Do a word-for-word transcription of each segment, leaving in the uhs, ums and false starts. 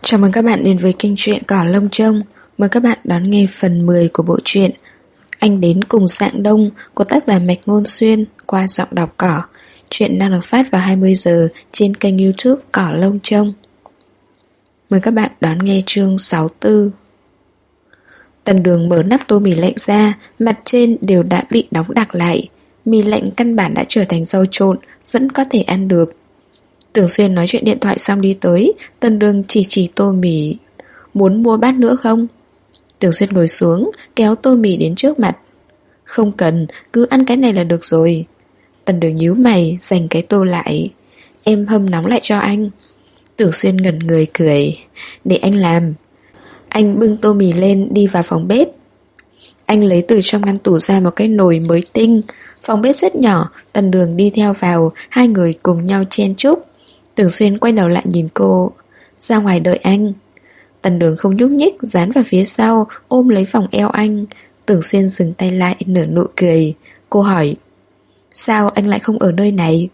Chào mừng các bạn đến với kênh truyện Cỏ Lông Trông. Mời các bạn đón nghe phần mười của bộ truyện Anh Đến Cùng Dạng Đông của tác giả Mạch Ngôn Xuyên qua giọng đọc Cỏ. Truyện đang được phát vào hai mươi giờ trên kênh YouTube Cỏ Lông Trông. Mời các bạn đón nghe chương sáu mươi tư. Tần Đường mở nắp tô mì lạnh ra, mặt trên đều đã bị đóng đặc lại. Mì lạnh căn bản đã trở thành rau trộn, vẫn có thể ăn được. Tưởng Xuyên nói chuyện điện thoại xong đi tới, Tần Đường chỉ chỉ tô mì. Muốn mua bát nữa không? Tưởng Xuyên ngồi xuống, kéo tô mì đến trước mặt. Không cần, cứ ăn cái này là được rồi. Tần Đường nhíu mày, giành cái tô lại. Em hâm nóng lại cho anh. Tưởng Xuyên ngẩn người cười. Để anh làm. Anh bưng tô mì lên đi vào phòng bếp. Anh lấy từ trong ngăn tủ ra một cái nồi mới tinh. Phòng bếp rất nhỏ, Tần Đường đi theo vào, hai người cùng nhau chen chúc. Tưởng Xuyên quay đầu lại nhìn cô. Ra ngoài đợi anh. Tần Đường không nhúc nhích, dán vào phía sau, ôm lấy vòng eo anh. Tưởng Xuyên dừng tay lại, nở nụ cười. Cô hỏi, sao anh lại không ở nơi này?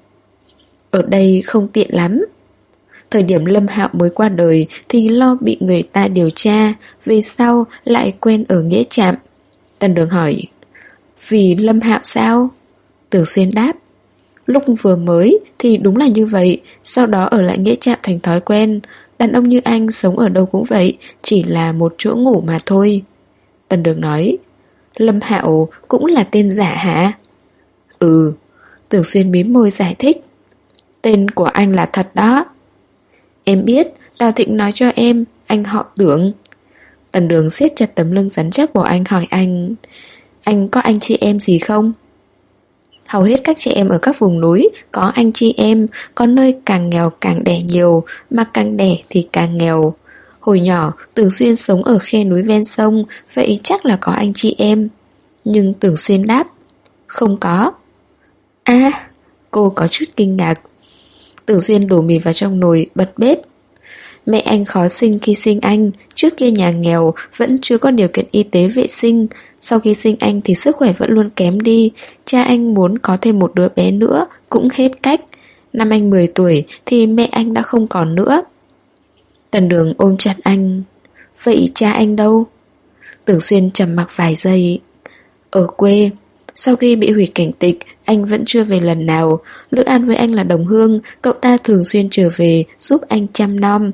Ở đây không tiện lắm. Thời điểm Lâm Hạo mới qua đời thì lo bị người ta điều tra, về sau lại quen ở Nghĩa Trạm. Tần Đường hỏi, vì Lâm Hạo sao? Tưởng Xuyên đáp, lúc vừa mới thì đúng là như vậy, sau đó ở lại Nghĩa Trạm thành thói quen. Đàn ông như anh sống ở đâu cũng vậy, chỉ là một chỗ ngủ mà thôi. Tần Đường nói, Lâm Hạo cũng là tên giả hả? Ừ. Tưởng Xuyên mím môi giải thích, tên của anh là thật đó. Em biết, Tào Thịnh nói cho em, anh họ Tưởng. Tần Đường siết chặt tấm lưng rắn chắc của anh, hỏi anh, anh có anh chị em gì không? Hầu hết các chị em ở các vùng núi có anh chị em, có nơi càng nghèo càng đẻ nhiều, mà càng đẻ thì càng nghèo. Hồi nhỏ, Tưởng Xuyên sống ở khe núi ven sông, vậy chắc là có anh chị em. Nhưng Tưởng Xuyên đáp, không có. À, cô có chút kinh ngạc. Tưởng Xuyên đổ mì vào trong nồi, bật bếp. Mẹ anh khó sinh khi sinh anh, trước kia nhà nghèo, vẫn chưa có điều kiện y tế vệ sinh. Sau khi sinh anh thì sức khỏe vẫn luôn kém đi. Cha anh muốn có thêm một đứa bé nữa, cũng hết cách. Năm anh mười tuổi thì mẹ anh đã không còn nữa. Tần Đường ôm chặt anh. Vậy cha anh đâu? Tưởng Xuyên trầm mặc vài giây. Ở quê. Sau khi bị hủy cảnh tịch, anh vẫn chưa về lần nào. Lữ An với anh là đồng hương, cậu ta thường xuyên trở về giúp anh chăm nom.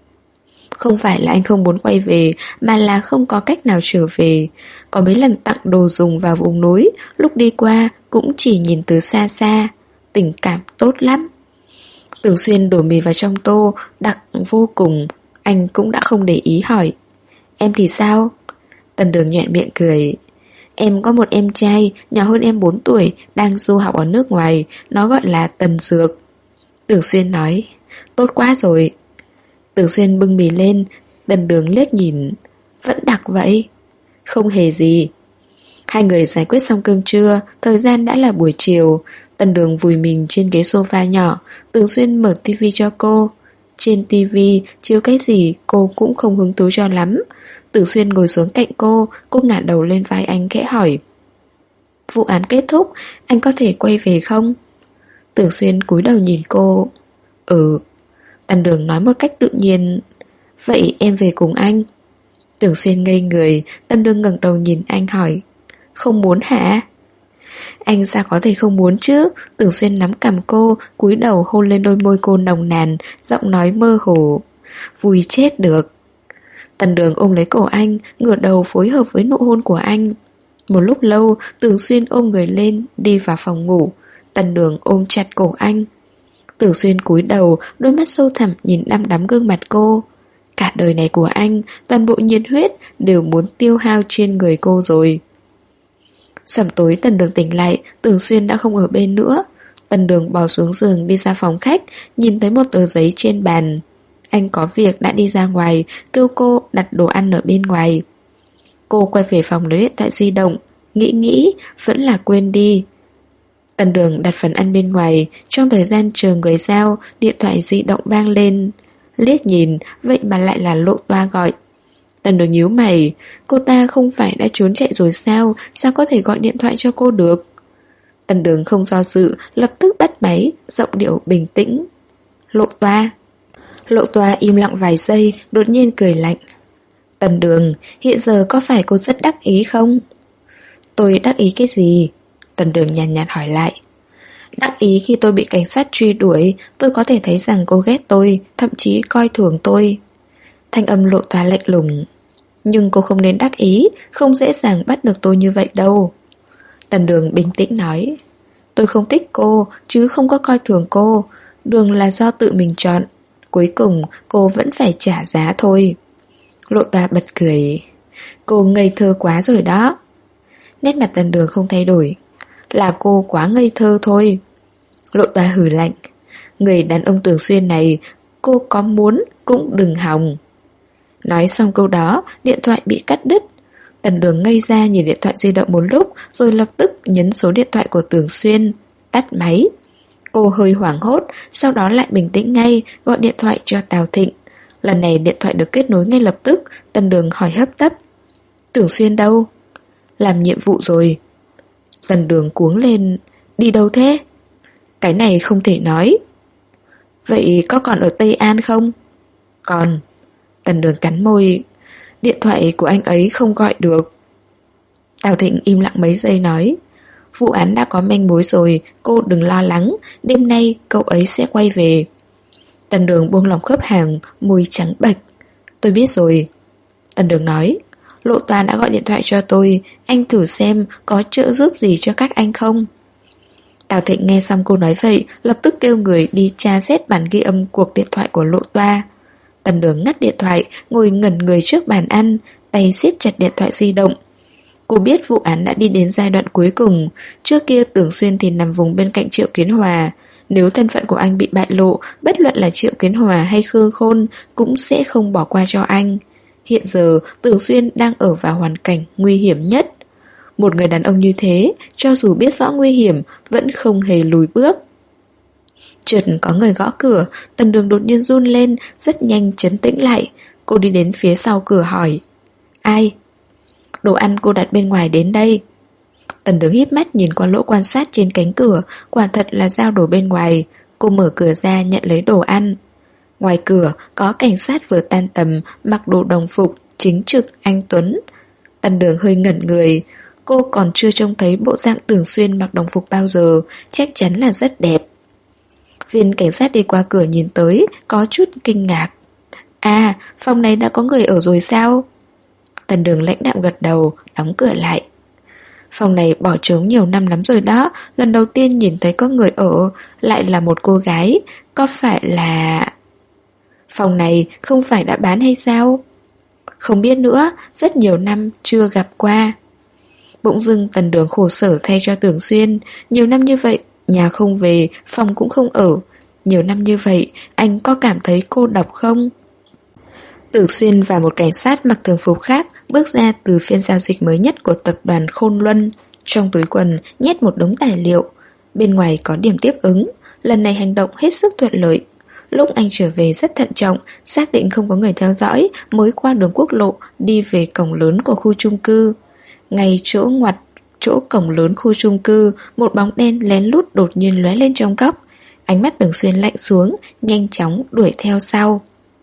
Không phải là anh không muốn quay về, mà là không có cách nào trở về. Có mấy lần tặng đồ dùng vào vùng núi, lúc đi qua cũng chỉ nhìn từ xa xa. Tình cảm tốt lắm. Tưởng Xuyên đổ mì vào trong tô, đặc vô cùng. Anh cũng đã không để ý hỏi, em thì sao? Tần Đường nhoẻn miệng cười. Em có một em trai, nhỏ hơn em bốn tuổi, đang du học ở nước ngoài, nó gọi là Tần Dược. Tưởng Xuyên nói, tốt quá rồi. Tưởng Xuyên bưng mì lên, Tần Đường liếc nhìn, vẫn đặc vậy. Không hề gì. Hai người giải quyết xong cơm trưa, thời gian đã là buổi chiều. Tần Đường vùi mình trên ghế sofa nhỏ, Tưởng Xuyên mở tivi cho cô. Trên tivi chiếu cái gì cô cũng không hứng thú cho lắm. Tưởng Xuyên ngồi xuống cạnh cô, cô ngả đầu lên vai anh khẽ hỏi, vụ án kết thúc, anh có thể quay về không? Tưởng Xuyên cúi đầu nhìn cô. Ừ. Tần Đường nói một cách tự nhiên, vậy em về cùng anh. Tưởng Xuyên ngây người. Tần Đường ngẩng đầu nhìn anh hỏi, không muốn hả? Anh sao có thể không muốn chứ? Tưởng Xuyên nắm cằm cô, cúi đầu hôn lên đôi môi cô nồng nàn, giọng nói mơ hồ, vui chết được. Tần Đường ôm lấy cổ anh, ngửa đầu phối hợp với nụ hôn của anh. Một lúc lâu, Tưởng Xuyên ôm người lên, đi vào phòng ngủ. Tần Đường ôm chặt cổ anh. Tưởng Xuyên cúi đầu, đôi mắt sâu thẳm nhìn đăm đắm gương mặt cô. Cả đời này của anh, toàn bộ nhiệt huyết đều muốn tiêu hao trên người cô rồi. Sẩm tối Tần Đường tỉnh lại, Tưởng Xuyên đã không ở bên nữa. Tần Đường bò xuống giường đi ra phòng khách, nhìn thấy một tờ giấy trên bàn. Anh có việc đã đi ra ngoài, kêu cô đặt đồ ăn ở bên ngoài. Cô quay về phòng lấy điện thoại di động, nghĩ nghĩ, vẫn là quên đi. Tần Đường đặt phần ăn bên ngoài, trong thời gian chờ người giao, điện thoại di động vang lên. Liếc nhìn, vậy mà lại là Lộ Toa gọi. Tần Đường nhíu mày, cô ta không phải đã trốn chạy rồi sao, sao có thể gọi điện thoại cho cô được? Tần Đường không do dự, lập tức bắt máy, giọng điệu bình tĩnh. Lộ Toa. Lộ Toa im lặng vài giây, đột nhiên cười lạnh. Tần Đường, hiện giờ có phải cô rất đắc ý không? Tôi đắc ý cái gì? Tần Đường nhàn nhạt, nhạt hỏi lại. Đắc ý khi tôi bị cảnh sát truy đuổi, tôi có thể thấy rằng cô ghét tôi, thậm chí coi thường tôi. Thanh âm Lộ Toa lạnh lùng. Nhưng cô không nên đắc ý, không dễ dàng bắt được tôi như vậy đâu. Tần Đường bình tĩnh nói. Tôi không thích cô, chứ không có coi thường cô. Đường là do tự mình chọn. Cuối cùng cô vẫn phải trả giá thôi. Lộ Toa bật cười. Cô ngây thơ quá rồi đó. Nét mặt Tần Đường không thay đổi. Là cô quá ngây thơ thôi. Lộ Toa hừ lạnh. Người đàn ông Tưởng Xuyên này, cô có muốn cũng đừng hòng. Nói xong câu đó, điện thoại bị cắt đứt. Tần Đường ngây ra nhìn điện thoại di động một lúc, rồi lập tức nhấn số điện thoại của Tưởng Xuyên, tắt máy. Cô hơi hoảng hốt, sau đó lại bình tĩnh ngay, gọi điện thoại cho Tào Thịnh. Lần này điện thoại được kết nối ngay lập tức. Tần Đường hỏi hấp tấp. Tưởng Xuyên đâu? Làm nhiệm vụ rồi. Tần Đường cuống lên. Đi đâu thế? Cái này không thể nói. Vậy có còn ở Tây An không? Còn. Tần Đường cắn môi. Điện thoại của anh ấy không gọi được. Tào Thịnh im lặng mấy giây nói. Vụ án đã có manh mối rồi, cô đừng lo lắng. Đêm nay cậu ấy sẽ quay về. Tần Đường buông lỏng khớp hàm, môi trắng bệch. Tôi biết rồi. Tần Đường nói. Lộ Toa đã gọi điện thoại cho tôi. Anh thử xem có trợ giúp gì cho các anh không? Tào Thịnh nghe xong cô nói vậy, lập tức kêu người đi tra xét bản ghi âm cuộc điện thoại của Lộ Toa. Tần Đường ngắt điện thoại, ngồi ngẩn người trước bàn ăn, tay siết chặt điện thoại di động. Cô biết vụ án đã đi đến giai đoạn cuối cùng. Trước kia Tưởng Xuyên thì nằm vùng bên cạnh Triệu Kiến Hòa. Nếu thân phận của anh bị bại lộ, bất luận là Triệu Kiến Hòa hay Khương Khôn cũng sẽ không bỏ qua cho anh. Hiện giờ Tưởng Xuyên đang ở vào hoàn cảnh nguy hiểm nhất. Một người đàn ông như thế, cho dù biết rõ nguy hiểm, vẫn không hề lùi bước. Chợt có người gõ cửa. Tần Đường đột nhiên run lên, rất nhanh trấn tĩnh lại. Cô đi đến phía sau cửa hỏi. Ai? Đồ ăn cô đặt bên ngoài đến đây. Tần Đường híp mắt nhìn qua lỗ quan sát trên cánh cửa. Quả thật là giao đồ bên ngoài. Cô mở cửa ra nhận lấy đồ ăn. Ngoài cửa có cảnh sát vừa tan tầm, mặc đồ đồng phục, chính trực, anh tuấn. Tần Đường hơi ngẩn người. Cô còn chưa trông thấy bộ dạng Tưởng Xuyên mặc đồng phục bao giờ. Chắc chắn là rất đẹp. Viên cảnh sát đi qua cửa nhìn tới, có chút kinh ngạc. À, phòng này đã có người ở rồi sao? Tần Đường lãnh đạm gật đầu, đóng cửa lại. Phòng này bỏ trống nhiều năm lắm rồi đó. Lần đầu tiên nhìn thấy có người ở, lại là một cô gái. Có phải là... Phòng này không phải đã bán hay sao? Không biết nữa, rất nhiều năm chưa gặp qua. Bỗng dưng Tần Đường khổ sở thay cho Tưởng Xuyên. Nhiều năm như vậy, nhà không về, phòng cũng không ở. Nhiều năm như vậy, anh có cảm thấy cô độc không? Tưởng Xuyên và một cảnh sát mặc thường phục khác bước ra từ phiên giao dịch mới nhất của tập đoàn Khôn Luân. Trong túi quần nhét một đống tài liệu. Bên ngoài có điểm tiếp ứng. Lần này hành động hết sức thuận lợi. Lúc anh trở về rất thận trọng, xác định không có người theo dõi, mới qua đường quốc lộ đi về cổng lớn của khu chung cư. Ngay chỗ ngoặt, chỗ cổng lớn khu chung cư, một bóng đen lén lút đột nhiên lóe lên trong góc. Ánh mắt Tưởng Xuyên lạnh xuống, nhanh chóng đuổi theo sau.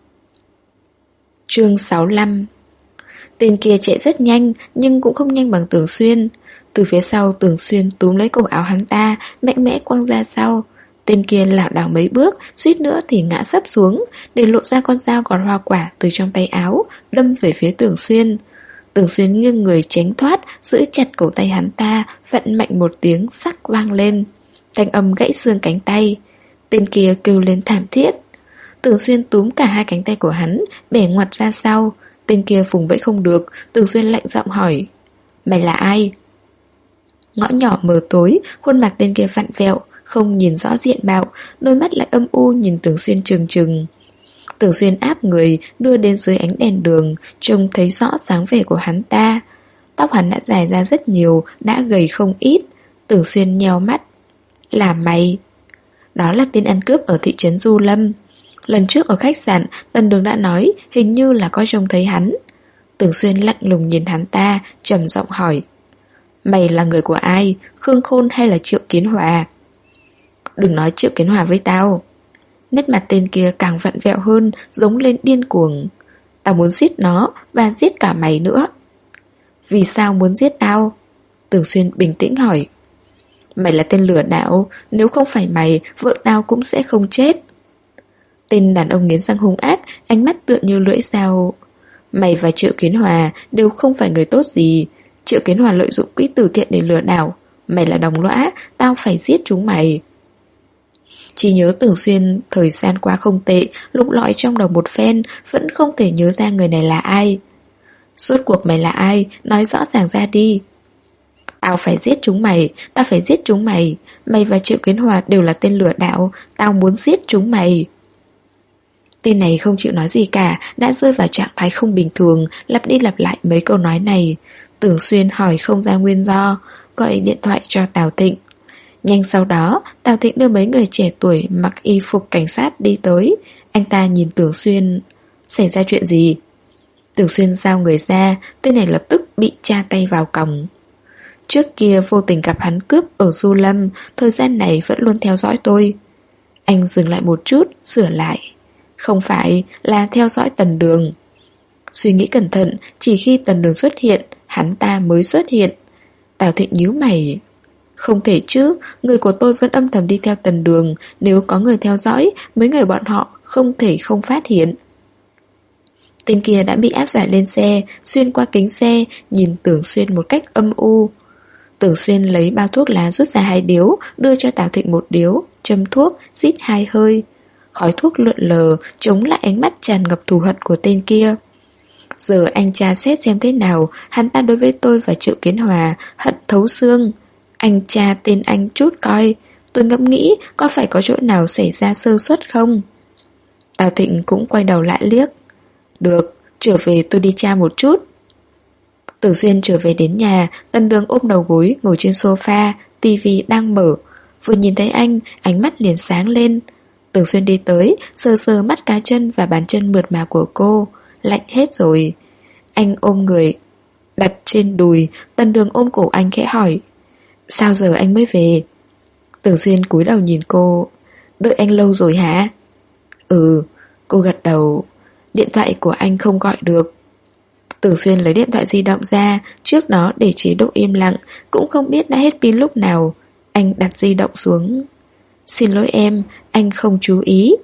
Chương sáu mươi lăm. Tên kia chạy rất nhanh, nhưng cũng không nhanh bằng Tưởng Xuyên. Từ phía sau, Tưởng Xuyên túm lấy cổ áo hắn ta, mạnh mẽ quăng ra sau. Tên kia lảo đảo mấy bước, suýt nữa thì ngã sấp xuống, để lộ ra con dao gọt hoa quả từ trong tay áo, đâm về phía Tưởng Xuyên. Tưởng Xuyên nghiêng người tránh thoát, giữ chặt cổ tay hắn ta, vặn mạnh một tiếng sắc vang lên. Thanh âm gãy xương cánh tay. Tên kia kêu lên thảm thiết. Tưởng Xuyên túm cả hai cánh tay của hắn, bẻ ngoặt ra sau. Tên kia vùng vẫy không được, Tưởng Xuyên lạnh giọng hỏi. Mày là ai? Ngõ nhỏ mờ tối, khuôn mặt tên kia vặn vẹo, không nhìn rõ diện mạo, đôi mắt lại âm u nhìn Tưởng Xuyên trừng trừng. Tưởng Xuyên áp người đưa đến dưới ánh đèn đường, trông thấy rõ dáng vẻ của hắn ta. Tóc hắn đã dài ra rất nhiều, đã gầy không ít. Tưởng Xuyên nheo mắt. Là mày? Đó là tên ăn cướp ở thị trấn Du Lâm. Lần trước ở khách sạn, Tần Đường đã nói hình như là có trông thấy hắn. Tưởng Xuyên lạnh lùng nhìn hắn ta, trầm giọng hỏi. Mày là người của ai? Khương Khôn hay là Triệu Kiến Hòa? Đừng nói Triệu Kiến Hòa với tao. Nét mặt tên kia càng vặn vẹo hơn, giống lên điên cuồng. Tao muốn giết nó và giết cả mày nữa. Vì sao muốn giết tao? Tưởng Xuyên bình tĩnh hỏi. Mày là tên lừa đảo, nếu không phải mày, vợ tao cũng sẽ không chết. Tên đàn ông nghiến răng hung ác, ánh mắt tựa như lưỡi dao. Mày và Triệu Kiến Hòa đều không phải người tốt gì. Triệu Kiến Hòa lợi dụng quỹ từ thiện để lừa đảo. Mày là đồng lõa, tao phải giết chúng mày. Chỉ nhớ Tưởng Xuyên thời gian qua không tệ, lục lọi trong đầu một phen, vẫn không thể nhớ ra người này là ai. Rốt cuộc mày là ai, nói rõ ràng ra đi. Tao phải giết chúng mày, tao phải giết chúng mày. Mày và Triệu Kiến Hòa đều là tên lừa đảo, tao muốn giết chúng mày. Tên này không chịu nói gì cả, đã rơi vào trạng thái không bình thường, lặp đi lặp lại mấy câu nói này. Tưởng Xuyên hỏi không ra nguyên do, gọi điện thoại cho Tào Thịnh. Nhanh sau đó, Tào Thịnh đưa mấy người trẻ tuổi mặc y phục cảnh sát đi tới. Anh ta nhìn Tưởng Xuyên. Xảy ra chuyện gì? Tưởng Xuyên giao người ra, tên này lập tức bị tra tay vào còng. Trước kia vô tình gặp hắn cướp ở Du Lâm, thời gian này vẫn luôn theo dõi tôi. Anh dừng lại một chút, sửa lại. Không phải, là theo dõi Tần Đường. Suy nghĩ cẩn thận, chỉ khi Tần Đường xuất hiện, hắn ta mới xuất hiện. Tào Thịnh nhíu mày. Không thể chứ, người của tôi vẫn âm thầm đi theo Tần Đường. Nếu có người theo dõi, mấy người bọn họ không thể không phát hiện. Tên kia đã bị áp giải lên xe, xuyên qua kính xe, nhìn Tưởng Xuyên một cách âm u. Tưởng Xuyên lấy bao thuốc lá rút ra hai điếu, đưa cho Tào Thịnh một điếu, châm thuốc, rít hai hơi. Khói thuốc lượn lờ, chống lại ánh mắt tràn ngập thù hận của tên kia. Giờ anh tra xét xem thế nào, hắn ta đối với tôi và Triệu Kiến Hòa hận thấu xương. Anh tra tên anh chút coi, tôi ngẫm nghĩ có phải có chỗ nào xảy ra sơ suất không? Tào Thịnh cũng quay đầu lại liếc. Được, trở về tôi đi tra một chút. Tưởng Xuyên trở về đến nhà, Tần Đường ôm đầu gối ngồi trên sofa, tivi đang mở. Vừa nhìn thấy anh, ánh mắt liền sáng lên. Tưởng Xuyên đi tới, sờ sờ mắt cá chân và bàn chân mượt mà của cô. Lạnh hết rồi. Anh ôm người đặt trên đùi, Tần Đường ôm cổ anh khẽ hỏi. Sao giờ anh mới về? Tưởng Xuyên cúi đầu nhìn cô. Đợi anh lâu rồi hả? Ừ, cô gật đầu. Điện thoại của anh không gọi được. Tưởng Xuyên lấy điện thoại di động ra, trước nó để chế độ im lặng, cũng không biết đã hết pin lúc nào. Anh đặt di động xuống. Xin lỗi em, anh không chú ý.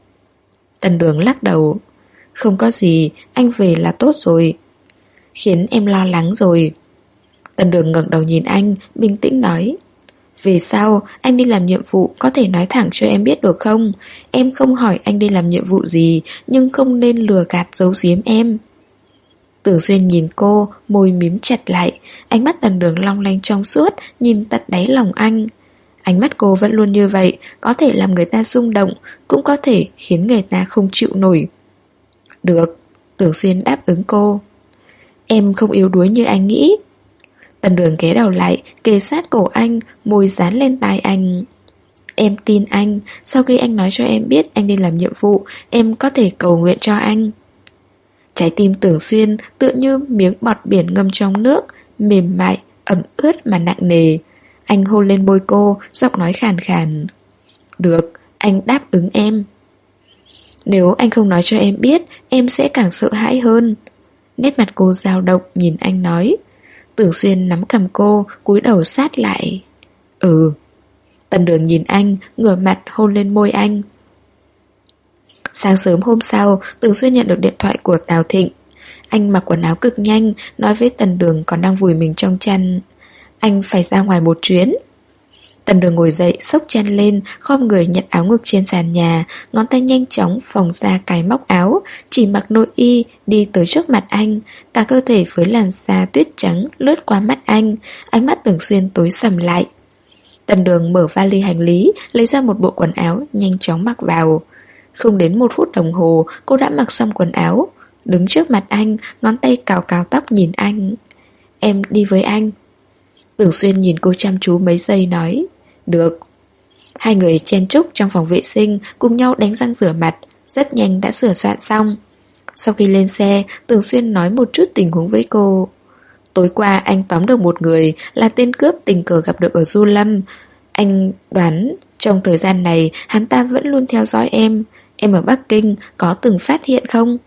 Tần Đường lắc đầu. Không có gì, anh về là tốt rồi. Khiến em lo lắng rồi. Tần Đường ngẩng đầu nhìn anh, bình tĩnh nói. Về sau, anh đi làm nhiệm vụ có thể nói thẳng cho em biết được không? Em không hỏi anh đi làm nhiệm vụ gì, nhưng không nên lừa gạt giấu giếm em. Tưởng Xuyên nhìn cô, môi mím chặt lại. Ánh mắt Tần Đường long lanh trong suốt, nhìn tận đáy lòng anh. Ánh mắt cô vẫn luôn như vậy, có thể làm người ta rung động, cũng có thể khiến người ta không chịu nổi. Được, Tưởng Xuyên đáp ứng cô. Em không yếu đuối như anh nghĩ. Tần Đường ghé đầu lại, kề sát cổ anh, môi dán lên tai anh. Em tin anh, sau khi anh nói cho em biết anh đi làm nhiệm vụ, em có thể cầu nguyện cho anh. Trái tim Tưởng Xuyên tựa như miếng bọt biển ngâm trong nước, mềm mại, ẩm ướt mà nặng nề. Anh hôn lên môi cô, giọng nói khàn khàn. Được, anh đáp ứng em. Nếu anh không nói cho em biết, em sẽ càng sợ hãi hơn. Nét mặt cô dao động nhìn anh nói. Tưởng Xuyên nắm cầm cô, cúi đầu sát lại. Ừ. Tần Đường nhìn anh, ngửa mặt hôn lên môi anh. Sáng sớm hôm sau, Tưởng Xuyên nhận được điện thoại của Tào Thịnh. Anh mặc quần áo cực nhanh, nói với Tần Đường còn đang vùi mình trong chăn. Anh phải ra ngoài một chuyến. Tần Đường ngồi dậy, xốc chăn lên, khom người nhặt áo ngực trên sàn nhà, ngón tay nhanh chóng phồng ra cài móc áo, chỉ mặc nội y, đi tới trước mặt anh, cả cơ thể với làn da tuyết trắng lướt qua mắt anh, ánh mắt Tưởng Xuyên tối sầm lại. Tần Đường mở vali hành lý, lấy ra một bộ quần áo, nhanh chóng mặc vào. Không đến một phút đồng hồ, cô đã mặc xong quần áo, đứng trước mặt anh, ngón tay cào cào tóc nhìn anh. Em đi với anh. Tưởng Xuyên nhìn cô chăm chú mấy giây nói. Được. Hai người chen chúc trong phòng vệ sinh, cùng nhau đánh răng rửa mặt, rất nhanh đã sửa soạn xong. Sau khi lên xe, Tưởng Xuyên nói một chút tình huống với cô. Tối qua anh tóm được một người, là tên cướp tình cờ gặp được ở Du Lâm. Anh đoán Trong thời gian này, hắn ta vẫn luôn theo dõi em. Em ở Bắc Kinh có từng phát hiện không?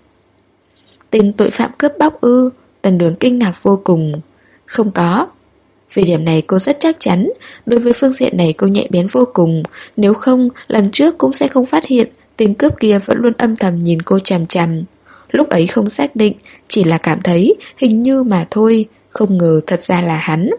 Tên tội phạm cướp bóc ư? Tần Đường kinh ngạc vô cùng. Không có. Về điểm này cô rất chắc chắn. Đối với phương diện này cô nhạy bén vô cùng. Nếu không, lần trước cũng sẽ không phát hiện tên cướp kia vẫn luôn âm thầm nhìn cô chằm chằm. Lúc ấy không xác định, chỉ là cảm thấy hình như mà thôi. Không ngờ thật ra là hắn.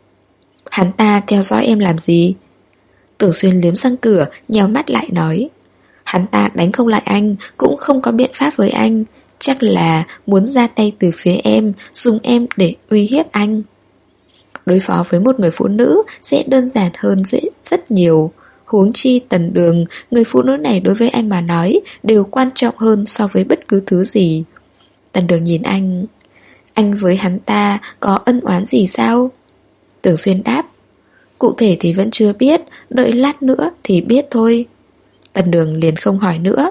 Hắn ta theo dõi em làm gì? Tưởng Xuyên liếm răng cửa, nheo mắt lại nói. Hắn ta đánh không lại anh, cũng không có biện pháp với anh. Chắc là muốn ra tay từ phía em, dùng em để uy hiếp anh. Đối phó với một người phụ nữ sẽ đơn giản hơn dễ rất nhiều. Huống chi Tần Đường, người phụ nữ này đối với anh mà nói đều quan trọng hơn so với bất cứ thứ gì. Tần Đường nhìn anh. Anh với hắn ta có ân oán gì sao? Tưởng Xuyên đáp. Cụ thể thì vẫn chưa biết, đợi lát nữa thì biết thôi. Tần Đường liền không hỏi nữa.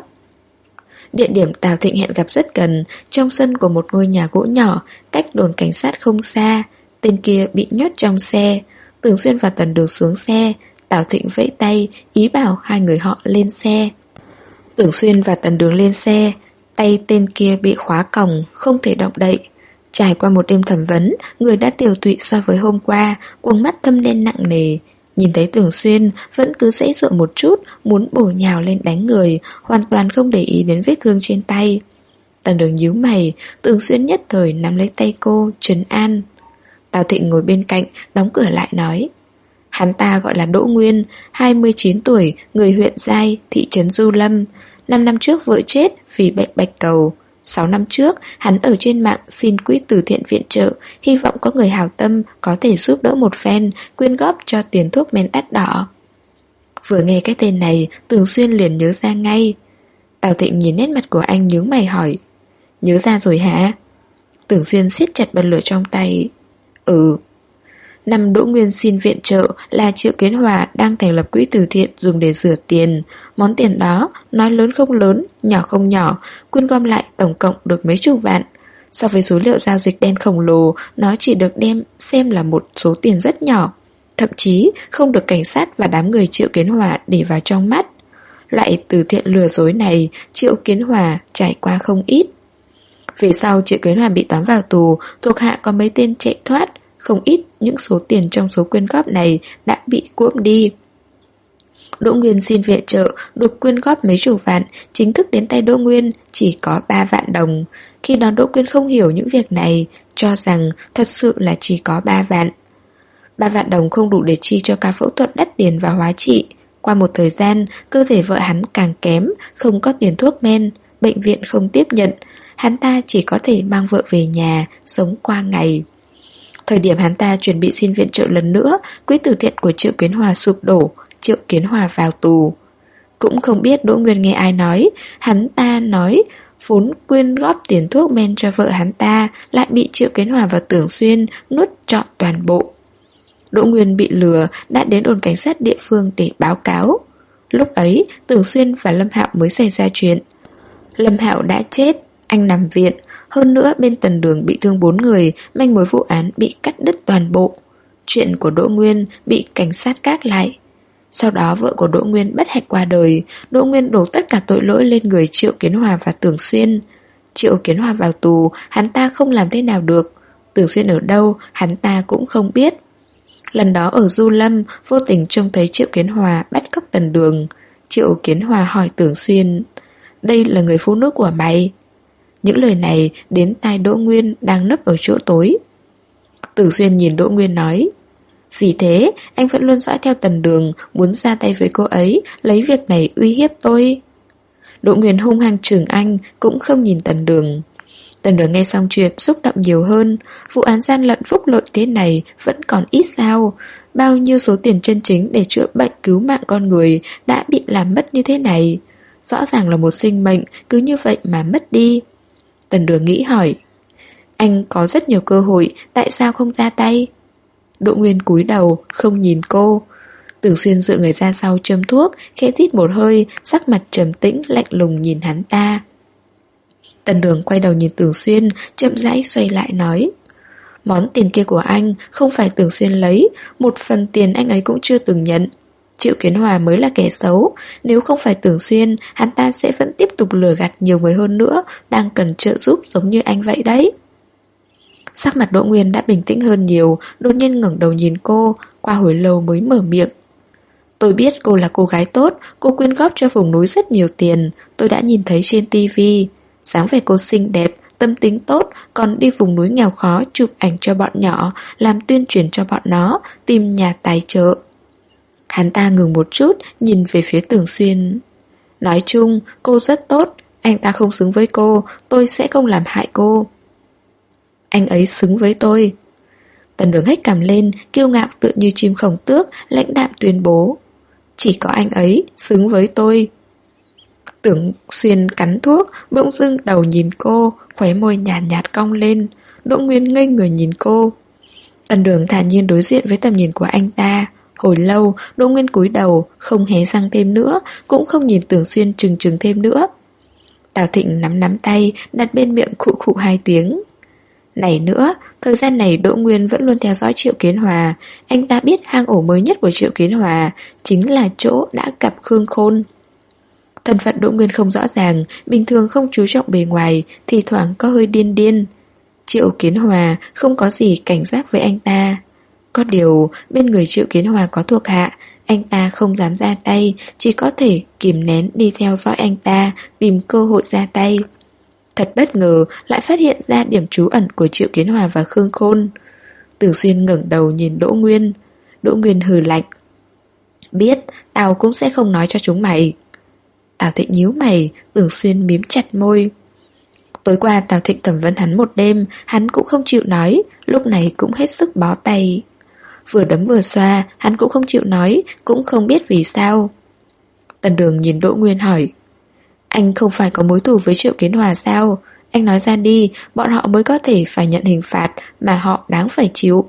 Địa điểm Tào Thịnh hẹn gặp rất gần, trong sân của một ngôi nhà gỗ nhỏ, cách đồn cảnh sát không xa. Tên kia bị nhốt trong xe. Tưởng Xuyên và Tần Đường xuống xe. Tào Thịnh vẫy tay, ý bảo hai người họ lên xe. Tưởng Xuyên và Tần Đường lên xe. Tay tên kia bị khóa còng, không thể động đậy. Trải qua một đêm thẩm vấn, người đã tiều tụy so với hôm qua, quầng mắt thâm đen nặng nề. Nhìn thấy Tưởng Xuyên vẫn cứ giãy giụa một chút, muốn bổ nhào lên đánh người, hoàn toàn không để ý đến vết thương trên tay. Tần Đường nhíu mày, Tưởng Xuyên nhất thời nắm lấy tay cô, trấn an. Tào Thịnh ngồi bên cạnh, đóng cửa lại nói. Hắn ta gọi là Đỗ Nguyên, hai mươi chín tuổi, người huyện Giai, thị trấn Du Lâm. Năm năm trước vợ chết vì bệnh bạch cầu. Sáu năm trước, hắn ở trên mạng xin quỹ từ thiện viện trợ, hy vọng có người hảo tâm có thể giúp đỡ một phen, quyên góp cho tiền thuốc men đắt đỏ. Vừa nghe cái tên này, Tưởng Xuyên liền nhớ ra ngay. Tào Thịnh nhìn nét mặt của anh nhướng mày hỏi. Nhớ ra rồi hả? Tưởng Xuyên siết chặt bật lửa trong tay. Ừ. Năm Đỗ Nguyên xin viện trợ là Triệu Kiến Hòa đang thành lập quỹ từ thiện dùng để rửa tiền. Món tiền đó, nói lớn không lớn, nhỏ không nhỏ, quyên gom lại tổng cộng được mấy chục vạn. So với số liệu giao dịch đen khổng lồ, nó chỉ được đem xem là một số tiền rất nhỏ. Thậm chí không được cảnh sát và đám người Triệu Kiến Hòa để vào trong mắt. Loại từ thiện lừa dối này, Triệu Kiến Hòa trải qua không ít. Về sau Triệu Kiến Hòa bị tóm vào tù, thuộc hạ có mấy tên chạy thoát. Không ít những số tiền trong số quyên góp này đã bị cuỗm đi. Đỗ Nguyên xin viện trợ được quyên góp mấy chục vạn, chính thức đến tay Đỗ Nguyên chỉ có ba vạn đồng. Khi đó Đỗ Nguyên không hiểu những việc này, cho rằng thật sự là chỉ có ba vạn. Ba vạn đồng không đủ để chi cho ca phẫu thuật đắt tiền và hóa trị. Qua một thời gian, cơ thể vợ hắn càng kém, không có tiền thuốc men, bệnh viện không tiếp nhận. Hắn ta chỉ có thể mang vợ về nhà, sống qua ngày. Thời điểm hắn ta chuẩn bị xin viện trợ lần nữa, quỹ từ thiện của Triệu Kiến Hòa sụp đổ, Triệu Kiến Hòa vào tù. Cũng không biết Đỗ Nguyên nghe ai nói, hắn ta nói vốn quyên góp tiền thuốc men cho vợ hắn ta lại bị Triệu Kiến Hòa và Tưởng Xuyên nuốt trọn toàn bộ. Đỗ Nguyên bị lừa đã đến đồn cảnh sát địa phương để báo cáo. Lúc ấy, Tưởng Xuyên và Lâm Hạo mới xảy ra chuyện. Lâm Hạo đã chết, anh nằm viện. Hơn nữa bên Tần Đường bị thương bốn người, manh mối vụ án bị cắt đứt toàn bộ. Chuyện của Đỗ Nguyên bị cảnh sát gác lại. Sau đó vợ của Đỗ Nguyên bất hạnh qua đời. Đỗ Nguyên đổ tất cả tội lỗi lên người Triệu Kiến Hòa và Tưởng Xuyên. Triệu Kiến Hòa vào tù, hắn ta không làm thế nào được. Tưởng Xuyên ở đâu, hắn ta cũng không biết. Lần đó ở Du Lâm, vô tình trông thấy Triệu Kiến Hòa bắt cóc Tần Đường. Triệu Kiến Hòa hỏi Tưởng Xuyên, đây là người phụ nữ của mày? Những lời này đến tai Đỗ Nguyên đang nấp ở chỗ tối. Tưởng Xuyên nhìn Đỗ Nguyên nói, vì thế anh vẫn luôn dõi theo Tần Đường, muốn ra tay với cô ấy, lấy việc này uy hiếp tôi. Đỗ Nguyên hung hăng chừng anh, cũng không nhìn Tần Đường. Tần Đường nghe xong chuyện xúc động nhiều hơn. Vụ án gian lận phúc lợi thế này vẫn còn ít sao? Bao nhiêu số tiền chân chính để chữa bệnh cứu mạng con người đã bị làm mất như thế này? Rõ ràng là một sinh mệnh, cứ như vậy mà mất đi. Tần Đường nghĩ hỏi, anh có rất nhiều cơ hội, tại sao không ra tay? Đỗ Nguyên cúi đầu, không nhìn cô. Tưởng Xuyên dựa người ra sau châm thuốc, khẽ rít một hơi, sắc mặt trầm tĩnh, lạnh lùng nhìn hắn ta. Tần Đường quay đầu nhìn Tưởng Xuyên, chậm rãi xoay lại nói, món tiền kia của anh không phải Tưởng Xuyên lấy, một phần tiền anh ấy cũng chưa từng nhận. Triệu Kiến Hòa mới là kẻ xấu. Nếu không phải Tưởng Xuyên, hắn ta sẽ vẫn tiếp tục lừa gạt nhiều người hơn nữa, đang cần trợ giúp giống như anh vậy đấy. Sắc mặt Đỗ Nguyên đã bình tĩnh hơn nhiều, đột nhiên ngẩng đầu nhìn cô, qua hồi lâu mới mở miệng. Tôi biết cô là cô gái tốt, cô quyên góp cho vùng núi rất nhiều tiền, tôi đã nhìn thấy trên tivi. Dáng vẻ cô xinh đẹp, tâm tính tốt, còn đi vùng núi nghèo khó chụp ảnh cho bọn nhỏ, làm tuyên truyền cho bọn nó, tìm nhà tài trợ. Hắn ta ngừng một chút, nhìn về phía Tưởng Xuyên. Nói chung, cô rất tốt, anh ta không xứng với cô, tôi sẽ không làm hại cô. Anh ấy xứng với tôi. Tần Đường hếch cằm lên, kiêu ngạo tựa như chim khổng tước, lãnh đạm tuyên bố. Chỉ có anh ấy xứng với tôi. Tưởng Xuyên cắn thuốc, bỗng dưng đầu nhìn cô, khóe môi nhàn nhạt, nhạt cong lên. Đỗ Nguyên ngây người nhìn cô. Tần Đường thản nhiên đối diện với tầm nhìn của anh ta. Hồi lâu, Đỗ Nguyên cúi đầu, không hé răng thêm nữa, cũng không nhìn Tưởng Xuyên trừng trừng thêm nữa. Tào Thịnh nắm nắm tay, đặt bên miệng khụ khụ hai tiếng. Này nữa, thời gian này Đỗ Nguyên vẫn luôn theo dõi Triệu Kiến Hòa. Anh ta biết hang ổ mới nhất của Triệu Kiến Hòa chính là chỗ đã gặp Khương Khôn. Thân phận Đỗ Nguyên không rõ ràng, bình thường không chú trọng bề ngoài, thì thoảng có hơi điên điên. Triệu Kiến Hòa không có gì cảnh giác với anh ta. Có điều, bên người Triệu Kiến Hòa có thuộc hạ, anh ta không dám ra tay, chỉ có thể kìm nén đi theo dõi anh ta, tìm cơ hội ra tay. Thật bất ngờ lại phát hiện ra điểm trú ẩn của Triệu Kiến Hòa và Khương Khôn. Tưởng Xuyên ngẩng đầu nhìn Đỗ Nguyên. Đỗ Nguyên hừ lạnh. Biết, tao cũng sẽ không nói cho chúng mày. Tào Thịnh nhíu mày, Tưởng Xuyên mím chặt môi. Tối qua Tào Thịnh thẩm vấn hắn một đêm, hắn cũng không chịu nói, lúc này cũng hết sức bó tay. Vừa đấm vừa xoa, hắn cũng không chịu nói, cũng không biết vì sao. Tần Đường nhìn Đỗ Nguyên hỏi. Anh không phải có mối thù với Triệu Kiến Hòa sao? Anh nói ra đi, bọn họ mới có thể phải nhận hình phạt mà họ đáng phải chịu.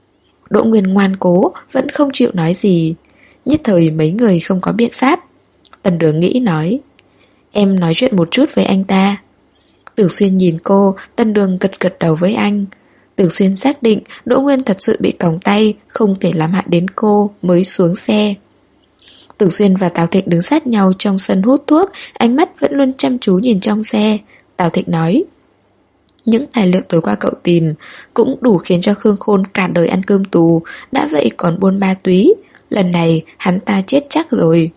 Đỗ Nguyên ngoan cố, vẫn không chịu nói gì. Nhất thời mấy người không có biện pháp. Tần Đường nghĩ nói. Em nói chuyện một chút với anh ta. Tưởng Xuyên nhìn cô, Tần Đường gật gật đầu với anh. Tưởng Xuyên xác định Đỗ Nguyên thật sự bị còng tay, không thể làm hại đến cô, mới xuống xe. Tưởng Xuyên và Tào Thịnh đứng sát nhau trong sân hút thuốc, ánh mắt vẫn luôn chăm chú nhìn trong xe. Tào Thịnh nói. Những tài liệu tối qua cậu tìm cũng đủ khiến cho Khương Khôn cả đời ăn cơm tù, đã vậy còn buôn ma túy. Lần này hắn ta chết chắc rồi.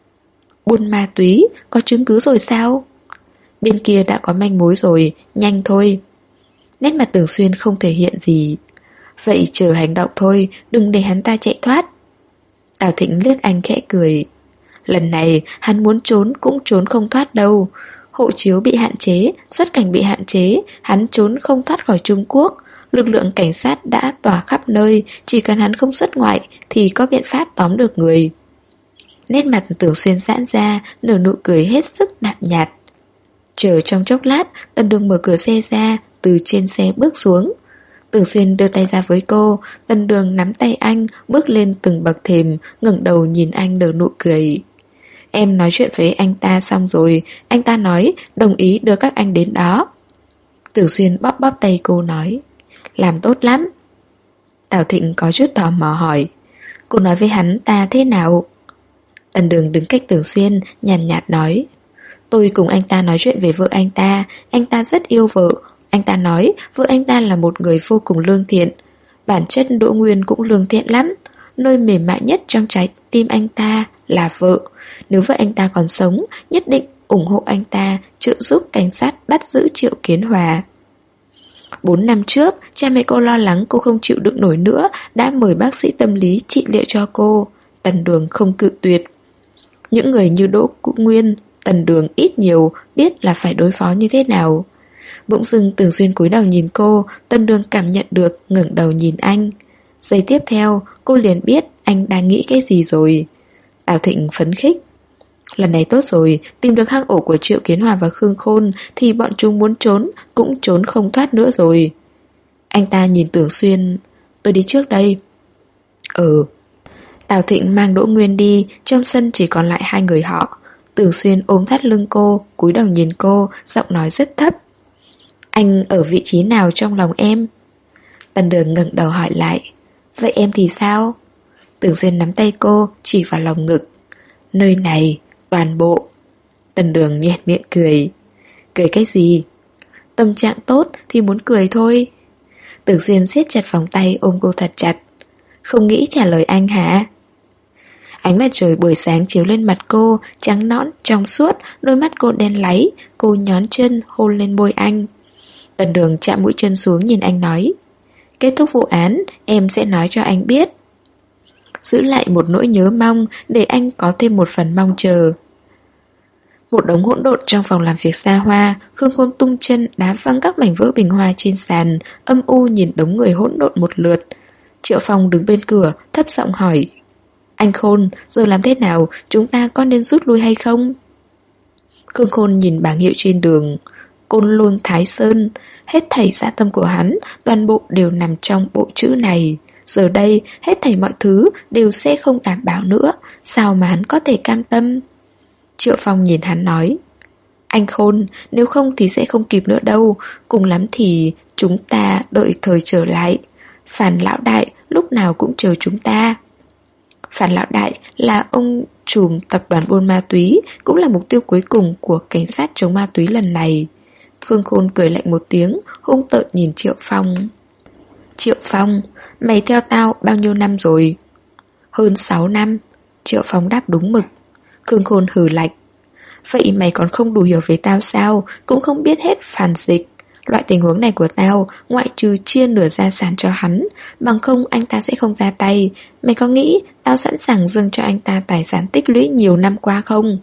Buôn ma túy, có chứng cứ rồi sao? Bên kia đã có manh mối rồi, nhanh thôi. Nét mặt Tưởng Xuyên không thể hiện gì. Vậy chờ hành động thôi, đừng để hắn ta chạy thoát. Tào Thịnh liếc anh khẽ cười. Lần này hắn muốn trốn cũng trốn không thoát đâu. Hộ chiếu bị hạn chế, xuất cảnh bị hạn chế, hắn trốn không thoát khỏi Trung Quốc. Lực lượng cảnh sát đã tỏa khắp nơi, chỉ cần hắn không xuất ngoại thì có biện pháp tóm được người. Nét mặt Tưởng Xuyên giãn ra, nở nụ cười hết sức đạm nhạt. Chờ trong chốc lát, Tần Đường mở cửa xe ra, từ trên xe bước xuống. Tưởng Xuyên đưa tay ra với cô, Tần Đường nắm tay anh, bước lên từng bậc thềm, ngẩng đầu nhìn anh nở nụ cười. Em nói chuyện với anh ta xong rồi, anh ta nói đồng ý đưa các anh đến đó. Tưởng Xuyên bóp bóp tay cô nói. Làm tốt lắm. Tào Thịnh có chút tò mò hỏi. Cô nói với hắn ta thế nào? Tần Đường đứng cách Tưởng Xuyên, nhàn nhạt nói. Tôi cùng anh ta nói chuyện về vợ anh ta, anh ta rất yêu vợ. Anh ta nói vợ anh ta là một người vô cùng lương thiện. Bản chất Đỗ Nguyên cũng lương thiện lắm. Nơi mềm mại nhất trong trái tim anh ta là vợ. Nếu vợ anh ta còn sống, nhất định ủng hộ anh ta, trợ giúp cảnh sát bắt giữ Triệu Kiến Hòa. Bốn năm trước, cha mẹ cô lo lắng cô không chịu đựng nổi nữa, đã mời bác sĩ tâm lý trị liệu cho cô. Tần Đường không cự tuyệt. Những người như Đỗ Nguyên, Tần Đường ít nhiều biết là phải đối phó như thế nào. Bỗng dưng Tưởng Xuyên cúi đầu nhìn cô, Tần Đường cảm nhận được, ngẩng đầu nhìn anh. Giây tiếp theo, cô liền biết anh đang nghĩ cái gì rồi. Tào Thịnh phấn khích. Lần này tốt rồi, tìm được hang ổ của Triệu Kiến Hòa và Khương Khôn thì bọn chúng muốn trốn cũng trốn không thoát nữa rồi. Anh ta nhìn Tưởng Xuyên. Tôi đi trước đây. Ừ. Tào Thịnh mang Đỗ Nguyên đi, trong sân chỉ còn lại hai người họ. Tưởng Xuyên ôm thắt lưng cô, cúi đầu nhìn cô, giọng nói rất thấp. Anh ở vị trí nào trong lòng em? Tần Đường ngẩng đầu hỏi lại. Vậy em thì sao? Tưởng Xuyên nắm tay cô, chỉ vào lòng ngực. Nơi này, toàn bộ. Tần Đường nhếch miệng cười. Cười cái gì? Tâm trạng tốt thì muốn cười thôi. Tưởng Xuyên siết chặt vòng tay ôm cô thật chặt. Không nghĩ trả lời anh hả? Ánh mặt trời buổi sáng chiếu lên mặt cô, trắng nõn, trong suốt, đôi mắt cô đen láy. Cô nhón chân hôn lên môi anh. Tần Đường chạm mũi chân xuống nhìn anh nói, kết thúc vụ án em sẽ nói cho anh biết. Giữ lại một nỗi nhớ mong để anh có thêm một phần mong chờ. Một đống hỗn độn trong phòng làm việc xa hoa. Khương Khôn tung chân đá văng các mảnh vỡ bình hoa trên sàn, âm u nhìn đống người hỗn độn một lượt. Triệu Phong đứng bên cửa thấp giọng hỏi, anh Khôn, giờ làm thế nào? Chúng ta có nên rút lui hay không? Khương Khôn nhìn bảng hiệu trên đường, Côn Lôn Thái Sơn. Hết thảy dạ tâm của hắn toàn bộ đều nằm trong bộ chữ này. Giờ đây hết thảy mọi thứ đều sẽ không đảm bảo nữa. Sao mà hắn có thể cam tâm? Triệu Phong nhìn hắn nói, anh Khôn, nếu không thì sẽ không kịp nữa đâu. Cùng lắm thì chúng ta đợi thời trở lại. Phản lão đại lúc nào cũng chờ chúng ta. Phản lão đại là ông trùm tập đoàn buôn ma túy, cũng là mục tiêu cuối cùng của cảnh sát chống ma túy lần này. Khương Khôn cười lạnh một tiếng, hung tợn nhìn Triệu Phong. Triệu Phong, mày theo tao bao nhiêu năm rồi? Hơn sáu năm. Triệu Phong đáp đúng mực. Khương Khôn hừ lạnh. Vậy mày còn không đủ hiểu về tao sao? Cũng không biết hết phản dịch. Loại tình huống này của tao, ngoại trừ chia nửa gia sản cho hắn, bằng không anh ta sẽ không ra tay. Mày có nghĩ tao sẵn sàng dâng cho anh ta tài sản tích lũy nhiều năm qua không?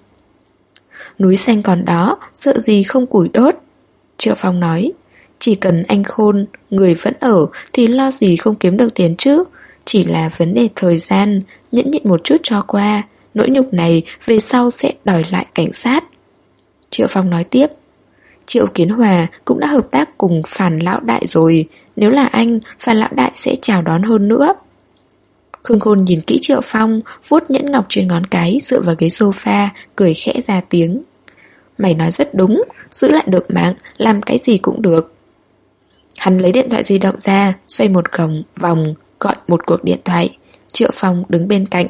Núi xanh còn đó, sợ gì không củi đốt. Triệu Phong nói, chỉ cần anh Khôn, người vẫn ở thì lo gì không kiếm được tiền chứ. Chỉ là vấn đề thời gian, nhẫn nhịn một chút cho qua. Nỗi nhục này về sau sẽ đòi lại cảnh sát. Triệu Phong nói tiếp, Triệu Kiến Hòa cũng đã hợp tác cùng Phản lão đại rồi. Nếu là anh, Phản lão đại sẽ chào đón hơn nữa. Khương Khôn nhìn kỹ Triệu Phong, vuốt nhẫn ngọc trên ngón cái, dựa vào ghế sofa, cười khẽ ra tiếng. Mày nói rất đúng, giữ lại được mạng, làm cái gì cũng được. Hắn lấy điện thoại di động ra, xoay một vòng vòng, gọi một cuộc điện thoại. Triệu Phong đứng bên cạnh.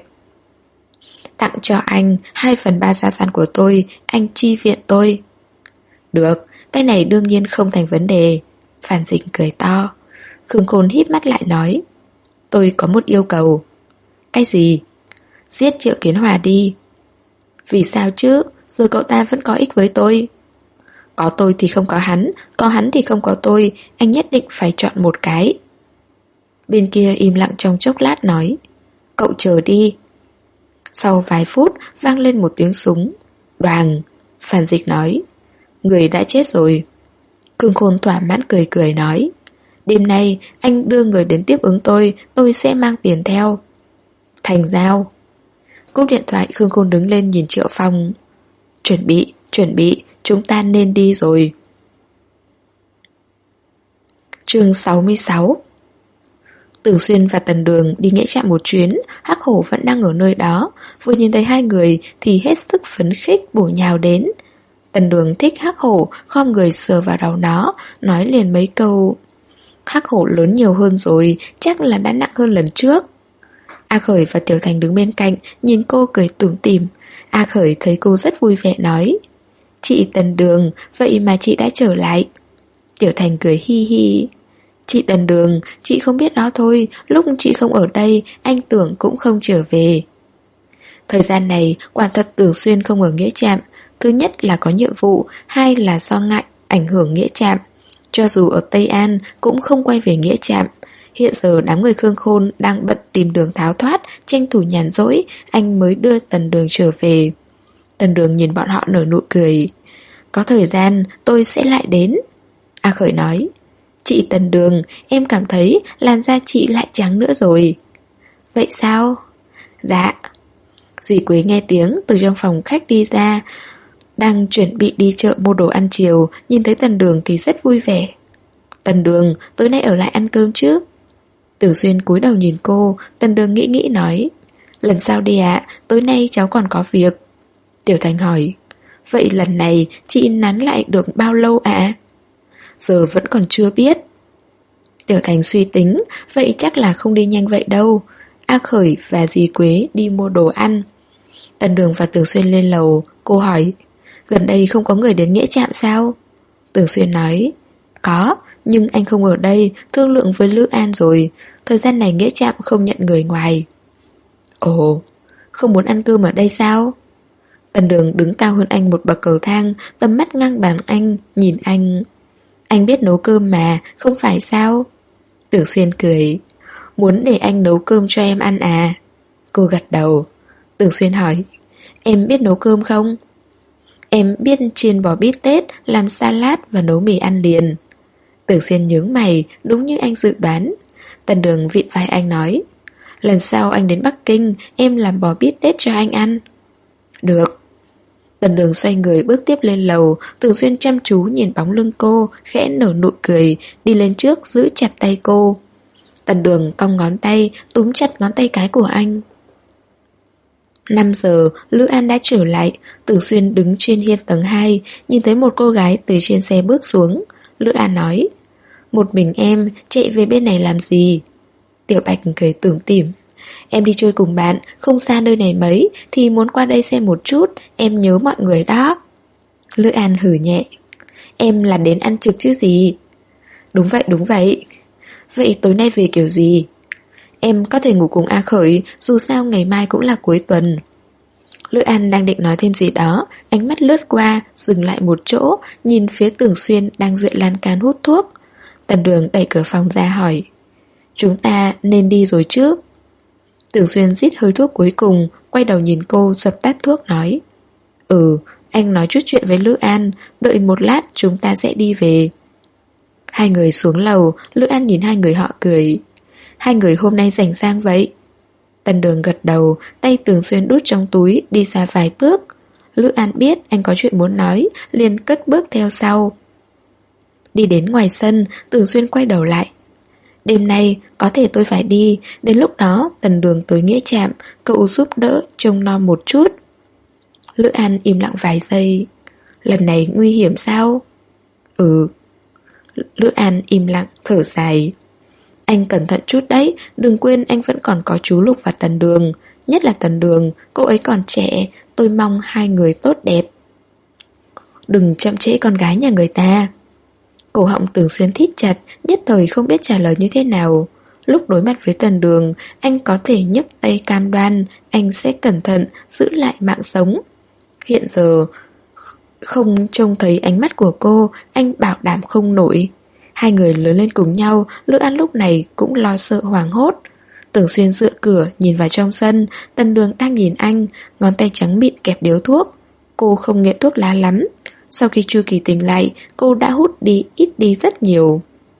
Tặng cho anh hai phần ba gia sản của tôi, anh chi viện tôi. Được, cái này đương nhiên không thành vấn đề. Phan Dịch cười to. Khương Khôn híp mắt lại nói, tôi có một yêu cầu. Cái gì? Giết Triệu Kiến Hòa đi. Vì sao chứ? Giờ cậu ta vẫn có ích với tôi. Có tôi thì không có hắn, có hắn thì không có tôi. Anh nhất định phải chọn một cái. Bên kia im lặng trong chốc lát nói, cậu chờ đi. Sau vài phút vang lên một tiếng súng. Đoàng. Phan Dịch nói, người đã chết rồi. Khương Khôn thỏa mãn cười cười nói, đêm nay anh đưa người đến tiếp ứng tôi, tôi sẽ mang tiền theo. Thành giao. Cúp điện thoại, Khương Khôn đứng lên nhìn Triệu Phong. Chuẩn bị, chuẩn bị, chúng ta nên đi rồi. Chương sáu mươi sáu. Tưởng Xuyên và Tần Đường đi nghĩa trạm một chuyến. Hắc Hổ vẫn đang ở nơi đó. Vừa nhìn thấy hai người thì hết sức phấn khích bổ nhào đến. Tần Đường thích Hắc Hổ, khom người sờ vào đầu nó, nói liền mấy câu. Hắc Hổ lớn nhiều hơn rồi, chắc là đã nặng hơn lần trước. A Khởi và Tiểu Thành đứng bên cạnh, nhìn cô cười tủm tỉm. A Khởi thấy cô rất vui vẻ nói, chị Tần Đường, vậy mà chị đã trở lại. Tiểu Thành cười hi hi. Chị Tần Đường, chị không biết đó thôi, lúc chị không ở đây, anh Tưởng cũng không trở về. Thời gian này, quả thật Tưởng Xuyên không ở nghĩa trạm. Thứ nhất là có nhiệm vụ, hai là do ngại ảnh hưởng nghĩa trạm. Cho dù ở Tây An cũng không quay về nghĩa trạm. Hiện giờ đám người Khương Khôn đang bận tìm đường tháo thoát, tranh thủ nhàn rỗi, anh mới đưa Tần Đường trở về. Tần Đường nhìn bọn họ nở nụ cười. Có thời gian tôi sẽ lại đến. A Khởi nói, chị Tần Đường, em cảm thấy làn da chị lại trắng nữa rồi. Vậy sao? Dạ. Dì Quế nghe tiếng từ trong phòng khách đi ra, đang chuẩn bị đi chợ mua đồ ăn chiều, nhìn thấy Tần Đường thì rất vui vẻ. Tần Đường, tối nay ở lại ăn cơm chứ? Tử Xuyên cúi đầu nhìn cô. Tần Đường nghĩ nghĩ nói, lần sau đi ạ, tối nay cháu còn có việc. Tiểu Thành hỏi, vậy lần này chị nán lại được bao lâu ạ? Giờ vẫn còn chưa biết. Tiểu Thành suy tính, vậy chắc là không đi nhanh vậy đâu. A Khởi và dì Quế đi mua đồ ăn. Tần Đường và Tưởng Xuyên lên lầu. Cô hỏi, gần đây không có người đến Nghĩa Trạm sao? Tưởng Xuyên nói, có, nhưng anh không ở đây, thương lượng với Lữ An rồi. Thời gian này Nghĩa Trạm không nhận người ngoài. Ồ, không muốn ăn cơm ở đây sao? Tần Đường đứng cao hơn anh một bậc cầu thang, tầm mắt ngang bằng anh, nhìn anh. Anh biết nấu cơm mà, không phải sao? Tưởng Xuyên cười, muốn để anh nấu cơm cho em ăn à? Cô gật đầu. Tưởng Xuyên hỏi, em biết nấu cơm không? Em biết chiên bò bít tết, làm salad và nấu mì ăn liền. Tưởng Xuyên nhướng mày, đúng như anh dự đoán. Tần Đường vịn vai anh nói, lần sau anh đến Bắc Kinh, em làm bò bít tết cho anh ăn. Được. Tần Đường xoay người bước tiếp lên lầu. Tưởng Xuyên chăm chú nhìn bóng lưng cô, khẽ nở nụ cười, đi lên trước giữ chặt tay cô. Tần Đường cong ngón tay, túm chặt ngón tay cái của anh. Năm giờ, Lữ An đã trở lại. Tưởng Xuyên đứng trên hiên tầng hai, nhìn thấy một cô gái từ trên xe bước xuống. Lữ An nói, một mình em chạy về bên này làm gì? Tiểu Bạch cười tủm tỉm, em đi chơi cùng bạn, không xa nơi này mấy, thì muốn qua đây xem một chút, em nhớ mọi người đó. Lữ An hử nhẹ, em là đến ăn trực chứ gì? Đúng vậy, đúng vậy. Vậy tối nay về kiểu gì? Em có thể ngủ cùng A Khởi, dù sao ngày mai cũng là cuối tuần. Lữ An đang định nói thêm gì đó, ánh mắt lướt qua, dừng lại một chỗ, nhìn phía Tưởng Xuyên đang dựa lan can hút thuốc. Tần Đường đẩy cửa phòng ra hỏi, chúng ta nên đi rồi chứ? Tưởng Xuyên rít hơi thuốc cuối cùng, quay đầu nhìn cô dập tắt thuốc nói, ừ, anh nói chút chuyện với Lữ An, đợi một lát chúng ta sẽ đi về. Hai người xuống lầu, Lữ An nhìn hai người họ cười, hai người hôm nay rảnh rang vậy? Tần Đường gật đầu, tay Tưởng Xuyên đút trong túi, đi ra vài bước. Lữ An biết anh có chuyện muốn nói, liền cất bước theo sau. Đi đến ngoài sân, Tưởng Xuyên quay đầu lại, đêm nay có thể tôi phải đi, đến lúc đó Tần Đường tới Nghĩa Trạm, cậu giúp đỡ trông nom một chút. Lữ An im lặng vài giây, lần này nguy hiểm sao? Ừ. Lữ An im lặng thở dài, anh cẩn thận chút đấy, đừng quên anh vẫn còn có chú Lục và Tần Đường. Nhất là Tần Đường, cô ấy còn trẻ, tôi mong hai người tốt đẹp. Đừng chậm trễ con gái nhà người ta. Cổ họng Tưởng Xuyên thít chặt, nhất thời không biết trả lời như thế nào. Lúc đối mặt với Tần Đường, anh có thể nhấc tay cam đoan anh sẽ cẩn thận giữ lại mạng sống. Hiện giờ không trông thấy ánh mắt của cô, anh bảo đảm không nổi. Hai người lớn lên cùng nhau, Lữ An lúc này cũng lo sợ hoảng hốt. Tưởng Xuyên dựa cửa nhìn vào trong sân, Tần Đường đang nhìn anh, ngón tay trắng mịn kẹp điếu thuốc. Cô không nghiện thuốc lá lắm. Sau khi Chu Kỳ tỉnh lại, cô đã hút đi ít đi rất nhiều.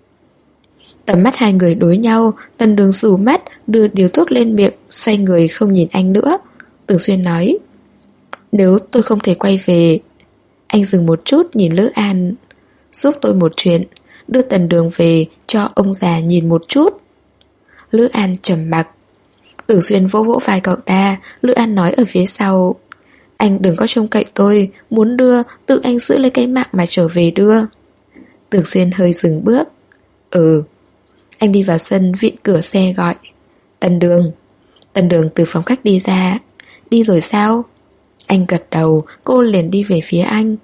Tầm mắt hai người đối nhau, Tần Đường rủ mắt, đưa điếu thuốc lên miệng, xoay người không nhìn anh nữa. Tưởng Xuyên nói, nếu tôi không thể quay về. Anh dừng một chút nhìn Lữ An, giúp tôi một chuyện, đưa Tần Đường về cho ông già nhìn một chút. Lữ An trầm mặc. Tưởng Xuyên vỗ vỗ vai cậu ta. Lữ An nói ở phía sau, anh đừng có trông cậy tôi, muốn đưa, tự anh giữ lấy cái mạng mà trở về đưa. Tưởng Xuyên hơi dừng bước. Ừ. Anh đi vào sân vịn cửa xe gọi, Tần Đường. Tần Đường từ phòng khách đi ra. Đi rồi sao? Anh gật đầu, cô liền đi về phía anh.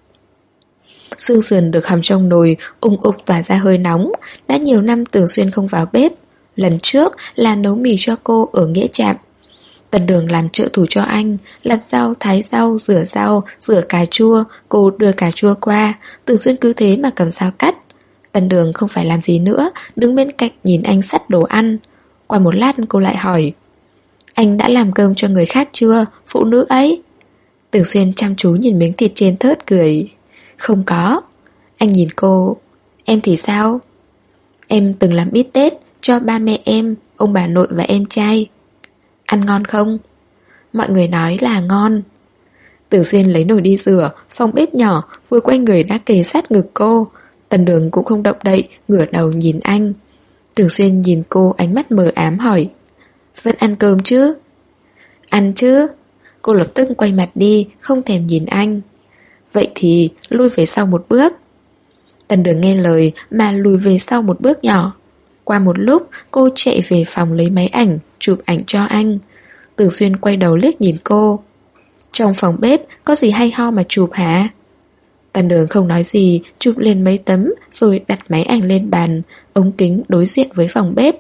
Xương sườn được hầm trong nồi, ùng ục tỏa ra hơi nóng. Đã nhiều năm Tưởng Xuyên không vào bếp. Lần trước là nấu mì cho cô ở Nghĩa Trạm. Tần Đường làm trợ thủ cho anh, lặt rau, thái rau, rửa rau, rửa cà chua. Cô đưa cà chua qua, Tưởng Xuyên cứ thế mà cầm dao cắt. Tần Đường không phải làm gì nữa, đứng bên cạnh nhìn anh xắt đồ ăn. Qua một lát cô lại hỏi, anh đã làm cơm cho người khác chưa, phụ nữ ấy? Tưởng Xuyên chăm chú nhìn miếng thịt trên thớt cười, không có. Anh nhìn cô, em thì sao? Em từng làm bít tết cho ba mẹ em, ông bà nội và em trai. Ăn ngon không? Mọi người nói là ngon. Tưởng Xuyên lấy nồi đi rửa, phòng bếp nhỏ, vừa quay người đã kề sát ngực cô. Tần Đường cũng không động đậy, ngửa đầu nhìn anh. Tưởng Xuyên nhìn cô ánh mắt mờ ám hỏi, vẫn ăn cơm chứ? Ăn chứ. Cô lập tức quay mặt đi, không thèm nhìn anh. Vậy thì lui về sau một bước. Tần Đường nghe lời mà lùi về sau một bước nhỏ. Qua một lúc cô chạy về phòng lấy máy ảnh, chụp ảnh cho anh. Tưởng Xuyên quay đầu liếc nhìn cô. Trong phòng bếp có gì hay ho mà chụp hả? Tần Đường không nói gì, chụp lên mấy tấm rồi đặt máy ảnh lên bàn, ống kính đối diện với phòng bếp.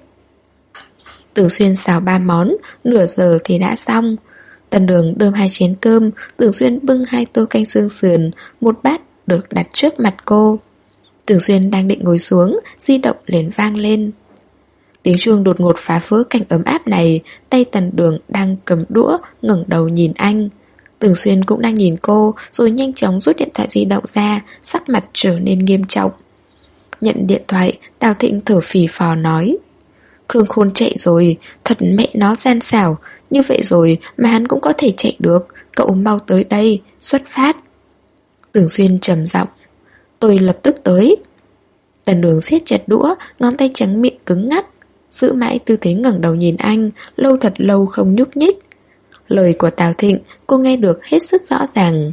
Tưởng Xuyên xào ba món, nửa giờ thì đã xong. Tần Đường đơm hai chén cơm, Tưởng Xuyên bưng hai tô canh xương sườn, một bát được đặt trước mặt cô. Tưởng Xuyên đang định ngồi xuống, di động liền vang lên. Tiếng chuông đột ngột phá vỡ cảnh ấm áp này. Tay Tần Đường đang cầm đũa ngẩng đầu nhìn anh. Tưởng Xuyên cũng đang nhìn cô, rồi nhanh chóng rút điện thoại di động ra, sắc mặt trở nên nghiêm trọng. Nhận điện thoại, Tào Thịnh thở phì phò nói: Khương Khôn chạy rồi, thật mẹ nó gian xảo. Như vậy rồi mà hắn cũng có thể chạy được. Cậu mau tới đây, xuất phát. Tưởng Xuyên trầm giọng: Tôi lập tức tới. Tần Đường siết chặt đũa, ngón tay trắng mịn cứng ngắc, giữ mãi tư thế ngẩng đầu nhìn anh, lâu thật lâu không nhúc nhích. Lời của Tào Thịnh cô nghe được hết sức rõ ràng.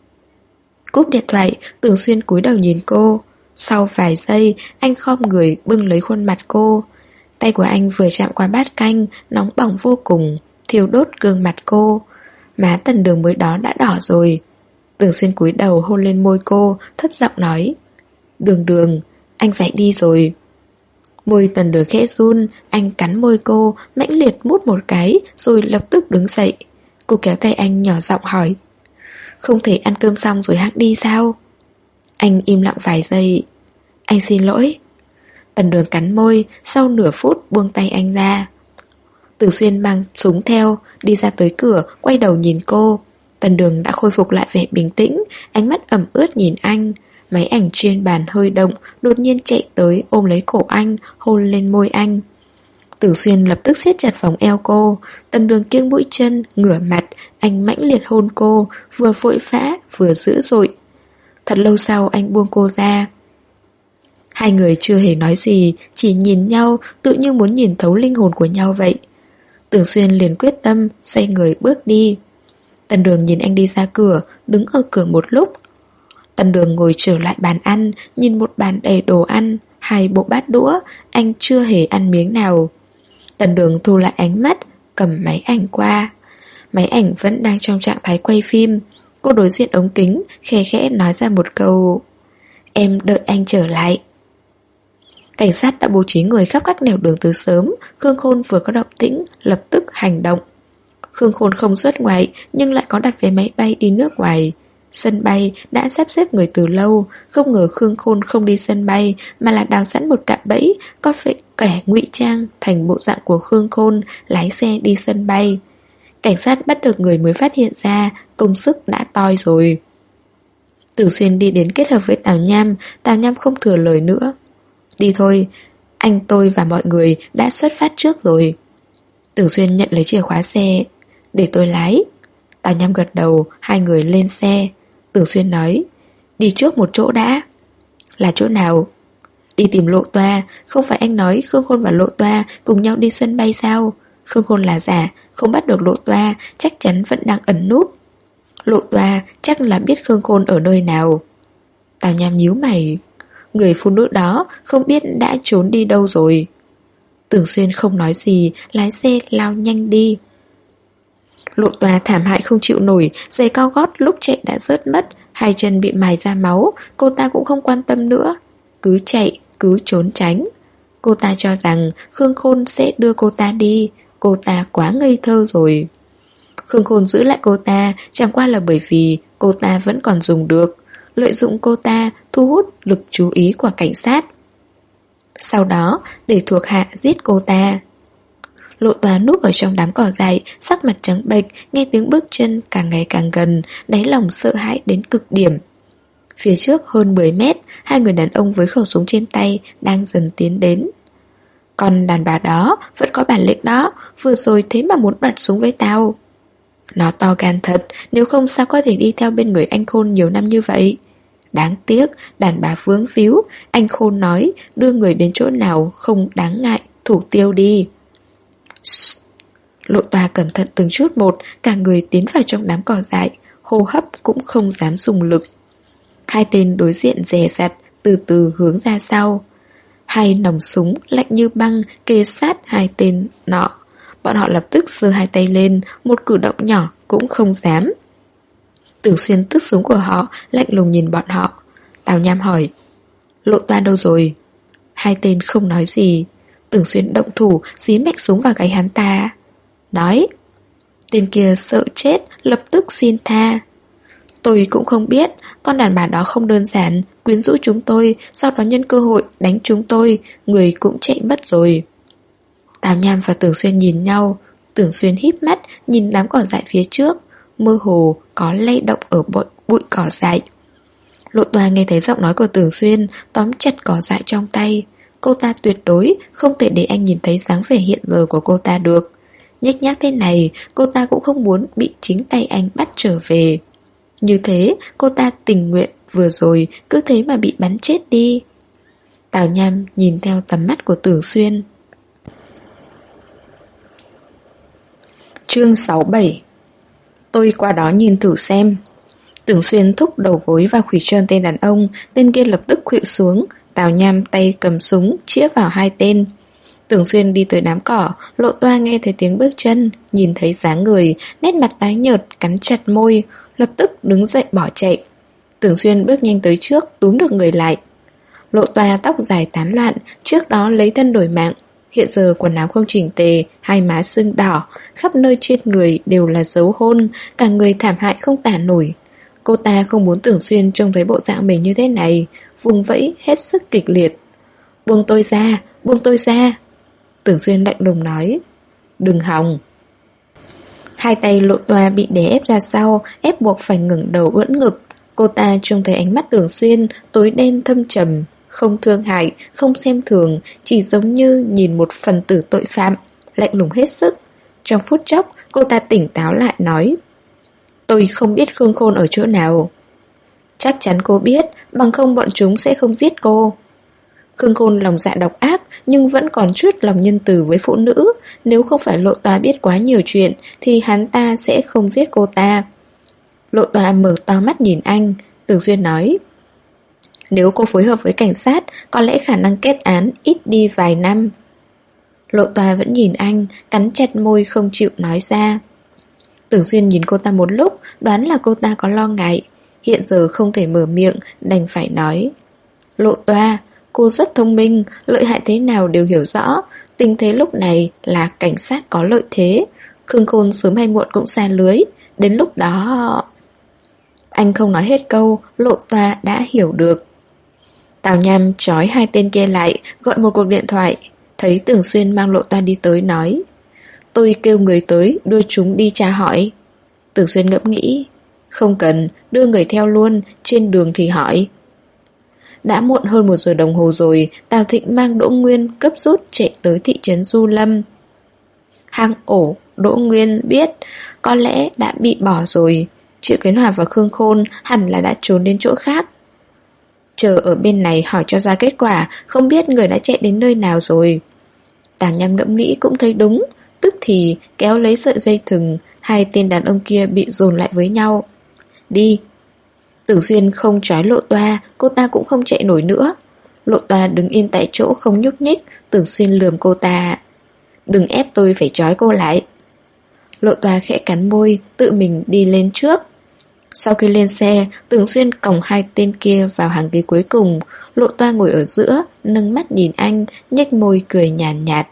Cúp điện thoại, Tưởng Xuyên cúi đầu nhìn cô. Sau vài giây, anh khom người bưng lấy khuôn mặt cô. Tay của anh vừa chạm qua bát canh, nóng bỏng vô cùng, thiêu đốt gương mặt cô. Má Tần Đường mới đó đã đỏ rồi. Tưởng Xuyên cúi đầu hôn lên môi cô, thấp giọng nói: Đường Đường, anh phải đi rồi. Môi Tần Đường khẽ run, anh cắn môi cô, mãnh liệt mút một cái, rồi lập tức đứng dậy. Cô kéo tay anh nhỏ giọng hỏi: Không thể ăn cơm xong rồi hẵng đi sao? Anh im lặng vài giây. Anh xin lỗi. Tần Đường cắn môi, sau nửa phút buông tay anh ra. Tưởng Xuyên mang súng theo, đi ra tới cửa, quay đầu nhìn cô. Tần Đường đã khôi phục lại vẻ bình tĩnh, ánh mắt ẩm ướt nhìn anh. Máy ảnh trên bàn hơi động, đột nhiên chạy tới ôm lấy cổ anh, hôn lên môi anh. Tưởng Xuyên lập tức siết chặt vòng eo cô. Tần Đường kiêng mũi chân, ngửa mặt, anh mãnh liệt hôn cô, vừa vội vã, vừa dữ dội. Thật lâu sau anh buông cô ra. Hai người chưa hề nói gì, chỉ nhìn nhau, tự như muốn nhìn thấu linh hồn của nhau vậy. Tưởng Xuyên liền quyết tâm, xoay người bước đi. Tần Đường nhìn anh đi ra cửa, đứng ở cửa một lúc. Tần Đường ngồi trở lại bàn ăn, nhìn một bàn đầy đồ ăn, hai bộ bát đũa, anh chưa hề ăn miếng nào. Tần Đường thu lại ánh mắt, cầm máy ảnh qua. Máy ảnh vẫn đang trong trạng thái quay phim. Cô đối diện ống kính, khẽ khẽ nói ra một câu: Em đợi anh trở lại. Cảnh sát đã bố trí người khắp các nẻo đường từ sớm. Khương Khôn vừa có động tĩnh, lập tức hành động. Khương Khôn không xuất ngoại, nhưng lại có đặt vé máy bay đi nước ngoài. Sân bay đã sắp xếp người từ lâu. Không ngờ Khương Khôn không đi sân bay, mà là đào sẵn một cạm bẫy, có phải kẻ ngụy trang thành bộ dạng của Khương Khôn, lái xe đi sân bay. Cảnh sát bắt được người mới phát hiện ra, công sức đã toi rồi. Tưởng Xuyên đi đến kết hợp với Tào Nham. Tào Nham không thừa lời nữa. Đi thôi, anh tôi và mọi người đã xuất phát trước rồi. Tưởng Xuyên nhận lấy chìa khóa xe. Để tôi lái. Tào Nham gật đầu, hai người lên xe. Tưởng Xuyên nói: Đi trước một chỗ đã. Là chỗ nào? Đi tìm Lộ Toa. Không phải anh nói Khương Khôn và Lộ Toa cùng nhau đi sân bay sao? Khương Khôn là giả, không bắt được Lộ Toa, chắc chắn vẫn đang ẩn núp. Lộ Toa chắc là biết Khương Khôn ở nơi nào. Tào Nham nhíu mày. Người phụ nữ đó không biết đã trốn đi đâu rồi. Tưởng Xuyên không nói gì, lái xe lao nhanh đi. Lộ Toa thảm hại không chịu nổi, giày cao gót lúc chạy đã rớt mất, hai chân bị mài ra máu. Cô ta cũng không quan tâm nữa, cứ chạy, cứ trốn tránh. Cô ta cho rằng Khương Khôn sẽ đưa cô ta đi. Cô ta quá ngây thơ rồi. Khương Khôn giữ lại cô ta chẳng qua là bởi vì cô ta vẫn còn dùng được, lợi dụng cô ta thu hút lực chú ý của cảnh sát, sau đó để thuộc hạ giết cô ta. Lộ Toa núp ở trong đám cỏ dại, sắc mặt trắng bệch, nghe tiếng bước chân càng ngày càng gần, đáy lòng sợ hãi đến cực điểm. Phía trước hơn mười mét, hai người đàn ông với khẩu súng trên tay đang dần tiến đến. Còn đàn bà đó vẫn có bản lĩnh đó, vừa rồi thế mà muốn bật súng với tao. Nó to gan thật, nếu không sao có thể đi theo bên người anh Khôn nhiều năm như vậy. Đáng tiếc, đàn bà vướng víu. Anh Khôn nói đưa người đến chỗ nào không đáng ngại, thủ tiêu đi. Shh. Lộ Toa cẩn thận từng chút một, cả người tiến vào trong đám cỏ dại, hô hấp cũng không dám dùng lực. Hai tên đối diện dè dặt, từ từ hướng ra sau. Hai nòng súng lạnh như băng kề sát hai tên nọ. bọn họ lập tức giơ hai tay lên, một cử động nhỏ cũng không dám. Tưởng Xuyên tước súng của họ, lạnh lùng nhìn bọn họ. Tào Nham hỏi, Lộ Toa đâu rồi? Hai tên không nói gì. Tưởng Xuyên động thủ, dí mạch súng vào gáy hắn ta. Nói. Tên kia sợ chết, lập tức xin tha. Tôi cũng không biết, con đàn bà đó không đơn giản, quyến rũ chúng tôi, sau đó nhân cơ hội đánh chúng tôi, người cũng chạy mất rồi. Tào Nham và Tưởng Xuyên nhìn nhau. Tưởng Xuyên híp mắt, nhìn đám cỏ dại phía trước, mơ hồ có lay động ở bụi, bụi cỏ dại. Lộ Toa nghe thấy giọng nói của Tưởng Xuyên, tóm chặt cỏ dại trong tay. Cô ta tuyệt đối không thể để anh nhìn thấy dáng vẻ hiện giờ của cô ta được. Nhếch nhác thế này, cô ta cũng không muốn bị chính tay anh bắt trở về. Như thế, cô ta tình nguyện vừa rồi cứ thế mà bị bắn chết đi. Tào Nham nhìn theo tầm mắt của Tưởng Xuyên. Chương sáu bảy. Tôi qua đó nhìn thử xem. Tưởng Xuyên thúc đầu gối vào khuỷu chân tên đàn ông, tên kia lập tức khuỵu xuống. Tào Nham tay cầm súng chĩa vào hai tên. Tưởng Xuyên đi tới đám cỏ, Lộ Toa nghe thấy tiếng bước chân, nhìn thấy dáng người, nét mặt tái nhợt, cắn chặt môi, lập tức đứng dậy bỏ chạy. Tưởng Xuyên bước nhanh tới trước, túm được người lại. Lộ Toa tóc dài tán loạn, trước đó lấy thân đổi mạng. Hiện giờ quần áo không chỉnh tề, hai má sưng đỏ, khắp nơi trên người đều là dấu hôn, cả người thảm hại không tả nổi. Cô ta không muốn Tưởng Xuyên trông thấy bộ dạng mình như thế này, vùng vẫy hết sức kịch liệt. Buông tôi ra, buông tôi ra. Tưởng Xuyên lạnh lùng nói. Đừng hòng. Hai tay Lộ Toa bị đè ép ra sau, ép buộc phải ngẩng đầu ưỡn ngực. Cô ta trông thấy ánh mắt Tưởng Xuyên tối đen thâm trầm, không thương hại, không xem thường, chỉ giống như nhìn một phần tử tội phạm, lạnh lùng hết sức. Trong phút chốc, cô ta tỉnh táo lại nói. Tôi không biết Khương Khôn ở chỗ nào. Chắc chắn cô biết, bằng không bọn chúng sẽ không giết cô. Khương Khôn lòng dạ độc ác, nhưng vẫn còn chút lòng nhân từ với phụ nữ. Nếu không phải Lộ Toa biết quá nhiều chuyện, thì hắn ta sẽ không giết cô ta. Lộ Toa mở to mắt nhìn anh. Tưởng Xuyên nói, nếu cô phối hợp với cảnh sát, có lẽ khả năng kết án ít đi vài năm. Lộ Toa vẫn nhìn anh, cắn chặt môi không chịu nói ra. Tưởng Xuyên nhìn cô ta một lúc, đoán là cô ta có lo ngại. Hiện giờ không thể mở miệng, đành phải nói. Lộ Toa, cô rất thông minh, lợi hại thế nào đều hiểu rõ. Tình thế lúc này là cảnh sát có lợi thế. Khương Khôn sớm hay muộn cũng xa lưới. Đến lúc đó... Anh không nói hết câu, Lộ Toa đã hiểu được. Tào Nham trói hai tên kia lại, gọi một cuộc điện thoại. Thấy Tưởng Xuyên mang Lộ Toa đi tới nói. Tôi kêu người tới, đưa chúng đi tra hỏi. Tưởng Xuyên ngẫm nghĩ. Không cần, đưa người theo luôn, trên đường thì hỏi. Đã muộn hơn một giờ đồng hồ rồi, Tào Thịnh mang Đỗ Nguyên cấp rút chạy tới thị trấn Du Lâm. Hang ổ, Đỗ Nguyên biết, có lẽ đã bị bỏ rồi. Triệu Kiến Hòa và Khương Khôn hẳn là đã trốn đến chỗ khác. Chờ ở bên này hỏi cho ra kết quả, không biết người đã chạy đến nơi nào rồi. Tào Nham ngẫm nghĩ cũng thấy đúng, tức thì kéo lấy sợi dây thừng, hai tên đàn ông kia bị dồn lại với nhau. Đi. Tưởng Xuyên không trói Lộ Toa, cô ta cũng không chạy nổi nữa. Lộ Toa đứng yên tại chỗ không nhúc nhích. Tưởng Xuyên lườm cô ta. Đừng ép tôi phải trói cô lại. Lộ Toa khẽ cắn môi, tự mình đi lên trước. Sau khi lên xe, Tưởng Xuyên còng hai tên kia vào hàng ghế cuối cùng. Lộ Toa ngồi ở giữa, nâng mắt nhìn anh, nhếch môi cười nhàn nhạt, nhạt.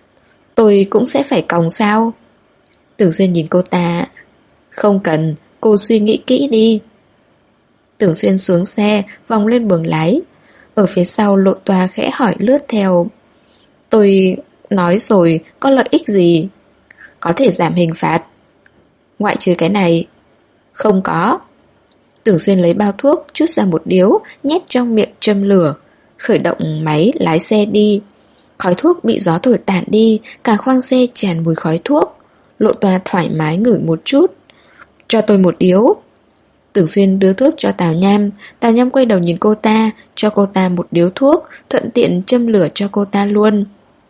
Tôi cũng sẽ phải còng sao? Tưởng Xuyên nhìn cô ta. Không cần, cô suy nghĩ kỹ đi. Tưởng Xuyên xuống xe, vòng lên buồng lái. Ở phía sau Lộ Toa khẽ hỏi lướt theo. Tôi nói rồi, có lợi ích gì? Có thể giảm hình phạt. Ngoại trừ cái này. Không có. Tưởng Xuyên lấy bao thuốc, trút ra một điếu, nhét trong miệng châm lửa. Khởi động máy lái xe đi. Khói thuốc bị gió thổi tản đi, cả khoang xe tràn mùi khói thuốc. Lộ Toa thoải mái ngửi một chút. Cho tôi một điếu. Tưởng Xuyên đưa thuốc cho Tào Nham. Tào Nham quay đầu nhìn cô ta, cho cô ta một điếu thuốc, thuận tiện châm lửa cho cô ta luôn.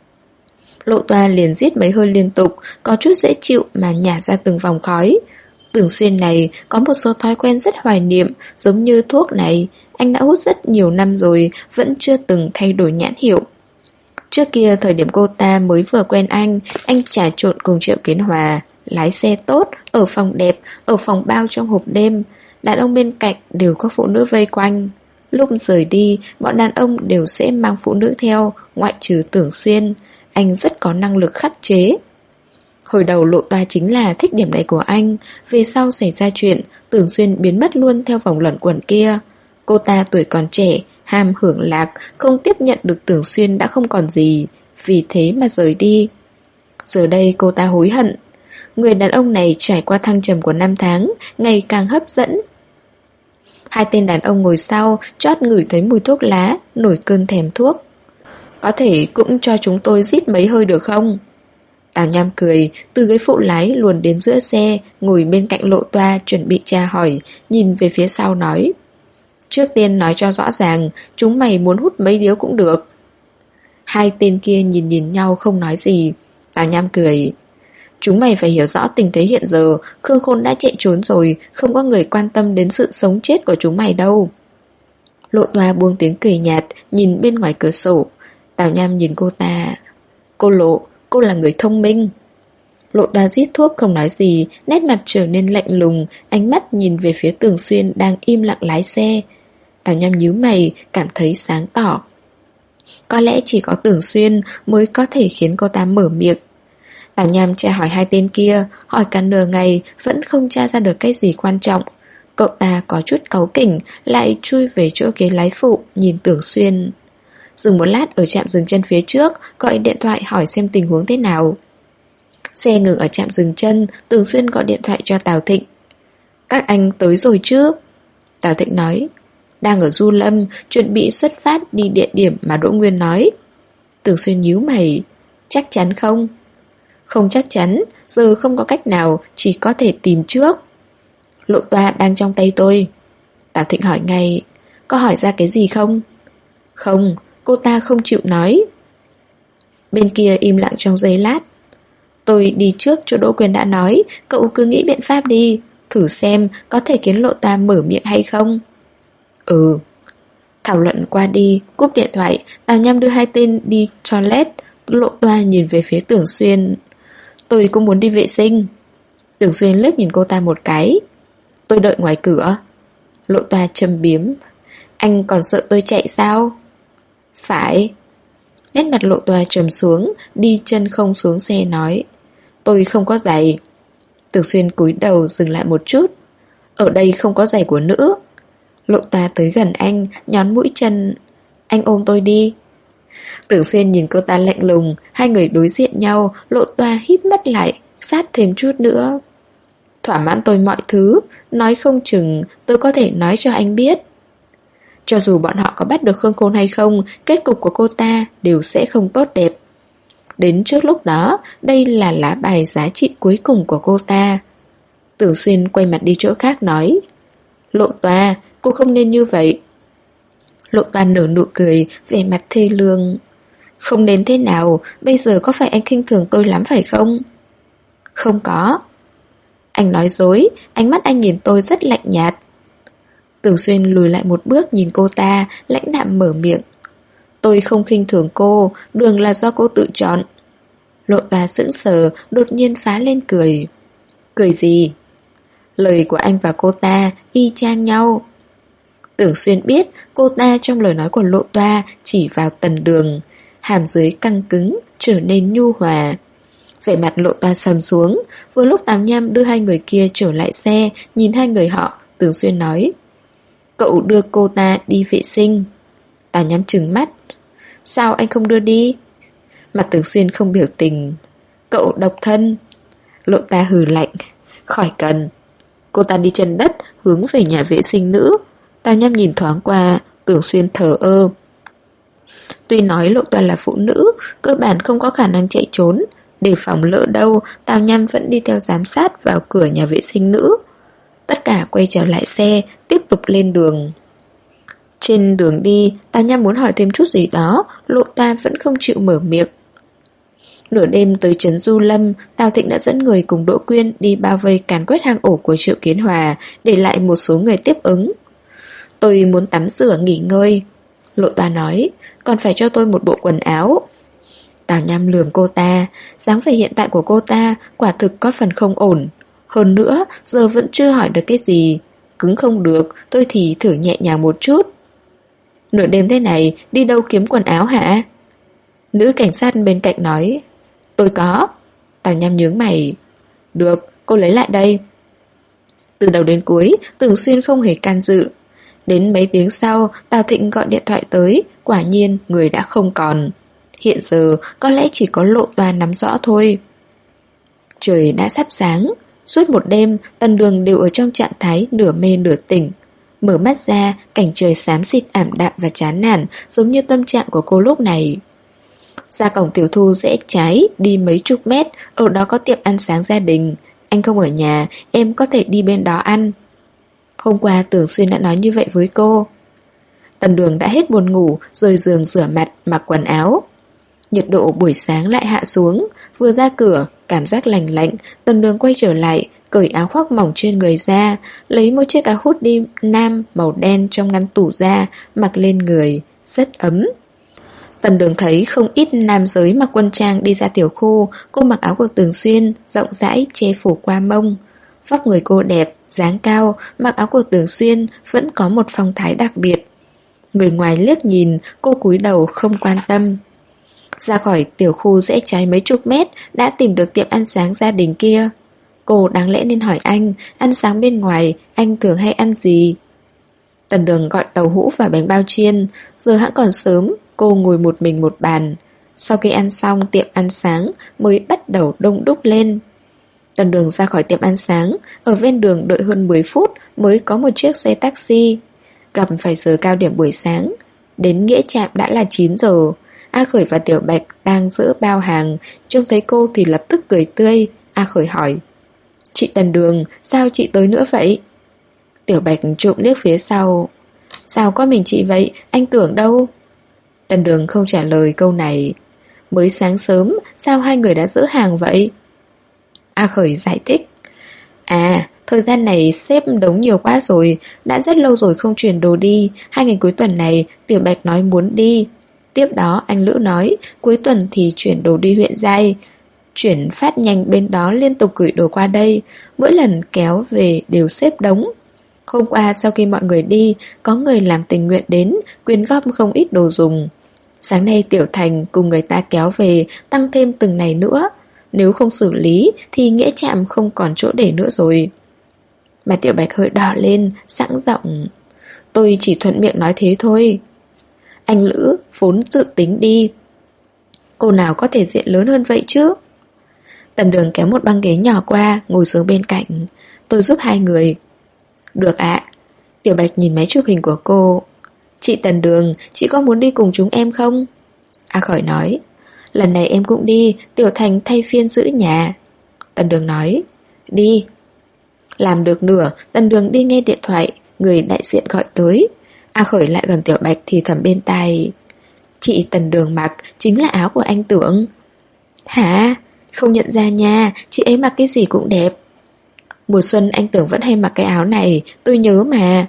Lộ Toa liền rít mấy hơi liên tục, có chút dễ chịu mà nhả ra từng vòng khói. Tưởng Xuyên này có một số thói quen rất hoài niệm, giống như thuốc này, anh đã hút rất nhiều năm rồi, vẫn chưa từng thay đổi nhãn hiệu. Trước kia thời điểm cô ta mới vừa quen anh, anh trà trộn cùng Triệu Kiến Hòa, lái xe tốt, ở phòng đẹp, ở phòng bao trong hộp đêm. Đàn ông bên cạnh đều có phụ nữ vây quanh. Lúc rời đi, bọn đàn ông đều sẽ mang phụ nữ theo, ngoại trừ Tưởng Xuyên. Anh rất có năng lực khắc chế. Hồi đầu Lộ Toa chính là thích điểm này của anh. Về sau xảy ra chuyện, Tưởng Xuyên biến mất luôn theo vòng luẩn quẩn kia. Cô ta tuổi còn trẻ, ham hưởng lạc, không tiếp nhận được Tưởng Xuyên đã không còn gì, vì thế mà rời đi. Giờ đây cô ta hối hận. Người đàn ông này trải qua thăng trầm của năm tháng, ngày càng hấp dẫn. Hai tên đàn ông ngồi sau, chót ngửi thấy mùi thuốc lá, nổi cơn thèm thuốc. Có thể cũng cho chúng tôi rít mấy hơi được không? Tào Nham cười, từ ghế phụ lái luồn đến giữa xe, ngồi bên cạnh Lộ Toa chuẩn bị tra hỏi, nhìn về phía sau nói. Trước tiên nói cho rõ ràng, chúng mày muốn hút mấy điếu cũng được. Hai tên kia nhìn nhìn nhau không nói gì. Tào Nham cười. Chúng mày phải hiểu rõ tình thế hiện giờ, Khương Khôn đã chạy trốn rồi, không có người quan tâm đến sự sống chết của chúng mày đâu. Lộ Toa buông tiếng cười nhạt, nhìn bên ngoài cửa sổ. Tào Nham nhìn cô ta. Cô Lộ, cô là người thông minh. Lộ Toa rít thuốc không nói gì, nét mặt trở nên lạnh lùng, ánh mắt nhìn về phía Tưởng Xuyên đang im lặng lái xe. Tào Nham nhíu mày, cảm thấy sáng tỏ. Có lẽ chỉ có Tưởng Xuyên mới có thể khiến cô ta mở miệng. Tào Nham tra hỏi hai tên kia, hỏi cả nửa ngày vẫn không tra ra được cái gì quan trọng. Cậu ta có chút cáu kỉnh, lại chui về chỗ ghế lái phụ, nhìn Tưởng Xuyên. Dừng một lát ở trạm dừng chân phía trước, gọi điện thoại hỏi xem tình huống thế nào. Xe ngừng ở trạm dừng chân, Tưởng Xuyên gọi điện thoại cho Tào Thịnh. Các anh tới rồi chứ? Tào Thịnh nói. Đang ở Du Lâm, chuẩn bị xuất phát đi địa điểm mà Đỗ Nguyên nói. Tưởng Xuyên nhíu mày. Chắc chắn không? Không chắc chắn, giờ không có cách nào, chỉ có thể tìm trước. Lộ Toa đang trong tay tôi. Tào Thịnh hỏi ngay. Có hỏi ra cái gì không? Không, cô ta không chịu nói. Bên kia im lặng trong giây lát. Tôi đi trước chỗ Đỗ Quyền đã nói, cậu cứ nghĩ biện pháp đi, thử xem có thể khiến Lộ Toa mở miệng hay không. Ừ. Thảo luận qua đi, cúp điện thoại, Tào Nham đưa hai tên đi toilet. Lộ Toa nhìn về phía Tưởng Xuyên. Tôi cũng muốn đi vệ sinh. Tưởng Xuyên liếc nhìn cô ta một cái. Tôi đợi ngoài cửa. Lộ Toa châm biếm. Anh còn sợ tôi chạy sao? Phải. Nét mặt Lộ Toa trầm xuống, đi chân không xuống xe nói. Tôi không có giày. Tưởng Xuyên cúi đầu dừng lại một chút. Ở đây không có giày của nữ. Lộ Toa tới gần anh, nhón mũi chân. Anh ôm tôi đi. Tưởng Xuyên nhìn cô ta lạnh lùng, hai người đối diện nhau, Lộ Toa híp mắt lại, sát thêm chút nữa. Thỏa mãn tôi mọi thứ, nói không chừng tôi có thể nói cho anh biết. Cho dù bọn họ có bắt được Khương Khôn hay không, kết cục của cô ta đều sẽ không tốt đẹp. Đến trước lúc đó, đây là lá bài giá trị cuối cùng của cô ta. Tưởng Xuyên quay mặt đi chỗ khác nói. Lộ Toa, cô không nên như vậy. Lộ Toa nở nụ cười, vẻ mặt thê lương. Không nên thế nào, bây giờ có phải anh khinh thường tôi lắm phải không? Không có. Anh nói dối, ánh mắt anh nhìn tôi rất lạnh nhạt. Tưởng Xuyên lùi lại một bước nhìn cô ta, lãnh đạm mở miệng. Tôi không khinh thường cô, đường là do cô tự chọn. Lộ Toa sững sờ, đột nhiên phá lên cười. Cười gì? Lời của anh và cô ta y chang nhau. Tưởng Xuyên biết cô ta trong lời nói của Lộ Toa chỉ vào Tần Đường, hàm dưới căng cứng, trở nên nhu hòa. Vẻ mặt Lộ Toa sầm xuống. Vừa lúc Tào Nham đưa hai người kia trở lại xe, nhìn hai người họ, Tưởng Xuyên nói. Cậu đưa cô ta đi vệ sinh. Tào Nham trừng mắt. Sao anh không đưa đi? Mặt Tưởng Xuyên không biểu tình. Cậu độc thân. Lộ Toa hừ lạnh. Khỏi cần. Cô ta đi chân đất, hướng về nhà vệ sinh nữ. Tào Nham nhìn thoáng qua, Tưởng Xuyên thờ ơ. Tuy nói Lộ Toa là phụ nữ, cơ bản không có khả năng chạy trốn. Để phòng lỡ đâu, Tào Nham vẫn đi theo giám sát vào cửa nhà vệ sinh nữ. Tất cả quay trở lại xe, tiếp tục lên đường. Trên đường đi, Tào Nham muốn hỏi thêm chút gì đó, Lộ Toa vẫn không chịu mở miệng. Nửa đêm tới trấn Du Lâm, Tào Thịnh đã dẫn người cùng Đỗ Quyên đi bao vây càn quét hang ổ của Triệu Kiến Hòa, để lại một số người tiếp ứng. Tôi muốn tắm rửa nghỉ ngơi. Lộ Toa nói, còn phải cho tôi một bộ quần áo. Tào Nham lườm cô ta. Dáng vẻ hiện tại của cô ta quả thực có phần không ổn. Hơn nữa, giờ vẫn chưa hỏi được cái gì. Cứng không được, tôi thì thử nhẹ nhàng một chút. Nửa đêm thế này, đi đâu kiếm quần áo hả? Nữ cảnh sát bên cạnh nói. Tôi có. Tào Nham nhướng mày. Được, cô lấy lại đây. Từ đầu đến cuối, Tưởng Xuyên không hề can dự. Đến mấy tiếng sau, Tào Thịnh gọi điện thoại tới. Quả nhiên, người đã không còn. Hiện giờ, có lẽ chỉ có Lộ Toa nắm rõ thôi. Trời đã sắp sáng. Suốt một đêm, Tần Đường đều ở trong trạng thái nửa mê nửa tỉnh. Mở mắt ra, cảnh trời xám xịt ảm đạm và chán nản, giống như tâm trạng của cô lúc này. Ra cổng Tiểu Thu rẽ trái, đi mấy chục mét, ở đó có tiệm ăn sáng gia đình. Anh không ở nhà, em có thể đi bên đó ăn. Hôm qua Tưởng Xuyên đã nói như vậy với cô. Tần Đường đã hết buồn ngủ, rời giường rửa mặt, mặc quần áo. Nhiệt độ buổi sáng lại hạ xuống. Vừa ra cửa, cảm giác lành lạnh. Tần Đường quay trở lại, cởi áo khoác mỏng trên người ra, lấy một chiếc áo hoodie nam màu đen trong ngăn tủ ra, mặc lên người, rất ấm. Tần Đường thấy không ít nam giới mặc quân trang đi ra tiểu khu. Cô mặc áo của Tưởng Xuyên, rộng rãi che phủ qua mông. Vóc người cô đẹp, dáng cao, mặc áo của Tưởng Xuyên vẫn có một phong thái đặc biệt. Người ngoài liếc nhìn, cô cúi đầu không quan tâm. Ra khỏi tiểu khu rẽ trái mấy chục mét, đã tìm được tiệm ăn sáng gia đình kia. Cô đáng lẽ nên hỏi anh, ăn sáng bên ngoài, anh thường hay ăn gì? Tần Đường gọi tàu hũ và bánh bao chiên. Giờ hãng còn sớm, cô ngồi một mình một bàn. Sau khi ăn xong tiệm ăn sáng mới bắt đầu đông đúc lên. Tần Đường ra khỏi tiệm ăn sáng, ở ven đường đợi hơn mười phút mới có một chiếc xe taxi. Gặp phải giờ cao điểm buổi sáng. Đến nghĩa trạm đã là chín giờ. A Khởi và Tiểu Bạch đang giữ bao hàng, trông thấy cô thì lập tức cười tươi. A Khởi hỏi. Chị Tần Đường, sao chị tới nữa vậy? Tiểu Bạch trộm liếc phía sau. Sao có mình chị vậy, anh Tưởng đâu? Tần Đường không trả lời câu này. Mới sáng sớm, sao hai người đã giữ hàng vậy? A Khởi giải thích. À, thời gian này xếp đống nhiều quá rồi, đã rất lâu rồi không chuyển đồ đi. Hai ngày cuối tuần này, Tiểu Bạch nói muốn đi. Tiếp đó anh Lữ nói, cuối tuần thì chuyển đồ đi huyện Giai. Chuyển phát nhanh bên đó liên tục gửi đồ qua đây. Mỗi lần kéo về đều xếp đống. Hôm qua sau khi mọi người đi, có người làm tình nguyện đến, quyên góp không ít đồ dùng. Sáng nay Tiểu Thành cùng người ta kéo về, tăng thêm từng này nữa. Nếu không xử lý thì nghĩa trạm không còn chỗ để nữa rồi. Mà Tiểu Bạch hơi đỏ lên, sẵn giọng. Tôi chỉ thuận miệng nói thế thôi. Anh Lữ vốn dự tính đi. Cô nào có thể diện lớn hơn vậy chứ? Tần Đường kéo một băng ghế nhỏ qua, ngồi xuống bên cạnh. Tôi giúp hai người. Được ạ. Tiểu Bạch nhìn máy chụp hình của cô. Chị Tần Đường, chị có muốn đi cùng chúng em không? A Khởi nói. Lần này em cũng đi, Tiểu Thành thay phiên giữ nhà. Tần Đường nói. Đi. Làm được nửa, Tần Đường đi nghe điện thoại. Người đại diện gọi tới. A Khởi lại gần Tiểu Bạch thì thầm bên tai. Chị Tần Đường mặc chính là áo của anh Tưởng. Hả? Không nhận ra nha, chị ấy mặc cái gì cũng đẹp. Mùa xuân anh Tưởng vẫn hay mặc cái áo này, tôi nhớ mà.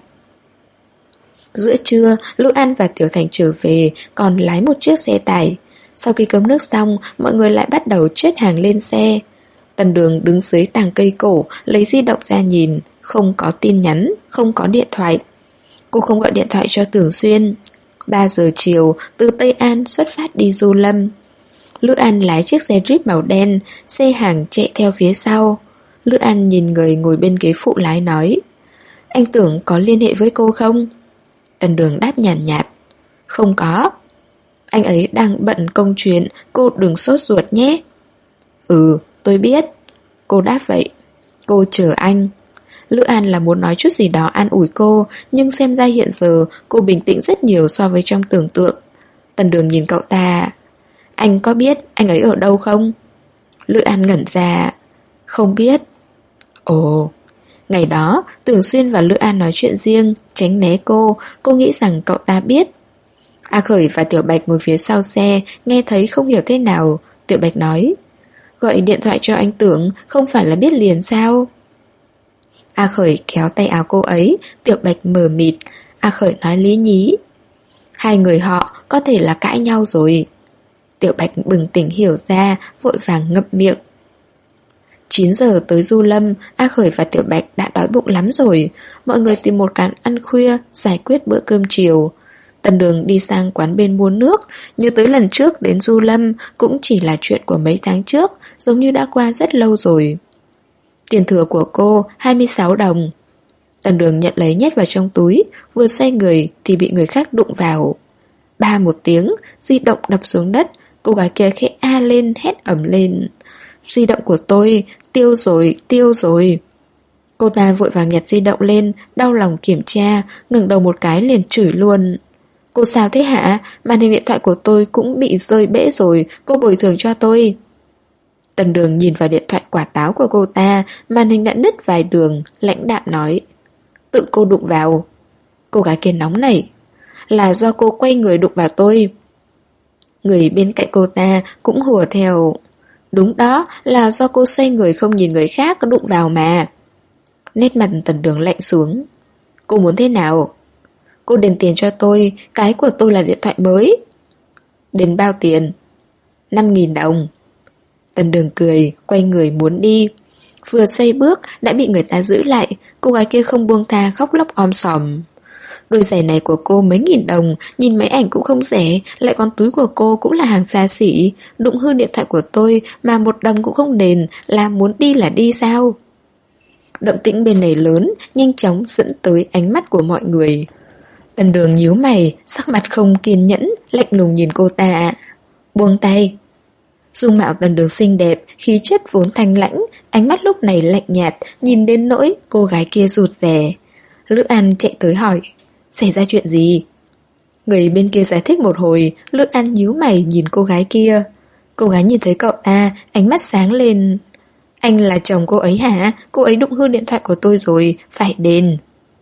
Giữa trưa, Lữ An và Tiểu Thành trở về, còn lái một chiếc xe tải. Sau khi cơm nước xong, mọi người lại bắt đầu chất hàng lên xe. Tần Đường đứng dưới tàng cây cổ, lấy di động ra nhìn. Không có tin nhắn, không có điện thoại. Cô không gọi điện thoại cho Tưởng Xuyên. Ba giờ chiều, từ Tây An xuất phát đi Du Lâm. Lữ An lái chiếc xe Jeep màu đen, xe hàng chạy theo phía sau. Lữ An nhìn người ngồi bên ghế phụ lái nói. Anh Tưởng có liên hệ với cô không? Tần Đường đáp nhàn nhạt, nhạt. Không có. Anh ấy đang bận công chuyện, cô đừng sốt ruột nhé. Ừ, tôi biết. Cô đáp vậy. Cô chờ anh. Lữ An là muốn nói chút gì đó an ủi cô, nhưng xem ra hiện giờ cô bình tĩnh rất nhiều so với trong tưởng tượng. Tần Đường nhìn cậu ta. Anh có biết anh ấy ở đâu không? Lữ An ngẩn ra. Không biết. Ồ. Ngày đó Tưởng Xuyên và Lữ An nói chuyện riêng, tránh né cô. Cô nghĩ rằng cậu ta biết. A Khởi và Tiểu Bạch ngồi phía sau xe, nghe thấy không hiểu thế nào. Tiểu Bạch nói. Gọi điện thoại cho anh Tưởng, không phải là biết liền sao? A Khởi kéo tay áo cô ấy. Tiểu Bạch mờ mịt. A Khởi nói lý nhí. Hai người họ có thể là cãi nhau rồi. Tiểu Bạch bừng tỉnh hiểu ra, vội vàng ngậm miệng. Chín giờ tới Du Lâm, A Khởi và Tiểu Bạch đã đói bụng lắm rồi. Mọi người tìm một quán ăn khuya, giải quyết bữa cơm chiều. Tần Đường đi sang quán bên mua nước. Như tới lần trước đến Du Lâm cũng chỉ là chuyện của mấy tháng trước, giống như đã qua rất lâu rồi. Tiền thừa của cô hai mươi sáu đồng. Tần Đường nhận lấy nhét vào trong túi, vừa xoay người thì bị người khác đụng vào. Ba một tiếng, di động đập xuống đất. Cô gái kia khẽ a lên, hét ầm lên. Di động của tôi, tiêu rồi, tiêu rồi. Cô ta vội vàng nhặt di động lên, đau lòng kiểm tra, ngẩng đầu một cái liền chửi luôn. Cô sao thế hả? Màn hình điện thoại của tôi cũng bị rơi bể rồi, cô bồi thường cho tôi. Tần Đường nhìn vào điện thoại quả táo của cô ta, màn hình đã nứt vài đường, lãnh đạm nói. Tự cô đụng vào. Cô gái kia nóng nảy. Là do cô quay người đụng vào tôi. Người bên cạnh cô ta cũng hùa theo. Đúng đó, là do cô xoay người không nhìn người khác đụng vào mà. Nét mặt Tần Đường lạnh xuống. Cô muốn thế nào? Cô đền tiền cho tôi, cái của tôi là điện thoại mới. Đền bao tiền? năm nghìn đồng. Tần Đường cười, quay người muốn đi. Vừa xoay bước đã bị người ta giữ lại. Cô gái kia không buông tha, khóc lóc om sòm. Đôi giày này của cô mấy nghìn đồng, nhìn máy ảnh cũng không rẻ, lại còn túi của cô cũng là hàng xa xỉ. Đụng hư điện thoại của tôi mà một đồng cũng không đền, là muốn đi là đi sao? Động tĩnh bên này lớn, nhanh chóng dẫn tới ánh mắt của mọi người. Tần Đường nhíu mày, sắc mặt không kiên nhẫn, lạnh lùng nhìn cô ta. Buông tay. Dung mạo Tần Đường xinh đẹp, khí chất vốn thanh lãnh, ánh mắt lúc này lạnh nhạt, nhìn đến nỗi cô gái kia rụt rè. Lữ An chạy tới hỏi, xảy ra chuyện gì? Người bên kia giải thích một hồi, Lữ An nhíu mày nhìn cô gái kia. Cô gái nhìn thấy cậu ta, ánh mắt sáng lên. Anh là chồng cô ấy hả? Cô ấy đụng hư điện thoại của tôi rồi, phải đền.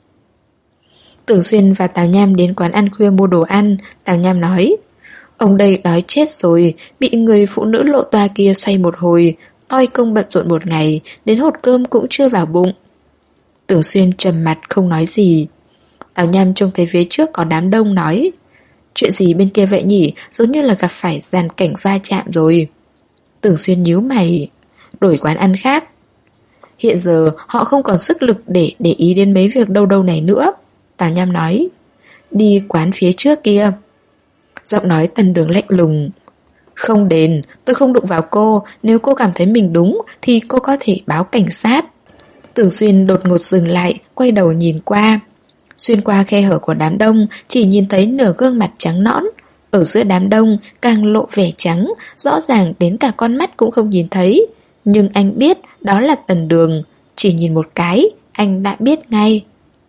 Tưởng Xuyên và Tào Nham đến quán ăn khuya mua đồ ăn. Tào Nham nói, ông đây đói chết rồi, bị người phụ nữ lộ toa kia xoay một hồi, oi công bận rộn một ngày, đến hột cơm cũng chưa vào bụng. Tưởng Xuyên trầm mặt không nói gì. Tào Nham trông thấy phía trước có đám đông nói, chuyện gì bên kia vậy nhỉ, giống như là gặp phải dàn cảnh va chạm rồi. Tưởng Xuyên nhíu mày, đổi quán ăn khác. Hiện giờ họ không còn sức lực để để ý đến mấy việc đâu đâu này nữa. Tào Nham nói, đi quán phía trước kia. Giọng nói Tần Đường lạnh lùng. Không đền, tôi không đụng vào cô, nếu cô cảm thấy mình đúng thì cô có thể báo cảnh sát. Tưởng Xuyên đột ngột dừng lại, quay đầu nhìn qua. Xuyên qua khe hở của đám đông, chỉ nhìn thấy nửa gương mặt trắng nõn. Ở giữa đám đông càng lộ vẻ trắng, rõ ràng đến cả con mắt cũng không nhìn thấy. Nhưng anh biết đó là Tần Đường, chỉ nhìn một cái, anh đã biết ngay.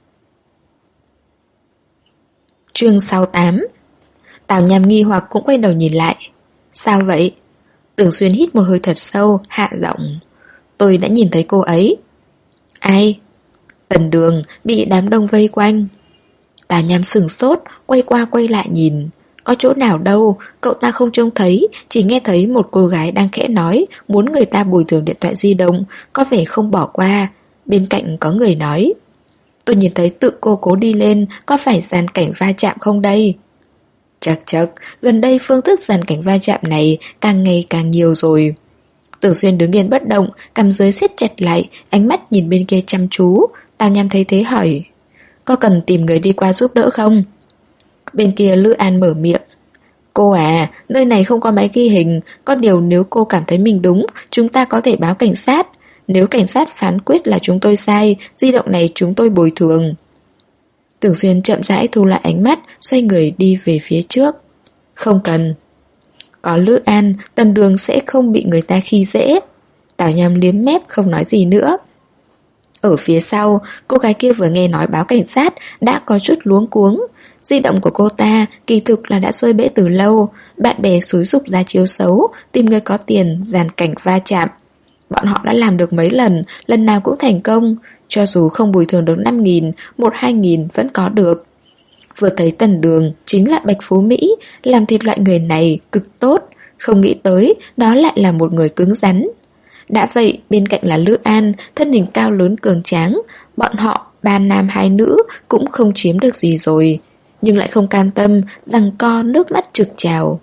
Chương sáu mươi tám. Tào Nham nghi hoặc cũng quay đầu nhìn lại. Sao vậy? Tưởng Xuyên hít một hơi thật sâu, hạ giọng. Tôi đã nhìn thấy cô ấy. Ai? Tần Đường bị đám đông vây quanh. Tào Nham sửng sốt, quay qua quay lại nhìn. Có chỗ nào đâu, cậu ta không trông thấy, chỉ nghe thấy một cô gái đang khẽ nói, muốn người ta bồi thường điện thoại di động, có vẻ không bỏ qua. Bên cạnh có người nói, tôi nhìn thấy tự cô cố đi lên, có phải dàn cảnh va chạm không đây? Chật chật, gần đây phương thức dàn cảnh va chạm này càng ngày càng nhiều rồi. Tưởng Xuyên đứng yên bất động, cằm dưới siết chặt lại, ánh mắt nhìn bên kia chăm chú. Tào Nham thấy thế hỏi, có cần tìm người đi qua giúp đỡ không? Bên kia Lữ An mở miệng, cô à, nơi này không có máy ghi hình, có điều nếu cô cảm thấy mình đúng, chúng ta có thể báo cảnh sát. Nếu cảnh sát phán quyết là chúng tôi sai, di động này chúng tôi bồi thường. Tưởng Xuyên chậm rãi thu lại ánh mắt, xoay người đi về phía trước. Không cần. Có Lữ An, Tần Đường sẽ không bị người ta khi dễ. Tào Nham liếm mép không nói gì nữa. Ở phía sau, cô gái kia vừa nghe nói báo cảnh sát đã có chút luống cuống. Di động của cô ta kỳ thực là đã rơi bể từ lâu. Bạn bè xúi giục ra chiếu xấu, tìm người có tiền, dàn cảnh va chạm. Bọn họ đã làm được mấy lần, lần nào cũng thành công. Cho dù không bồi thường được năm nghìn, một hai nghìn vẫn có được. Vừa thấy Tần Đường chính là Bạch Phú Mỹ, làm thịt loại người này cực tốt. Không nghĩ tới đó lại là một người cứng rắn. Đã vậy bên cạnh là Lữ An, thân hình cao lớn cường tráng. Bọn họ ba nam hai nữ cũng không chiếm được gì rồi, nhưng lại không cam tâm, giằng co nước mắt trực trào.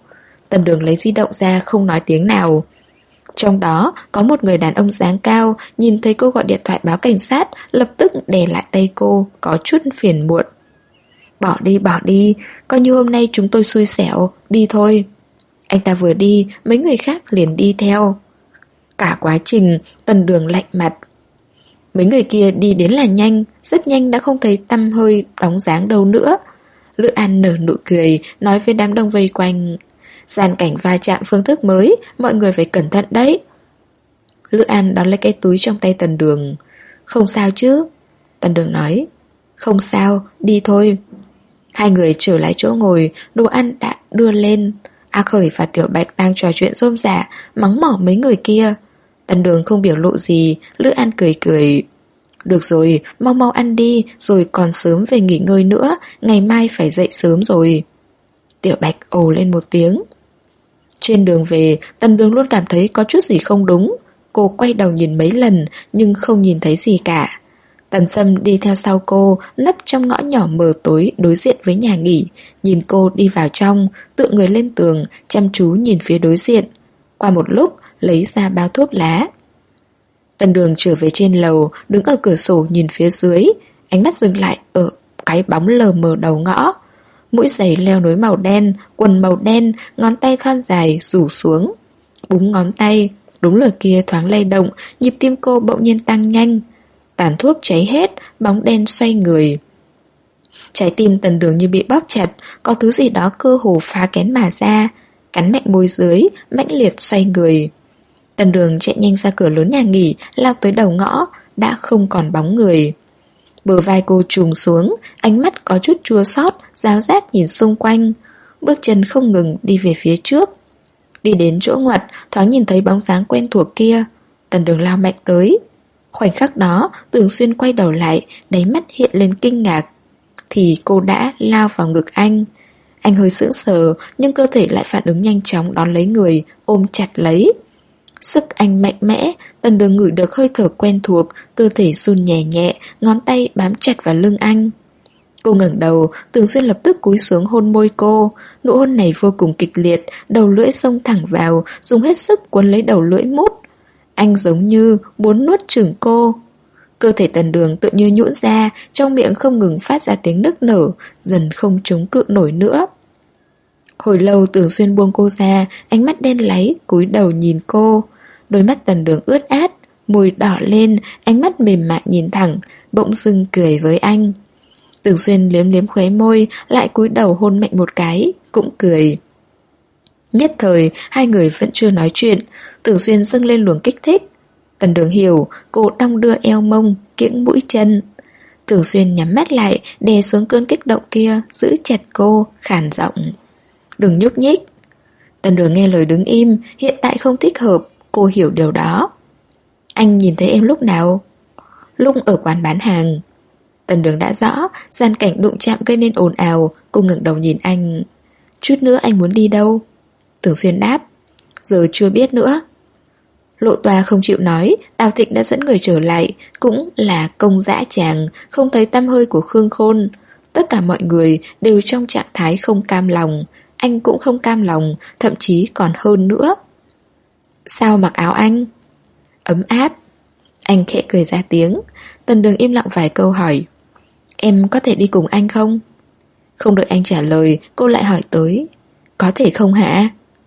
Tần Đường lấy di động ra không nói tiếng nào. Trong đó có một người đàn ông dáng cao, nhìn thấy cô gọi điện thoại báo cảnh sát, lập tức đè lại tay cô, có chút phiền muộn. Bỏ đi, bỏ đi, coi như hôm nay chúng tôi xui xẻo, đi thôi. Anh ta vừa đi, mấy người khác liền đi theo. Cả quá trình, Tần Đường lạnh mặt. Mấy người kia đi đến là nhanh, rất nhanh đã không thấy tăm hơi bóng dáng đâu nữa. Lữ An nở nụ cười, nói với đám đông vây quanh. Gian cảnh va chạm phương thức mới, mọi người phải cẩn thận đấy. Lữ An đón lấy cái túi trong tay Tần Đường. Không sao chứ? Tần Đường nói. Không sao, đi thôi. Hai người trở lại chỗ ngồi, đồ ăn đã đưa lên. A Khởi và Tiểu Bạch đang trò chuyện rôm rả, mắng mỏ mấy người kia. Tần Đường không biểu lộ gì, Lữ An cười cười. Được rồi, mau mau ăn đi, rồi còn sớm về nghỉ ngơi nữa, ngày mai phải dậy sớm rồi. Tiểu Bạch ồ lên một tiếng. Trên đường về, Tần Đường luôn cảm thấy có chút gì không đúng. Cô quay đầu nhìn mấy lần, nhưng không nhìn thấy gì cả. Tần Sâm đi theo sau cô, nấp trong ngõ nhỏ mờ tối đối diện với nhà nghỉ. Nhìn cô đi vào trong, tựa người lên tường, chăm chú nhìn phía đối diện. Qua một lúc, lấy ra bao thuốc lá. Tần Đường trở về trên lầu, đứng ở cửa sổ nhìn phía dưới. Ánh mắt dừng lại ở cái bóng lờ mờ đầu ngõ. Mũi giày leo nối màu đen, quần màu đen, ngón tay thon dài rủ xuống. Búng ngón tay, đúng lời kia thoáng lay động, nhịp tim cô bỗng nhiên tăng nhanh. Tàn thuốc cháy hết, bóng đen xoay người. Trái tim Tần Đường như bị bóp chặt, có thứ gì đó cơ hồ phá kén mà ra. Cắn mạnh môi dưới, mãnh liệt xoay người. Tần Đường chạy nhanh ra cửa lớn nhà nghỉ, lao tới đầu ngõ, đã không còn bóng người. Bờ vai cô trùng xuống, ánh mắt có chút chua xót, giáo giác nhìn xung quanh. Bước chân không ngừng đi về phía trước. Đi đến chỗ ngoặt, thoáng nhìn thấy bóng dáng quen thuộc kia. Tần Đường lao mạnh tới. Khoảnh khắc đó, Tưởng Xuyên quay đầu lại, đáy mắt hiện lên kinh ngạc. Thì cô đã lao vào ngực anh. Anh hơi sững sờ, nhưng cơ thể lại phản ứng nhanh chóng đón lấy người, ôm chặt lấy. Sức anh mạnh mẽ, Tần Đường ngửi được hơi thở quen thuộc, cơ thể run nhẹ nhẹ, ngón tay bám chặt vào lưng anh. Cô ngẩng đầu, Tưởng Xuyên lập tức cúi xuống hôn môi cô. Nụ hôn này vô cùng kịch liệt, đầu lưỡi xông thẳng vào, dùng hết sức cuốn lấy đầu lưỡi mút. Anh giống như muốn nuốt chửng cô. Cơ thể Tần Đường tự như nhũn ra, trong miệng không ngừng phát ra tiếng nức nở, dần không chống cự nổi nữa. Hồi lâu Tưởng Xuyên buông cô ra, ánh mắt đen láy, cúi đầu nhìn cô. Đôi mắt Tần Đường ướt át, môi đỏ lên, ánh mắt mềm mại nhìn thẳng, bỗng dưng cười với anh. Tưởng Xuyên liếm liếm khóe môi, lại cúi đầu hôn mạnh một cái, cũng cười. Nhất thời, hai người vẫn chưa nói chuyện, Tưởng Xuyên dâng lên luồng kích thích. Tần Đường hiểu, cô đong đưa eo mông, kiễng mũi chân. Tưởng Xuyên nhắm mắt lại, đè xuống cơn kích động kia, giữ chặt cô, khàn giọng. Đừng nhúc nhích. Tần Đường nghe lời đứng im, hiện tại không thích hợp, cô hiểu điều đó. Anh nhìn thấy em lúc nào? Lúc ở quán bán hàng. Tần Đường đã rõ, gian cảnh đụng chạm gây nên ồn ào, cô ngẩng đầu nhìn anh. Chút nữa anh muốn đi đâu? Tưởng Xuyên đáp. Giờ chưa biết nữa. Lộ Toa không chịu nói, Tào Thịnh đã dẫn người trở lại, cũng là công dã tràng, không thấy tăm hơi của Khương Khôn. Tất cả mọi người đều trong trạng thái không cam lòng, anh cũng không cam lòng, thậm chí còn hơn nữa. Sao mặc áo anh? Ấm áp. Anh khẽ cười ra tiếng. Tần Đường im lặng vài câu hỏi. Em có thể đi cùng anh không? Không đợi anh trả lời, cô lại hỏi tới. Có thể không hả?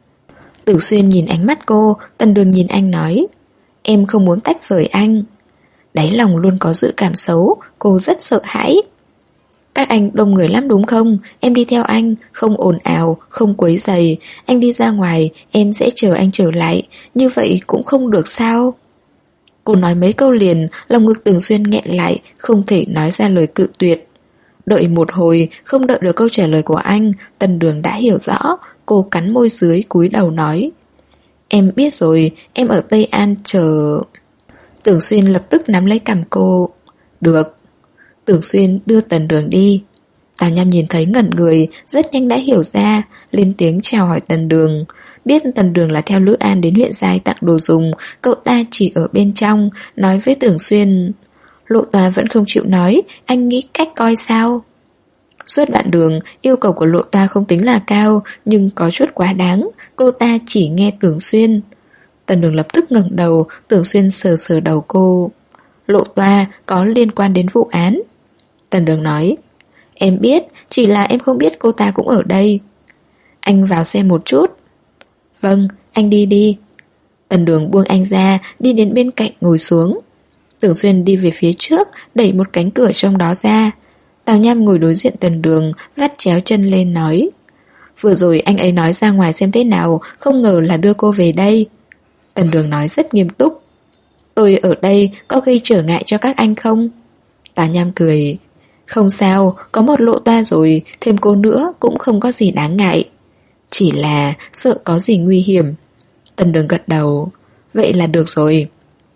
Tử Xuyên nhìn ánh mắt cô, Tần Đường nhìn anh nói. Em không muốn tách rời anh. Đáy lòng luôn có dự cảm xấu, cô rất sợ hãi. Các anh đông người lắm đúng không? Em đi theo anh, không ồn ào, không quấy rầy. Anh đi ra ngoài, em sẽ chờ anh trở lại. Như vậy cũng không được sao? Cô nói mấy câu liền, lòng ngực Tưởng Xuyên nghẹn lại, không thể nói ra lời cự tuyệt. Đợi một hồi, không đợi được câu trả lời của anh, Tần Đường đã hiểu rõ. Cô cắn môi dưới cúi đầu nói. Em biết rồi, em ở Tây An chờ. Tưởng Xuyên lập tức nắm lấy cằm cô. Được. Tưởng Xuyên đưa Tần Đường đi. Tào Nham nhìn thấy ngẩn người, rất nhanh đã hiểu ra, lên tiếng chào hỏi Tần Đường. Biết Tần Đường là theo Lữ An đến huyện Giai tặng đồ dùng, cậu ta chỉ ở bên trong, nói với Tưởng Xuyên. Lộ Toa vẫn không chịu nói, anh nghĩ cách coi sao? Suốt đoạn đường, yêu cầu của Lộ Toa không tính là cao, nhưng có chút quá đáng, cô ta chỉ nghe Tưởng Xuyên. Tần Đường lập tức ngẩng đầu, Tưởng Xuyên sờ sờ đầu cô. Lộ Toa có liên quan đến vụ án. Tần Đường nói, em biết, chỉ là em không biết cô ta cũng ở đây. Anh vào xe một chút. Vâng, anh đi đi. Tần Đường buông anh ra, đi đến bên cạnh ngồi xuống. Tưởng Xuyên đi về phía trước, đẩy một cánh cửa trong đó ra. Tào Nham ngồi đối diện Tần Đường, vắt chéo chân lên nói, vừa rồi anh ấy nói ra ngoài xem thế nào, không ngờ là đưa cô về đây. Tần Đường nói rất nghiêm túc, tôi ở đây có gây trở ngại cho các anh không? Tào Nham cười, không sao, có một Lộ Toa rồi, thêm cô nữa cũng không có gì đáng ngại. Chỉ là sợ có gì nguy hiểm. Tần Đường gật đầu, vậy là được rồi.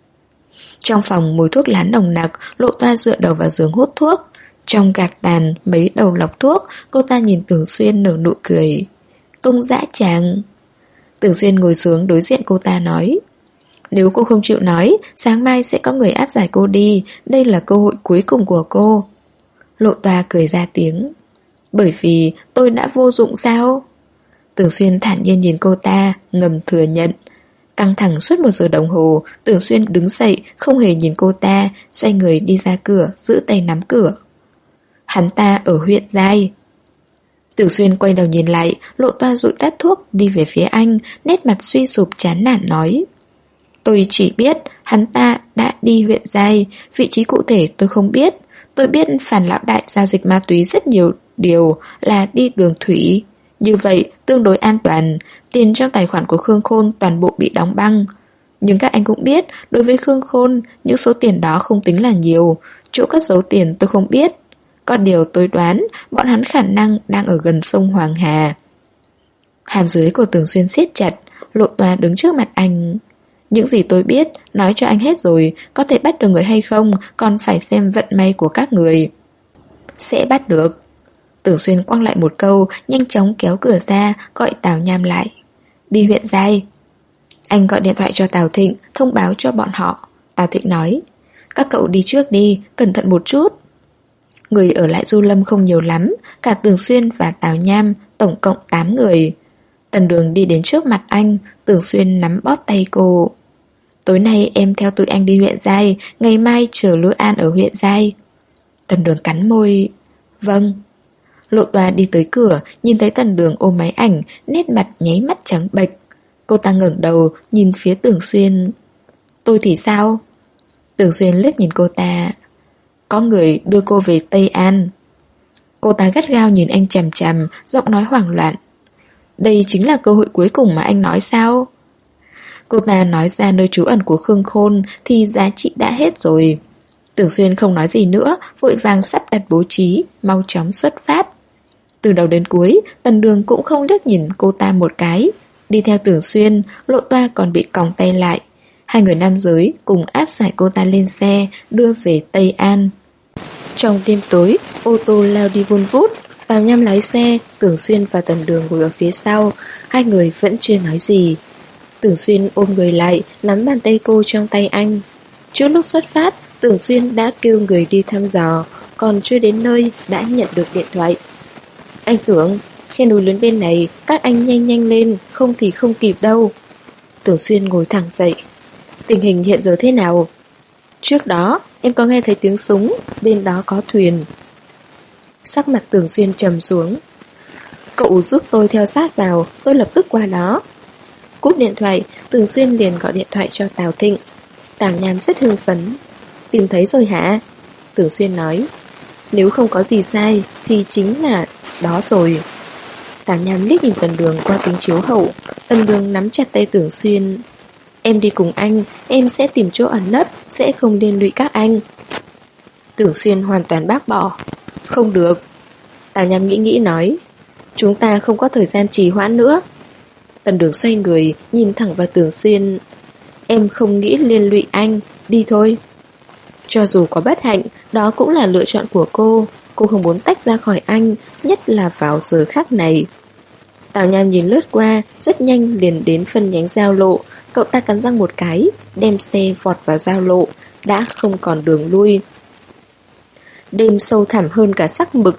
Trong phòng mùi thuốc lá nồng nặc, Lộ Toa dựa đầu vào giường hút thuốc. Trong gạt tàn mấy đầu lọc thuốc, cô ta nhìn Tưởng Xuyên nở nụ cười. Công dã tràng. Tưởng Xuyên ngồi xuống đối diện cô ta nói, nếu cô không chịu nói, sáng mai sẽ có người áp giải cô đi, đây là cơ hội cuối cùng của cô. Lộ Toa cười ra tiếng, bởi vì tôi đã vô dụng sao? Tưởng Xuyên thản nhiên nhìn cô ta, ngầm thừa nhận. Căng thẳng suốt một giờ đồng hồ, Tưởng Xuyên đứng dậy, không hề nhìn cô ta, xoay người đi ra cửa, giữ tay nắm cửa. Hắn ta ở huyện Giai. Tưởng Xuyên quay đầu nhìn lại, Lộ Toa dụi tắt thuốc, đi về phía anh, nét mặt suy sụp chán nản nói, tôi chỉ biết hắn ta đã đi huyện Giai, vị trí cụ thể tôi không biết. Tôi biết Phản lão đại giao dịch ma túy rất nhiều điều là đi đường thủy. Như vậy tương đối an toàn. Tiền trong tài khoản của Khương Khôn toàn bộ bị đóng băng. Nhưng các anh cũng biết, đối với Khương Khôn, những số tiền đó không tính là nhiều. Chỗ cất giấu tiền tôi không biết. Có điều tôi đoán bọn hắn khả năng đang ở gần sông Hoàng Hà. Hàm dưới của Tưởng Xuyên siết chặt. Lộ Toa đứng trước mặt anh. Những gì tôi biết, nói cho anh hết rồi. Có thể bắt được người hay không, còn phải xem vận may của các người. Sẽ bắt được. Tưởng Xuyên quăng lại một câu, nhanh chóng kéo cửa ra, gọi Tào Nham lại. Đi huyện Giai. Anh gọi điện thoại cho Tào Thịnh, thông báo cho bọn họ. Tào Thịnh nói, các cậu đi trước đi, cẩn thận một chút. Người ở lại Du Lâm không nhiều lắm, cả Tưởng Xuyên và Tào Nham, tổng cộng tám người. Tần Đường đi đến trước mặt anh, Tưởng Xuyên nắm bóp tay cô. Tối nay em theo tụi anh đi huyện Giai, ngày mai chờ Lữ An ở huyện Giai. Tần Đường cắn môi. Vâng. Lộ Toa đi tới cửa, nhìn thấy Tần Đường ôm máy ảnh, nét mặt nháy mắt trắng bệch. Cô ta ngẩng đầu, nhìn phía Tưởng Xuyên. Tôi thì sao? Tưởng Xuyên liếc nhìn cô ta. Có người đưa cô về Tây An. Cô ta gắt gao nhìn anh chằm chằm, giọng nói hoảng loạn. Đây chính là cơ hội cuối cùng mà anh nói sao? Cô ta nói ra nơi trú ẩn của Khương Khôn thì giá trị đã hết rồi. Tưởng Xuyên không nói gì nữa, vội vàng sắp đặt bố trí, mau chóng xuất phát. Từ đầu đến cuối, Tần Đường cũng không liếc nhìn cô ta một cái. Đi theo Tưởng Xuyên, Lộ Toa còn bị còng tay lại. Hai người nam giới cùng áp giải cô ta lên xe, đưa về Tây An. Trong đêm tối, ô tô lao đi vun vút. Tào Nham lái xe, Tưởng Xuyên và Tần Đường ngồi ở phía sau. Hai người vẫn chưa nói gì. Tưởng Xuyên ôm người lại, nắm bàn tay cô trong tay anh. Trước lúc xuất phát, Tưởng Xuyên đã kêu người đi thăm dò, còn chưa đến nơi đã nhận được điện thoại. Anh Tưởng, khe núi lớn bên này, các anh nhanh nhanh lên, không thì không kịp đâu. Tưởng Xuyên ngồi thẳng dậy. Tình hình hiện giờ thế nào? Trước đó, em có nghe thấy tiếng súng, bên đó có thuyền. Sắc mặt Tưởng Xuyên trầm xuống. Cậu giúp tôi theo sát vào, tôi lập tức qua đó. Cúp điện thoại, Tưởng Xuyên liền gọi điện thoại cho Tào Thịnh. Tào Nham rất hưng phấn. Tìm thấy rồi hả? Tưởng Xuyên nói. Nếu không có gì sai thì chính là đó rồi. Tào Nham liếc nhìn Tần Đường qua kính chiếu hậu. Tần Đường nắm chặt tay Tưởng Xuyên. Em đi cùng anh, em sẽ tìm chỗ ẩn nấp, sẽ không liên lụy các anh. Tưởng Xuyên hoàn toàn bác bỏ. Không được. Tào Nham nghĩ nghĩ nói. Chúng ta không có thời gian trì hoãn nữa. Tần Đường xoay người, nhìn thẳng vào Tưởng Xuyên. Em không nghĩ liên lụy anh, đi thôi. Cho dù có bất hạnh, đó cũng là lựa chọn của cô. Cô không muốn tách ra khỏi anh, nhất là vào giờ khắc này. Tào Nham nhìn lướt qua, rất nhanh liền đến phân nhánh giao lộ. Cậu ta cắn răng một cái, đem xe vọt vào giao lộ, đã không còn đường lui. Đêm sâu thẳm hơn cả sắc mực,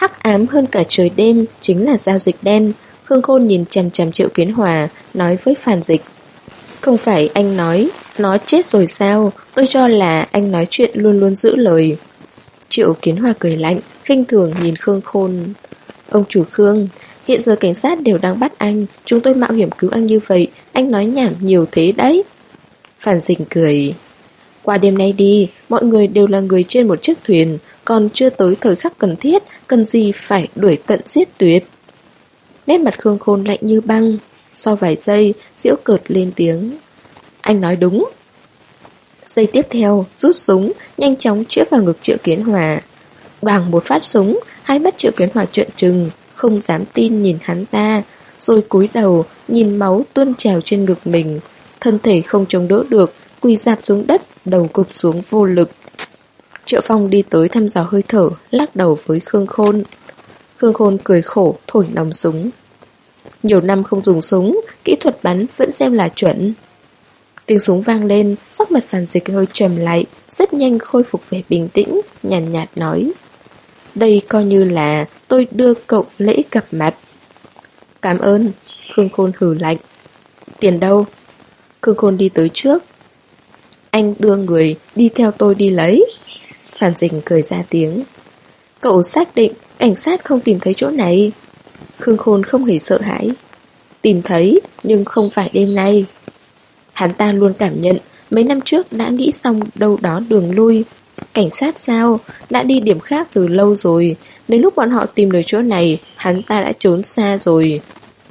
Hắc ám hơn cả trời đêm chính là giao dịch đen. Khương Khôn nhìn chằm chằm Triệu Kiến Hòa, nói với Phan Dịch: Không phải anh nói nó chết rồi sao? Tôi cho là anh nói chuyện luôn luôn giữ lời. Triệu Kiến Hòa cười lạnh, khinh thường nhìn Khương Khôn. Ông chủ Khương, hiện giờ cảnh sát đều đang bắt anh, chúng tôi mạo hiểm cứu anh như vậy, anh nói nhảm nhiều thế đấy. Phan Dịch cười. Qua đêm nay đi, mọi người đều là người trên một chiếc thuyền, còn chưa tới thời khắc cần thiết, cần gì phải đuổi tận giết tuyệt. Nét mặt Khương Khôn lạnh như băng. Sau vài giây, giễu cợt lên tiếng. Anh nói đúng. Giây tiếp theo, rút súng, nhanh chóng chĩa vào ngực Triệu Kiến Hòa. Đoàng một phát súng, hai mắt Triệu Kiến Hòa trợn trừng, không dám tin nhìn hắn ta, rồi cúi đầu, nhìn máu tuôn trào trên ngực mình. Thân thể không chống đỡ được, quỳ rạp xuống đất, đầu gục xuống vô lực. Triệu Phong đi tới thăm dò hơi thở, lắc đầu với Khương Khôn. Khương Khôn cười khổ, thổi nòng súng. Nhiều năm không dùng súng, kỹ thuật bắn vẫn xem là chuẩn. Tiếng súng vang lên, sắc mặt Phan Dịch hơi trầm lại, rất nhanh khôi phục vẻ bình tĩnh, nhàn nhạt, nhạt nói. Đây coi như là tôi đưa cậu lễ gặp mặt. Cảm ơn. Khương Khôn hừ lạnh. Tiền đâu? Khương Khôn đi tới trước. Anh đưa người đi theo tôi đi lấy. Phan Dịch cười ra tiếng. Cậu xác định cảnh sát không tìm thấy chỗ này? Khương Khôn không hề sợ hãi. Tìm thấy, nhưng không phải đêm nay. Hắn ta luôn cảm nhận mấy năm trước đã nghĩ xong đâu đó đường lui. Cảnh sát sao? Đã đi điểm khác từ lâu rồi. Đến lúc bọn họ tìm được chỗ này, hắn ta đã trốn xa rồi.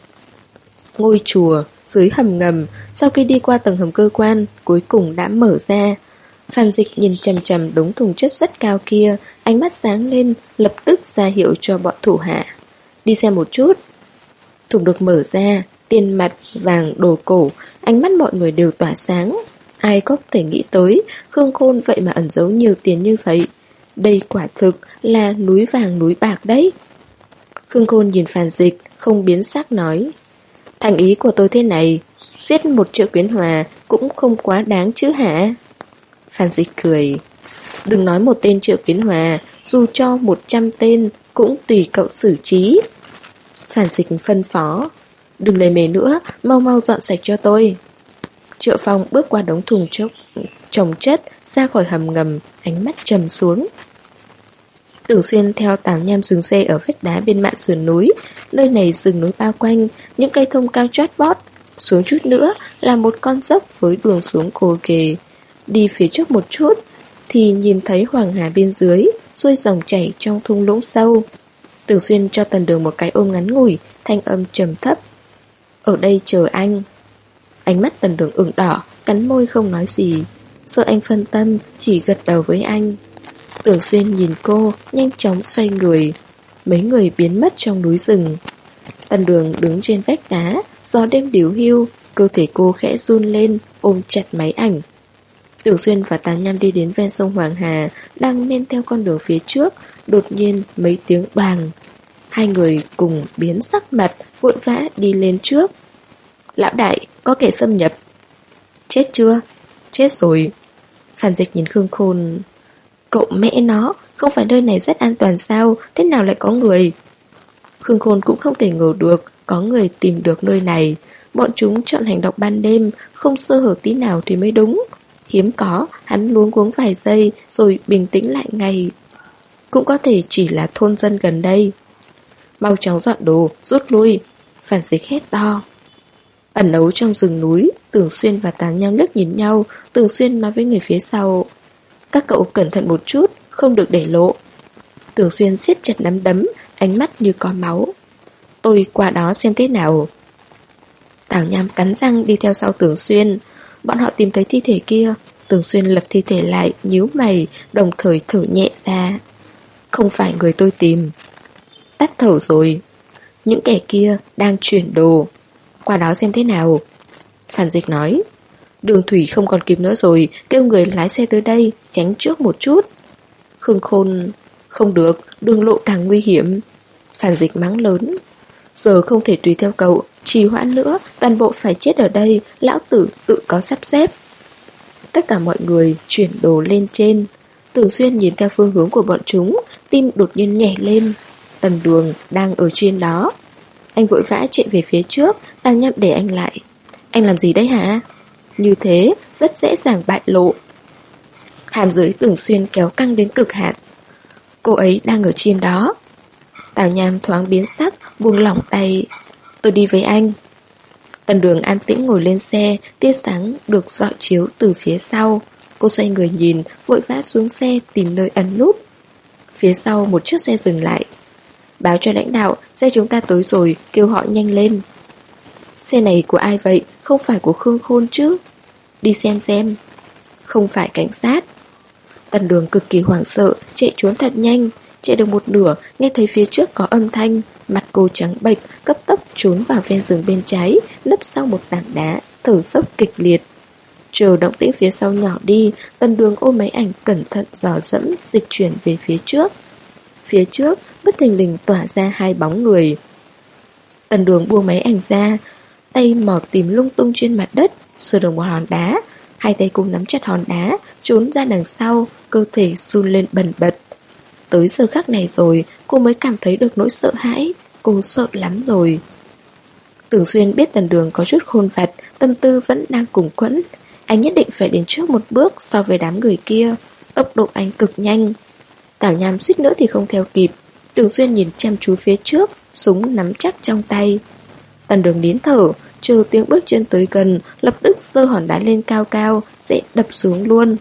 Ngôi chùa dưới hầm ngầm, sau khi đi qua tầng hầm cơ quan, cuối cùng đã mở ra. Phan Dịch nhìn chằm chằm đống thùng chất rất cao kia, ánh mắt sáng lên, lập tức ra hiệu cho bọn thủ hạ. Đi xem một chút. Thùng được mở ra, tiền mặt, vàng, đồ cổ, ánh mắt mọi người đều tỏa sáng. Ai có thể nghĩ tới, Khương Khôn vậy mà ẩn giấu nhiều tiền như vậy. Đây quả thực là núi vàng núi bạc đấy. Khương Khôn nhìn Phan Dịch, không biến sắc nói. Thành ý của tôi thế này, giết một Triệu Kiến Hòa cũng không quá đáng chứ hả? Phan Dịch cười. Đừng nói một tên Triệu Kiến Hòa, dù cho một trăm tên cũng tùy cậu xử trí. Phan Dịch phân phó. Đừng lề mề nữa, mau mau dọn sạch cho tôi. Triệu Phong bước qua đống thùng chốc chồng chất, ra khỏi hầm ngầm, ánh mắt trầm xuống. Tưởng Xuyên theo Tào Nham dừng xe ở vách đá bên mạn sườn núi. Nơi này rừng núi bao quanh, những cây thông cao chót vót. Xuống chút nữa là một con dốc với đường xuống cồ ghề. Đi phía trước một chút thì nhìn thấy Hoàng Hà bên dưới, xuôi dòng chảy trong thung lũng sâu. Tưởng Xuyên cho Tần Đường một cái ôm ngắn ngủi, thanh âm trầm thấp. Ở đây chờ anh. Ánh mắt Tần Đường ửng đỏ, cắn môi không nói gì. Sợ anh phân tâm, chỉ gật đầu với anh. Tưởng Xuyên nhìn cô, nhanh chóng xoay người. Mấy người biến mất trong núi rừng. Tần Đường đứng trên vách đá, gió đêm điếu hiu, cơ thể cô khẽ run lên, ôm chặt máy ảnh. Tưởng Xuyên và Tào Nham đi đến ven sông Hoàng Hà, đang men theo con đường phía trước, đột nhiên mấy tiếng đoàng. Hai người cùng biến sắc mặt, vội vã đi lên trước. Lão đại, có kẻ xâm nhập. Chết chưa? Chết rồi. Phan Dịch nhìn Khương Khôn. Cậu mẹ nó, không phải nơi này rất an toàn sao? Thế nào lại có người? Khương Khôn cũng không thể ngờ được có người tìm được nơi này. Bọn chúng chọn hành động ban đêm, không sơ hở tí nào thì mới đúng. Hiếm có, hắn luống cuống vài giây rồi bình tĩnh lại ngay. Cũng có thể chỉ là thôn dân gần đây. Mau chóng dọn đồ, rút lui. Phan Dịch hét to. Ẩn nấu trong rừng núi, Tưởng Xuyên và Tào Nham liếc nhìn nhau. Tưởng Xuyên nói với người phía sau. Các cậu cẩn thận một chút, không được để lộ. Tưởng Xuyên siết chặt nắm đấm, ánh mắt như có máu. Tôi qua đó xem thế nào. Tào Nham cắn răng đi theo sau Tưởng Xuyên. Bọn họ tìm thấy thi thể kia. Tưởng Xuyên lật thi thể lại, nhíu mày, đồng thời thở nhẹ ra. Không phải người tôi tìm. Tắt thở rồi. Những kẻ kia đang chuyển đồ. Qua đó xem thế nào. Phan Dịch nói. Đường thủy không còn kịp nữa rồi, kêu người lái xe tới đây, tránh trước một chút. Khương Khôn. Không được, đường lộ càng nguy hiểm. Phan Dịch mắng lớn. Giờ không thể tùy theo cậu, trì hoãn nữa, toàn bộ phải chết ở đây, lão tử tự có sắp xếp. Tất cả mọi người chuyển đồ lên trên. Tưởng Xuyên nhìn theo phương hướng của bọn chúng, tim đột nhiên nhảy lên. Tần Đường đang ở trên đó. Anh vội vã chạy về phía trước, Tào Nham để anh lại. Anh làm gì đấy hả? Như thế rất dễ dàng bại lộ. Hàm dưới Tưởng Xuyên kéo căng đến cực hạn. Cô ấy đang ở trên đó. Tào Nham thoáng biến sắc, buông lỏng tay. Tôi đi với anh. Tần Đường an tĩnh ngồi lên xe, tia sáng được rọi chiếu từ phía sau. Cô xoay người nhìn, vội vã xuống xe tìm nơi ẩn núp. Phía sau một chiếc xe dừng lại. Báo cho lãnh đạo, xe chúng ta tới rồi, kêu họ nhanh lên. Xe này của ai vậy? Không phải của Khương Khôn chứ? Đi xem xem. Không phải cảnh sát. Tần Đường cực kỳ hoảng sợ, chạy trốn thật nhanh. Chạy được một nửa, nghe thấy phía trước có âm thanh. Mặt cô trắng bệch, cấp tốc trốn vào ven rừng bên trái, nấp sau một tảng đá, thở dốc kịch liệt. Chờ động tĩnh phía sau nhỏ đi, Tần Đường ôm máy ảnh cẩn thận dò dẫm, dịch chuyển về phía trước. Phía trước, bất thình lình tỏa ra hai bóng người. Tần Đường buông máy ảnh ra, tay mò tìm lung tung trên mặt đất, sờ được một hòn đá. Hai tay cô nắm chặt hòn đá, trốn ra đằng sau, cơ thể run lên bần bật. Tới giờ khắc này rồi, cô mới cảm thấy được nỗi sợ hãi. Cô sợ lắm rồi. Tưởng Xuyên biết Tần Đường có chút khôn vặt, tâm tư vẫn đang cùng quẫn. Anh nhất định phải đến trước một bước so với đám người kia. Tốc độ anh cực nhanh. Tào Nham suýt nữa thì không theo kịp. Tưởng Xuyên nhìn chăm chú phía trước, súng nắm chắc trong tay. Tần Đường nín thở, chờ tiếng bước chân tới gần, lập tức giơ hòn đá lên cao cao, sẽ đập xuống luôn.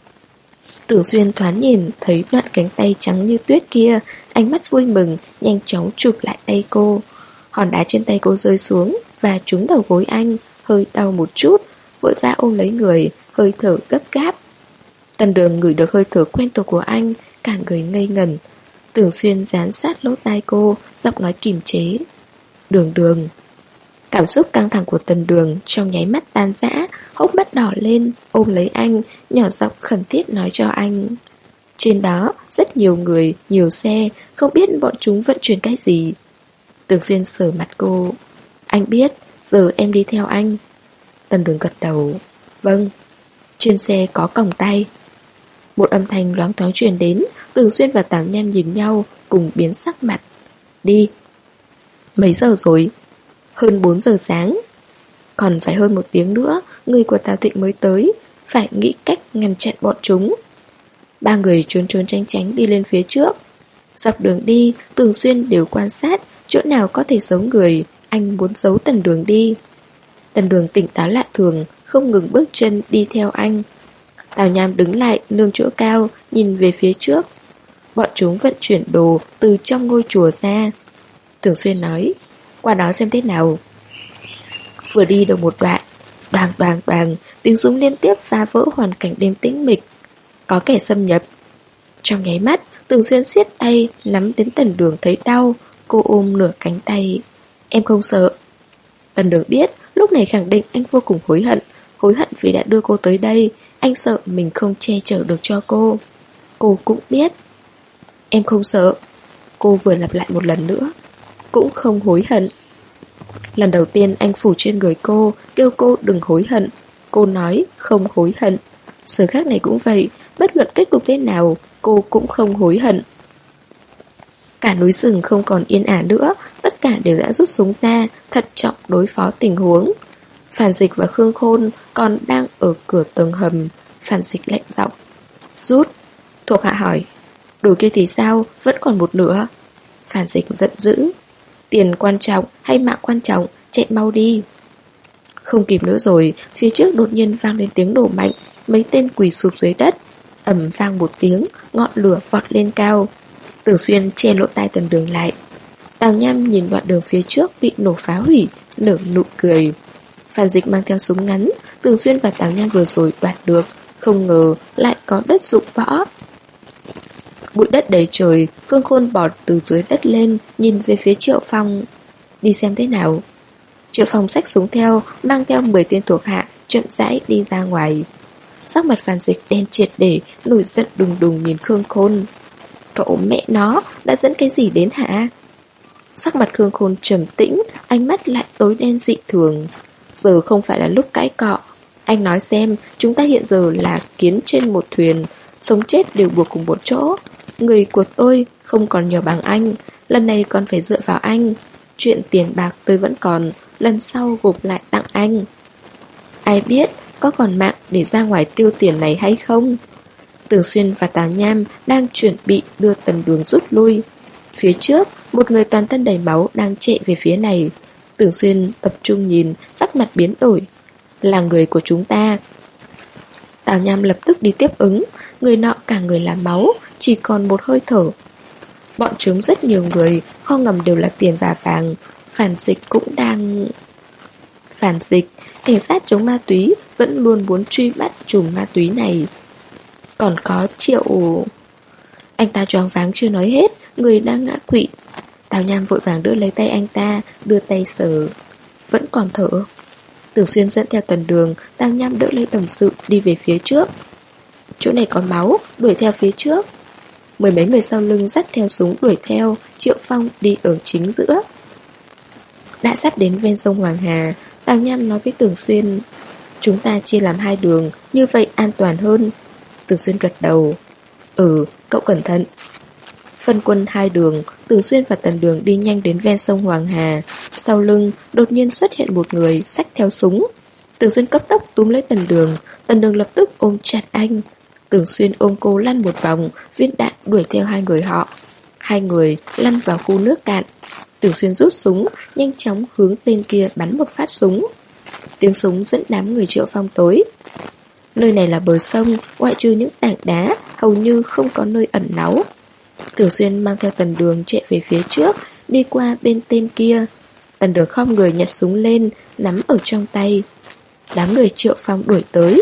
Tưởng Xuyên thoáng nhìn thấy đoạn cánh tay trắng như tuyết kia, ánh mắt vui mừng, nhanh chóng chụp lại tay cô. Hòn đá trên tay cô rơi xuống và trúng đầu gối anh, hơi đau một chút, vội vã ôm lấy người, hơi thở gấp gáp. Tần Đường ngửi được hơi thở quen thuộc của anh, cả người ngây ngẩn. Tưởng Xuyên dán sát lỗ tai cô, giọng nói kiềm chế. Đường Đường. Cảm xúc căng thẳng của Tần Đường trong nháy mắt tan rã, hốc mắt đỏ lên, ôm lấy anh, nhỏ giọng khẩn thiết nói cho anh. Trên đó, rất nhiều người, nhiều xe, không biết bọn chúng vận chuyển cái gì. Tưởng Xuyên sờ mặt cô. Anh biết, giờ em đi theo anh. Tần Đường gật đầu. Vâng. Trên xe có còng tay. Một âm thanh loáng thoáng truyền đến. Tưởng Xuyên và Tào Nham nhìn nhau, cùng biến sắc mặt. Đi. Mấy giờ rồi? Hơn bốn giờ sáng. Còn phải hơn một tiếng nữa, người của Tào Thịnh mới tới. Phải nghĩ cách ngăn chặn bọn chúng. Ba người trốn trốn tránh tránh đi lên phía trước. Dọc đường đi, Tưởng Xuyên đều quan sát, chỗ nào có thể giấu người, anh muốn giấu Tần Đường đi. Tần Đường tỉnh táo lạ thường, không ngừng bước chân đi theo anh. Tào Nham đứng lại, nương chỗ cao, nhìn về phía trước. Bọn chúng vận chuyển đồ từ trong ngôi chùa ra. Tưởng Xuyên nói, qua đó xem thế nào. Vừa đi được một đoạn, đoàng đoàng đoàng, tiếng súng liên tiếp phá vỡ hoàn cảnh đêm tĩnh mịch. Có kẻ xâm nhập. Trong nháy mắt, Tưởng Xuyên siết tay, nắm đến Tần Đường thấy đau. Cô ôm nửa cánh tay. Em không sợ. Tần Đường biết, lúc này khẳng định anh vô cùng hối hận. Hối hận vì đã đưa cô tới đây. Anh sợ mình không che chở được cho cô. Cô cũng biết. Em không sợ. Cô vừa lặp lại một lần nữa. Cũng không hối hận. Lần đầu tiên anh phủ trên người cô, kêu cô đừng hối hận. Cô nói không hối hận. Giờ khác này cũng vậy, bất luận kết cục thế nào, cô cũng không hối hận. Cả núi rừng không còn yên ả nữa, tất cả đều đã rút súng ra, thận trọng đối phó tình huống. Phản Dịch và Khương Khôn còn đang ở cửa tầng hầm. Phản Dịch lạnh giọng. Rút. Thuộc hạ hỏi. Đồ kia thì sao, vẫn còn một nửa. Phản Dịch giận dữ. Tiền quan trọng hay mạng quan trọng, chạy mau đi. Không kịp nữa rồi, phía trước đột nhiên vang lên tiếng nổ mạnh. Mấy tên quỳ sụp dưới đất. Ầm vang một tiếng, ngọn lửa vọt lên cao. Tưởng Xuyên che lỗ tai Tần Đường lại. Tào Nham nhìn đoạn đường phía trước bị nổ phá hủy, nở nụ cười. Phản Dịch mang theo súng ngắn, Tưởng Xuyên và Tào Nham vừa rồi đoạt được, không ngờ lại có đất dụng võ. Bụi đất đầy trời, Khương Khôn bọt từ dưới đất lên, nhìn về phía Triệu Phong. Đi xem thế nào. Triệu Phong xách súng theo, mang theo mười tên thuộc hạ, chậm rãi đi ra ngoài. Sắc mặt Phản Dịch đen triệt để, nổi giận đùng đùng nhìn Khương Khôn. Cậu mẹ nó, đã dẫn cái gì đến hả? Sắc mặt Khương Khôn trầm tĩnh, ánh mắt lại tối đen dị thường. Giờ không phải là lúc cãi cọ. Anh nói xem, chúng ta hiện giờ là kiến trên một thuyền, sống chết đều buộc cùng một chỗ. Người của tôi không còn nhiều bằng anh. lần này còn phải dựa vào anh. Chuyện tiền bạc tôi vẫn còn, lần sau gộp lại tặng anh. Ai biết có còn mạng để ra ngoài tiêu tiền này hay không? Tưởng Xuyên và Tào Nham đang chuẩn bị đưa Tần Đường rút lui. Phía trước, một người toàn thân đầy máu đang chạy về phía này. Tưởng Xuyên tập trung nhìn, sắc mặt biến đổi. Là người của chúng ta. Tào Nham lập tức đi tiếp ứng. Người nọ cả người là máu, chỉ còn một hơi thở. Bọn chúng rất nhiều người, kho ngầm đều là tiền và vàng. Phản dịch cũng đang... Phản dịch, cảnh sát chống ma túy vẫn luôn muốn truy bắt chùm ma túy này. Còn có Triệu... Anh ta choáng váng chưa nói hết, người đang ngã quỵ. Tào Nham vội vàng đỡ lấy tay anh ta, đưa tay sờ. Vẫn còn thở. Tưởng Xuyên dẫn theo Tần Đường, Tào Nham đỡ lấy đồng sự đi về phía trước. Chỗ này có máu, đuổi theo phía trước. Mười mấy người sau lưng dắt theo súng đuổi theo. Triệu Phong đi ở chính giữa. Đã sắp đến ven sông Hoàng Hà, Tào Nham nói với Tưởng Xuyên, chúng ta chia làm hai đường, như vậy an toàn hơn. Tưởng Xuyên gật đầu. Ừ, cậu cẩn thận. Phân quân hai đường, Tưởng Xuyên và Tần Đường đi nhanh đến ven sông Hoàng Hà. Sau lưng đột nhiên xuất hiện một người xách theo súng. Tưởng Xuyên cấp tốc túm lấy Tần Đường. Tần Đường lập tức ôm chặt anh. Tưởng Xuyên ôm cô lăn một vòng, viên đạn đuổi theo hai người họ. Hai người lăn vào khu nước cạn. Tưởng Xuyên rút súng, nhanh chóng hướng tên kia bắn một phát súng. Tiếng súng dẫn đám người Triệu Phong tới. Nơi này là bờ sông, ngoại trừ những tảng đá, hầu như không có nơi ẩn náu. Tưởng Xuyên mang theo Tần Đường chạy về phía trước, đi qua bên tên kia. Tần Đường khom người nhặt súng lên, nắm ở trong tay. Đám người Triệu Phong đuổi tới.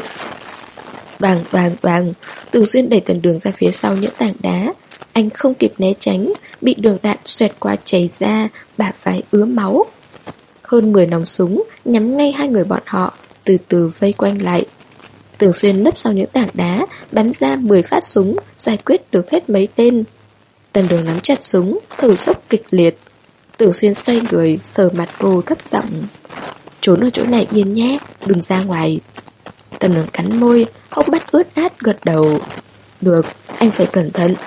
Đoàng đoàng đoàng, Tưởng Xuyên đẩy Tần Đường ra phía sau những tảng đá. Anh không kịp né tránh, bị đường đạn xoẹt qua chảy ra, bả vai ứa máu. Hơn mười nòng súng nhắm ngay hai người bọn họ, từ từ vây quanh lại. Tưởng Xuyên nấp sau những tảng đá, bắn ra mười phát súng, giải quyết được hết mấy tên. Tần Đường nắm chặt súng, thở dốc kịch liệt. Tưởng Xuyên xoay người, sờ mặt cô thấp giọng. Trốn ở chỗ này yên nhé, đừng ra ngoài. Tần Đường cắn môi, hốc mắt ướt át gật đầu. Được, anh phải cẩn thận.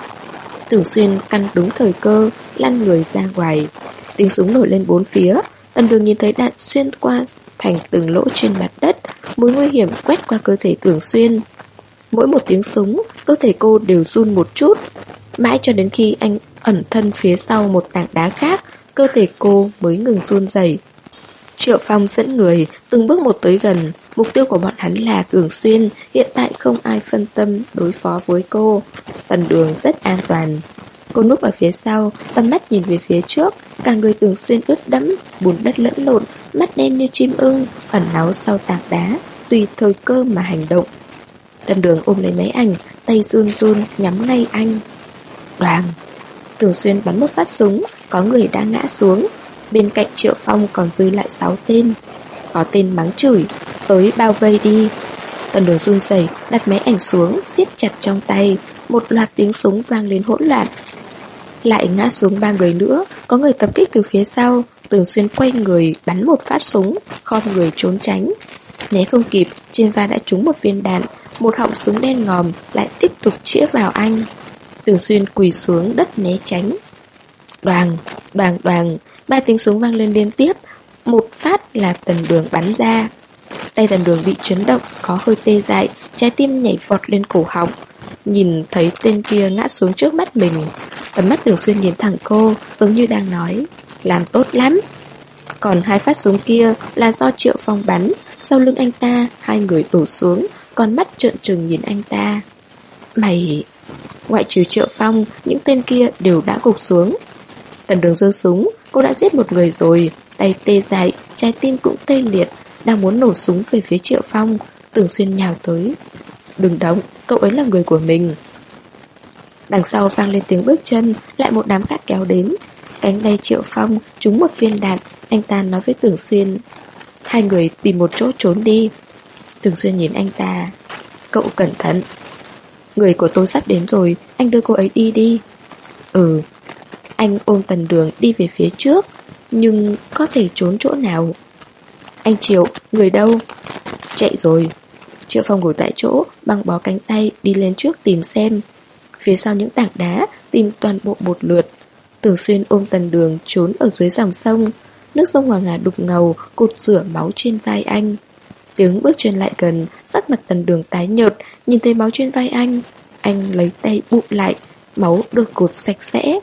Tưởng Xuyên căn đúng thời cơ, lăn người ra ngoài. Tiếng súng nổi lên bốn phía. Tần Đường nhìn thấy đạn xuyên qua thành từng lỗ trên mặt đất. Mối nguy hiểm quét qua cơ thể Tưởng Xuyên. Mỗi một tiếng súng, cơ thể cô đều run một chút. Mãi cho đến khi anh ẩn thân phía sau một tảng đá khác, cơ thể cô mới ngừng run rẩy. Triệu Phong dẫn người từng bước một tới gần. Mục tiêu của bọn hắn là Tưởng Xuyên. Hiện tại không ai phân tâm đối phó với cô. Tần Đường rất an toàn. Cô núp ở phía sau, tầm mắt nhìn về phía trước. Cả người Tưởng Xuyên ướt đẫm, bùn đất lẫn lộn, mắt đen như chim ưng, ẩn náu sau tảng đá, tùy thời cơ mà hành động. Tần Đường ôm lấy máy ảnh, tay run run nhắm ngay anh. Đoàng! Tưởng Xuyên bắn một phát súng, có người đã ngã xuống. Bên cạnh Triệu Phong còn dư lại sáu tên. Có tên mắng chửi, tới bao vây đi. Tần Đường run rẩy đặt máy ảnh xuống, siết chặt trong tay. Một loạt tiếng súng vang lên hỗn loạn. Lại ngã xuống ba người nữa. Có người tập kích từ phía sau. Tưởng Xuyên quay người bắn một phát súng, khom người trốn tránh. Né không kịp, trên vai đã trúng một viên đạn. Một họng súng đen ngòm lại tiếp tục chĩa vào anh. Tưởng Xuyên quỳ xuống đất né tránh. Đoàng, đoàng đoàng, ba tiếng súng vang lên liên tiếp. Một phát là Tần Đường bắn ra. Tay Tần Đường bị chấn động, có hơi tê dại, trái tim nhảy vọt lên cổ họng. Nhìn thấy tên kia ngã xuống trước mắt mình, tầm mắt Tưởng Xuyên nhìn thẳng cô, giống như đang nói, làm tốt lắm. Còn hai phát súng kia là do Triệu Phong bắn. Sau lưng anh ta, hai người đổ xuống, con mắt trợn trừng nhìn anh ta. Mày... Ngoại trừ Triệu Phong, những tên kia đều đã gục xuống. Tần Đường giơ súng, cô đã giết một người rồi. Tay tê dại, trái tim cũng tê liệt, đang muốn nổ súng về phía Triệu Phong. Tưởng Xuyên nhào tới. Đừng động, cậu ấy là người của mình. Đằng sau vang lên tiếng bước chân, lại một đám khác kéo đến. Cánh tay Triệu Phong trúng một viên đạn. Anh ta nói với Tưởng Xuyên, hai người tìm một chỗ trốn đi. Tưởng Xuyên nhìn anh ta, cậu cẩn thận. Người của tôi sắp đến rồi, anh đưa cô ấy đi đi. Ừ. Anh ôm Tần Đường đi về phía trước. Nhưng có thể trốn chỗ nào? Anh Triệu, người đâu? Chạy rồi. Triệu Phong ngồi tại chỗ, băng bó cánh tay đi lên trước tìm xem. Phía sau những tảng đá, tìm toàn bộ một lượt. Tưởng Xuyên ôm Tần Đường trốn ở dưới dòng sông. Nước sông Hoàng Hà đục ngầu, cột rửa máu trên vai anh. Tiếng bước chân lại gần, sắc mặt Tần Đường tái nhợt, nhìn thấy máu trên vai anh. Anh lấy tay bụm lại, máu được cột sạch sẽ.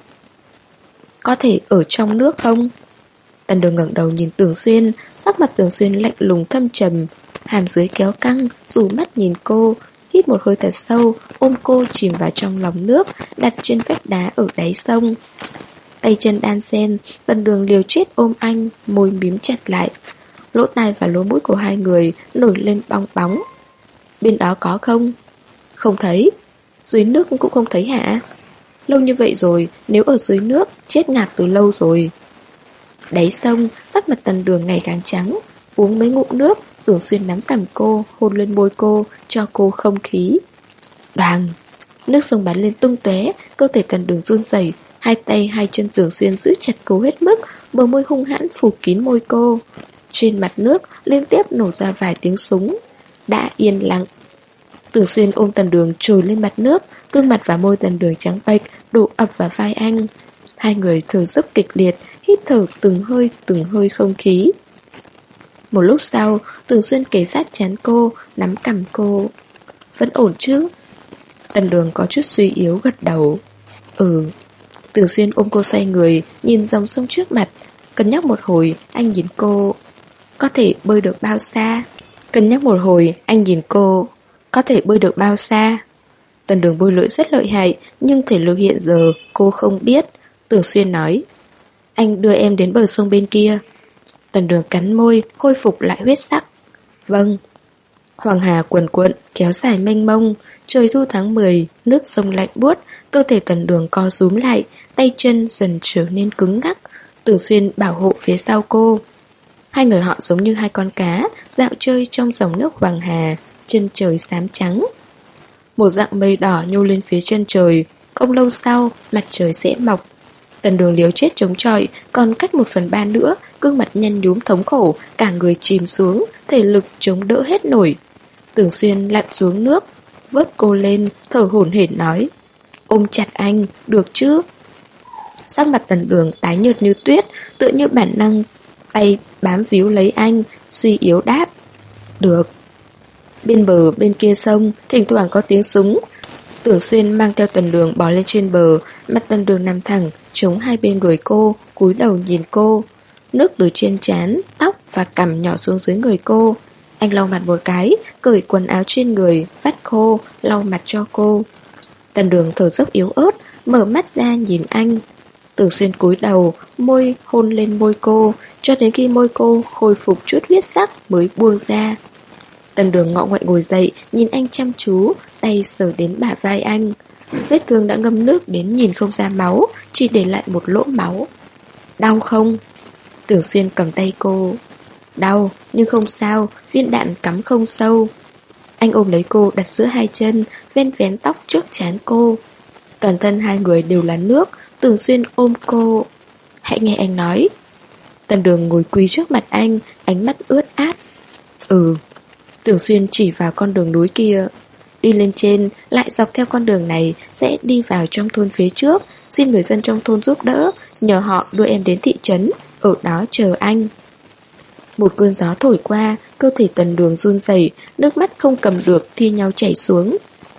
Có thể ở trong nước không? Tần Đường ngẩng đầu nhìn Tưởng Xuyên, sắc mặt Tưởng Xuyên lạnh lùng thâm trầm, hàm dưới kéo căng, rủ mắt nhìn cô, hít một hơi thật sâu, ôm cô chìm vào trong lòng nước, đặt trên vách đá ở đáy sông. Tay chân đan xen, Tần Đường liều chết ôm anh, môi mím chặt lại. Lỗ tai và lỗ mũi của hai người nổi lên bong bóng. Bên đó có không? Không thấy. Dưới nước cũng không thấy hả? Lâu như vậy rồi, nếu ở dưới nước, chết ngạt từ lâu rồi. Đáy sông, sắc mặt Tần Đường ngày càng trắng. Uống mấy ngụm nước, Tưởng Xuyên nắm cằm cô, hôn lên môi cô, cho cô không khí. Đoàng! Nước sông bắn lên tung tóe, cơ thể Tần Đường run rẩy, hai tay hai chân Tưởng Xuyên giữ chặt cô hết mức, bờ môi hung hãn phủ kín môi cô. Trên mặt nước liên tiếp nổ ra vài tiếng súng. Đã yên lặng. Tưởng Xuyên ôm Tần Đường trồi lên mặt nước, gương mặt và môi Tần Đường trắng bệch đổ ập vào vai anh. Hai người thở dốc kịch liệt, hít thở từng hơi từng hơi không khí. Một lúc sau, Tưởng Xuyên kề sát trán cô, nắm cằm cô. Vẫn ổn chứ? Tần Đường có chút suy yếu gật đầu. Ừ. Tưởng Xuyên ôm cô xoay người, nhìn dòng sông trước mặt. Cân nhắc một hồi, anh nhìn cô. Có thể bơi được bao xa? Cân nhắc một hồi, anh nhìn cô. Có thể bơi được bao xa? Tần Đường bơi lội rất lợi hại, nhưng thể lực hiện giờ cô không biết. Tưởng Xuyên nói. Anh đưa em đến bờ sông bên kia. Tần Đường cắn môi, khôi phục lại huyết sắc. Vâng. Hoàng Hà quần quận, kéo dài mênh mông. Trời thu tháng mười, nước sông lạnh buốt, cơ thể Tần Đường co rúm lại, tay chân dần trở nên cứng ngắc. Tưởng Xuyên bảo hộ phía sau cô. Hai người họ giống như hai con cá, dạo chơi trong dòng nước Hoàng Hà, chân trời xám trắng. Một dạng mây đỏ nhô lên phía chân trời, không lâu sau, mặt trời sẽ mọc. Tần Đường liều chết chống chọi, còn cách một phần ba nữa, gương mặt nhăn nhúm thống khổ, cả người chìm xuống, thể lực chống đỡ hết nổi. Tưởng Xuyên lặn xuống nước, vớt cô lên, thở hổn hển nói. Ôm chặt anh, được chứ? Sắc mặt Tần Đường tái nhợt như tuyết, tựa như bản năng, tay bám víu lấy anh, suy yếu đáp. Được. Bên bờ, bên kia sông, thỉnh thoảng có tiếng súng. Tưởng Xuyên mang theo Tần Đường bò lên trên bờ, mặt Tần Đường nằm thẳng, chống hai bên người cô, cúi đầu nhìn cô. Nước từ trên trán, tóc và cằm nhỏ xuống dưới người cô. Anh lau mặt một cái, cởi quần áo trên người, vắt khô, lau mặt cho cô. Tần Đường thở dốc yếu ớt, mở mắt ra nhìn anh. Tưởng Xuyên cúi đầu, môi hôn lên môi cô, cho đến khi môi cô khôi phục chút huyết sắc mới buông ra. Tần Đường ngọ nguậy ngồi dậy, nhìn anh chăm chú, tay sờ đến bả vai anh. Vết thương đã ngâm nước đến nhìn không ra máu, chỉ để lại một lỗ máu. Đau không? Tưởng Xuyên cầm tay cô. Đau, nhưng không sao, viên đạn cắm không sâu. Anh ôm lấy cô đặt giữa hai chân, ven vén tóc trước trán cô. Toàn thân hai người đều là nước, Tưởng Xuyên ôm cô. Hãy nghe anh nói. Tần Đường ngồi quỳ trước mặt anh, ánh mắt ướt át. Ừ. Tưởng Xuyên chỉ vào con đường núi kia. Đi lên trên, lại dọc theo con đường này, sẽ đi vào trong thôn phía trước, xin người dân trong thôn giúp đỡ, nhờ họ đưa em đến thị trấn, ở đó chờ anh. Một cơn gió thổi qua, cơ thể Tần Đường run rẩy, nước mắt không cầm được thi nhau chảy xuống.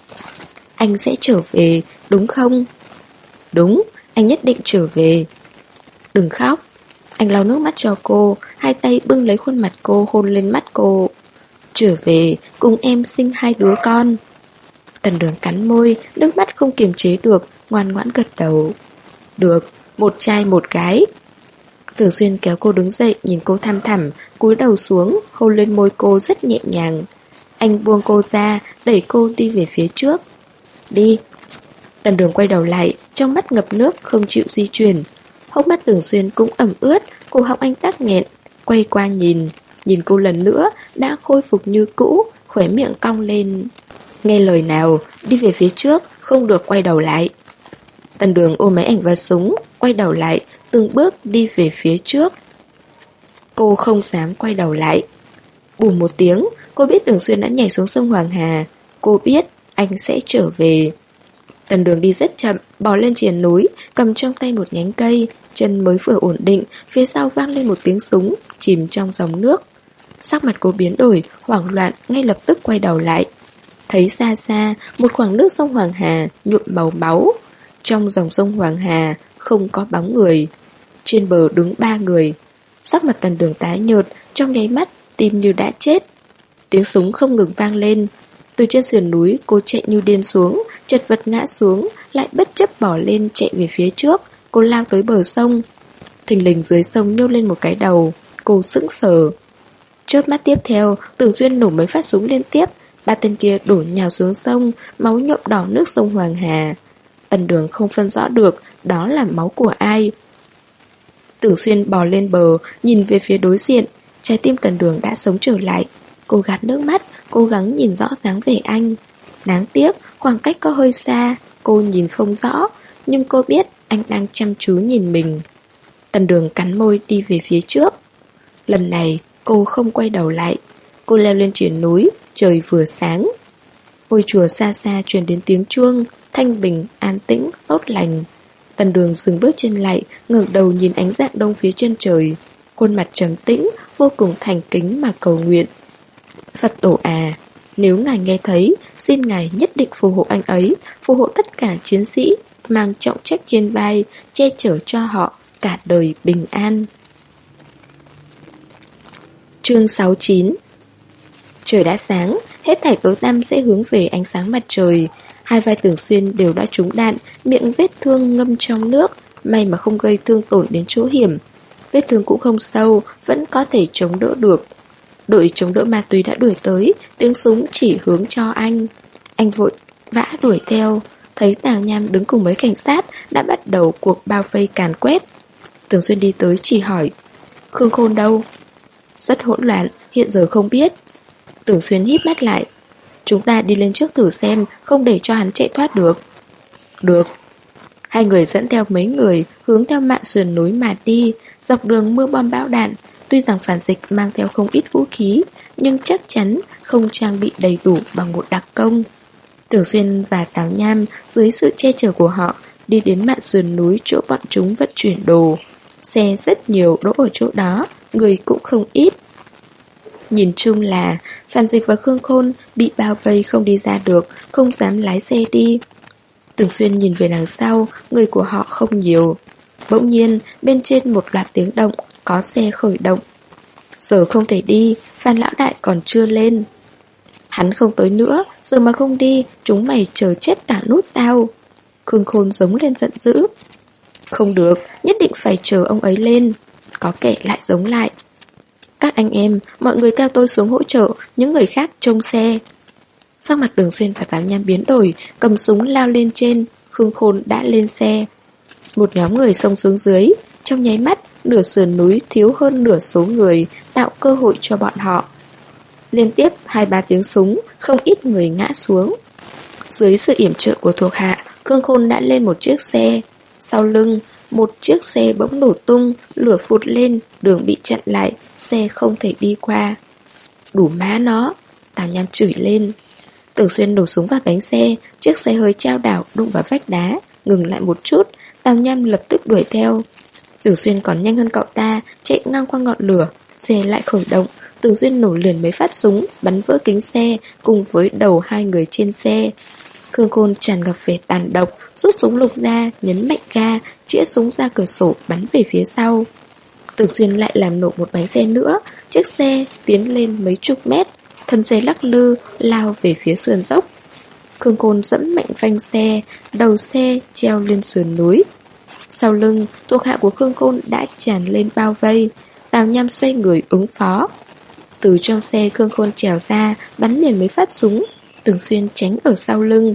Anh sẽ trở về, đúng không? Đúng, anh nhất định trở về. Đừng khóc. Anh lau nước mắt cho cô, hai tay bưng lấy khuôn mặt cô, hôn lên mắt cô. Trở về, cùng em sinh hai đứa con. Tần Đường cắn môi, nước mắt không kiềm chế được, ngoan ngoãn gật đầu. Được, một trai một gái. Tưởng Xuyên kéo cô đứng dậy, nhìn cô thăm thẳm, cúi đầu xuống, hôn lên môi cô rất nhẹ nhàng. Anh buông cô ra, đẩy cô đi về phía trước. Đi. Tần Đường quay đầu lại, trong mắt ngập nước, không chịu di chuyển. Hốc mắt Tưởng Xuyên cũng ẩm ướt, cổ họng anh tắc nghẹn. Quay qua nhìn, nhìn cô lần nữa, đã khôi phục như cũ, khóe miệng cong lên. Nghe lời nào, đi về phía trước, không được quay đầu lại. Tần Đường ôm máy ảnh và súng, quay đầu lại, từng bước đi về phía trước. Cô không dám quay đầu lại. Bùm một tiếng, cô biết Tưởng Xuyên đã nhảy xuống sông Hoàng Hà. Cô biết anh sẽ trở về. Tần Đường đi rất chậm, bò lên triền núi, cầm trong tay một nhánh cây, chân mới vừa ổn định, phía sau vang lên một tiếng súng, chìm trong dòng nước. Sắc mặt cô biến đổi, hoảng loạn, ngay lập tức quay đầu lại. Thấy xa xa, một khoảng nước sông Hoàng Hà nhuộm màu máu. Trong dòng sông Hoàng Hà không có bóng người. Trên bờ đứng ba người. Sắc mặt Tần Đường tái nhợt, trong nháy mắt tim như đã chết. Tiếng súng không ngừng vang lên. Từ trên sườn núi cô chạy như điên xuống, chật vật ngã xuống, lại bất chấp bỏ lên chạy về phía trước. Cô lao tới bờ sông. Thình lình dưới sông nhô lên một cái đầu. Cô sững sờ. Chớp mắt tiếp theo, Tưởng Xuyên nổ mấy phát súng liên tiếp. Ba tên kia đổ nhào xuống sông, máu nhuộm đỏ nước sông Hoàng Hà. Tần Đường không phân rõ được đó là máu của ai. Tưởng Xuyên bò lên bờ, nhìn về phía đối diện. Trái tim Tần Đường đã sống trở lại. Cô gạt nước mắt, cố gắng nhìn rõ dáng vẻ anh. Đáng tiếc, khoảng cách có hơi xa, cô nhìn không rõ, nhưng cô biết anh đang chăm chú nhìn mình. Tần Đường cắn môi đi về phía trước. Lần này, cô không quay đầu lại. Cô leo lên triền núi, trời vừa sáng. Ngôi chùa xa xa truyền đến tiếng chuông, thanh bình, an tĩnh, tốt lành. Tần Đường dừng bước chân lại, ngẩng đầu nhìn ánh dạng đông phía chân trời. Khuôn mặt trầm tĩnh, vô cùng thành kính mà cầu nguyện. Phật tổ à, nếu ngài nghe thấy, xin ngài nhất định phù hộ anh ấy, phù hộ tất cả chiến sĩ, mang trọng trách trên vai, che chở cho họ cả đời bình an. Chương sáu mươi chín. Trời đã sáng, hết thảy tối tăm sẽ hướng về ánh sáng mặt trời. Hai vai Tưởng Xuyên đều đã trúng đạn, miệng vết thương ngâm trong nước, may mà không gây thương tổn đến chỗ hiểm. Vết thương cũng không sâu, vẫn có thể chống đỡ được. Đội chống đỡ ma túy đã đuổi tới, tiếng súng chỉ hướng cho anh. Anh vội vã đuổi theo, thấy Tào Nham đứng cùng mấy cảnh sát đã bắt đầu cuộc bao vây càn quét. Tưởng Xuyên đi tới chỉ hỏi, Khương Khôn đâu? Rất hỗn loạn, hiện giờ không biết. Tưởng Xuyên híp mắt lại, chúng ta đi lên trước thử xem, không để cho hắn chạy thoát được. Được. Hai người dẫn theo mấy người hướng theo mạn sườn núi mà đi, dọc đường mưa bom bão đạn. Tuy rằng phản dịch mang theo không ít vũ khí, nhưng chắc chắn không trang bị đầy đủ bằng một đặc công. Tưởng Xuyên và Tào Nham dưới sự che chở của họ đi đến mạn sườn núi chỗ bọn chúng vận chuyển đồ. Xe rất nhiều đỗ ở chỗ đó, người cũng không ít. Nhìn chung là phản dịch và Khương Khôn bị bao vây không đi ra được, không dám lái xe đi. Tưởng Xuyên nhìn về đằng sau, người của họ không nhiều. Bỗng nhiên, bên trên một loạt tiếng động, có xe khởi động. Giờ không thể đi, Phan lão đại còn chưa lên. Hắn không tới nữa, giờ mà không đi, chúng mày chờ chết cả nút sao? Khương Khôn giống lên giận dữ. Không được, nhất định phải chờ ông ấy lên. Có kẻ lại giống lại. Các anh em, mọi người theo tôi xuống hỗ trợ, những người khác trông xe. Sắc mặt Tưởng Xuyên và Tào Nham biến đổi, cầm súng lao lên trên. Khương Khôn đã lên xe. Một nhóm người xông xuống dưới. Trong nháy mắt, nửa sườn núi thiếu hơn nửa số người, tạo cơ hội cho bọn họ. Liên tiếp hai ba tiếng súng, không ít người ngã xuống. Dưới sự yểm trợ của thuộc hạ, Khương Khôn đã lên một chiếc xe. Sau lưng, một chiếc xe bỗng nổ tung, lửa phụt lên, đường bị chặn lại, xe không thể đi qua. Đủ má nó, Tào Nham chửi lên. Tưởng Xuyên đổ súng vào bánh xe, chiếc xe hơi chao đảo đụng vào vách đá, ngừng lại một chút, Tào Nham lập tức đuổi theo. Tưởng Xuyên còn nhanh hơn cậu ta, chạy ngang qua ngọn lửa, xe lại khởi động. Tưởng Xuyên nổ liền mấy phát súng, bắn vỡ kính xe, cùng với đầu hai người trên xe. Khương Khôn tràn ngập vẻ tàn độc, rút súng lục ra, nhấn mạnh ga, chĩa súng ra cửa sổ, bắn về phía sau. Tưởng Xuyên lại làm nổ một bánh xe nữa, chiếc xe tiến lên mấy chục mét, thân xe lắc lư, lao về phía sườn dốc. Khương Khôn dẫm mạnh phanh xe, đầu xe treo lên sườn núi. Sau lưng, thuộc hạ của Khương Khôn đã tràn lên bao vây. Tào Nham xoay người ứng phó. Từ trong xe Khương Khôn trèo ra, bắn liền mấy phát súng. Tưởng Xuyên tránh ở sau lưng.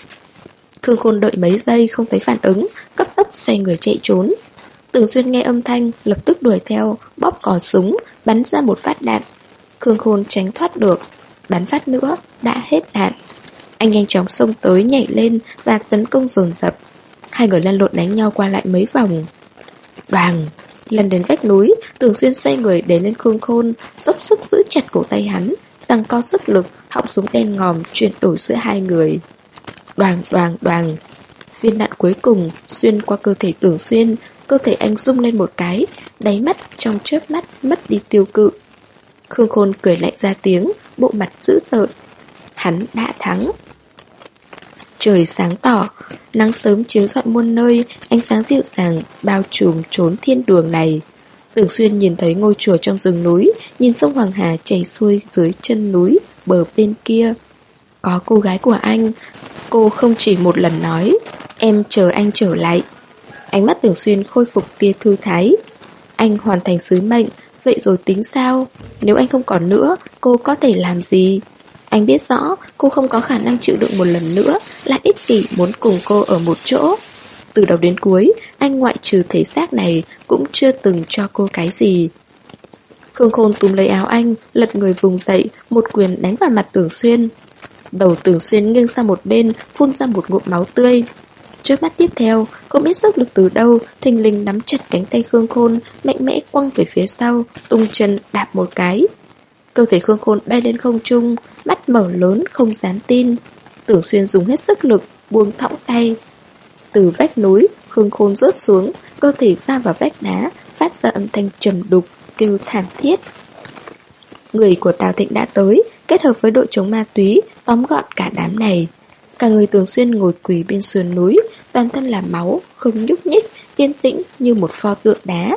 Khương Khôn đợi mấy giây không thấy phản ứng, cấp tốc xoay người chạy trốn. Tưởng Xuyên nghe âm thanh, lập tức đuổi theo, bóp cò súng, bắn ra một phát đạn. Khương Khôn tránh thoát được, bắn phát nữa, đã hết đạn. Anh nhanh chóng xông tới, nhảy lên và tấn công dồn dập. Hai người lăn lộn đánh nhau qua lại mấy vòng. Đoàng, lần đến vách núi, Tưởng Xuyên xoay người đến lên Khương Khôn, dốc sức giữ chặt cổ tay hắn, giằng co sức lực, họng súng đen ngòm chuyển đổi giữa hai người. Đoàng đoàng đoàng, Viên đạn cuối cùng xuyên qua cơ thể Tưởng Xuyên. Cơ thể anh rung lên một cái, đáy mắt trong chớp mắt mất đi tiêu cự. Khương Khôn cười lạnh ra tiếng, bộ mặt dữ tợn. Hắn đã thắng. Trời sáng tỏ, nắng sớm chiếu rọi muôn nơi, ánh sáng dịu dàng bao trùm chốn thiên đường này. Tưởng Xuyên nhìn thấy ngôi chùa trong rừng núi, nhìn sông Hoàng Hà chảy xuôi dưới chân núi bờ bên kia. Có cô gái của anh. Cô không chỉ một lần nói, em chờ anh trở lại. Ánh mắt Tưởng Xuyên khôi phục tia thư thái. Anh hoàn thành sứ mệnh, vậy rồi tính sao? Nếu anh không còn nữa, cô có thể làm gì? Anh biết rõ cô không có khả năng chịu đựng một lần nữa, lại ích kỷ muốn cùng cô ở một chỗ. Từ đầu đến cuối, anh ngoại trừ thể xác này cũng chưa từng cho cô cái gì. Khương Khôn túm lấy áo anh, lật người vùng dậy, một quyền đánh vào mặt Tưởng Xuyên. Đầu Tưởng Xuyên nghiêng sang một bên, phun ra một ngụm máu tươi. Trước mắt tiếp theo, không biết sức lực từ đâu, thình lình nắm chặt cánh tay Khương Khôn, mạnh mẽ quăng về phía sau, tung chân đạp một cái. Cơ thể Khương Khôn bay lên không trung, mắt mở lớn không dám tin. Tưởng Xuyên dùng hết sức lực, buông thõng tay. Từ vách núi, Khương Khôn rớt xuống, cơ thể va vào vách đá, phát ra âm thanh trầm đục, kêu thảm thiết. Người của Tào Thịnh đã tới, kết hợp với đội chống ma túy, tóm gọn cả đám này. Cả người Tưởng Xuyên ngồi quỳ bên sườn núi, toàn thân là máu, không nhúc nhích, yên tĩnh như một pho tượng đá.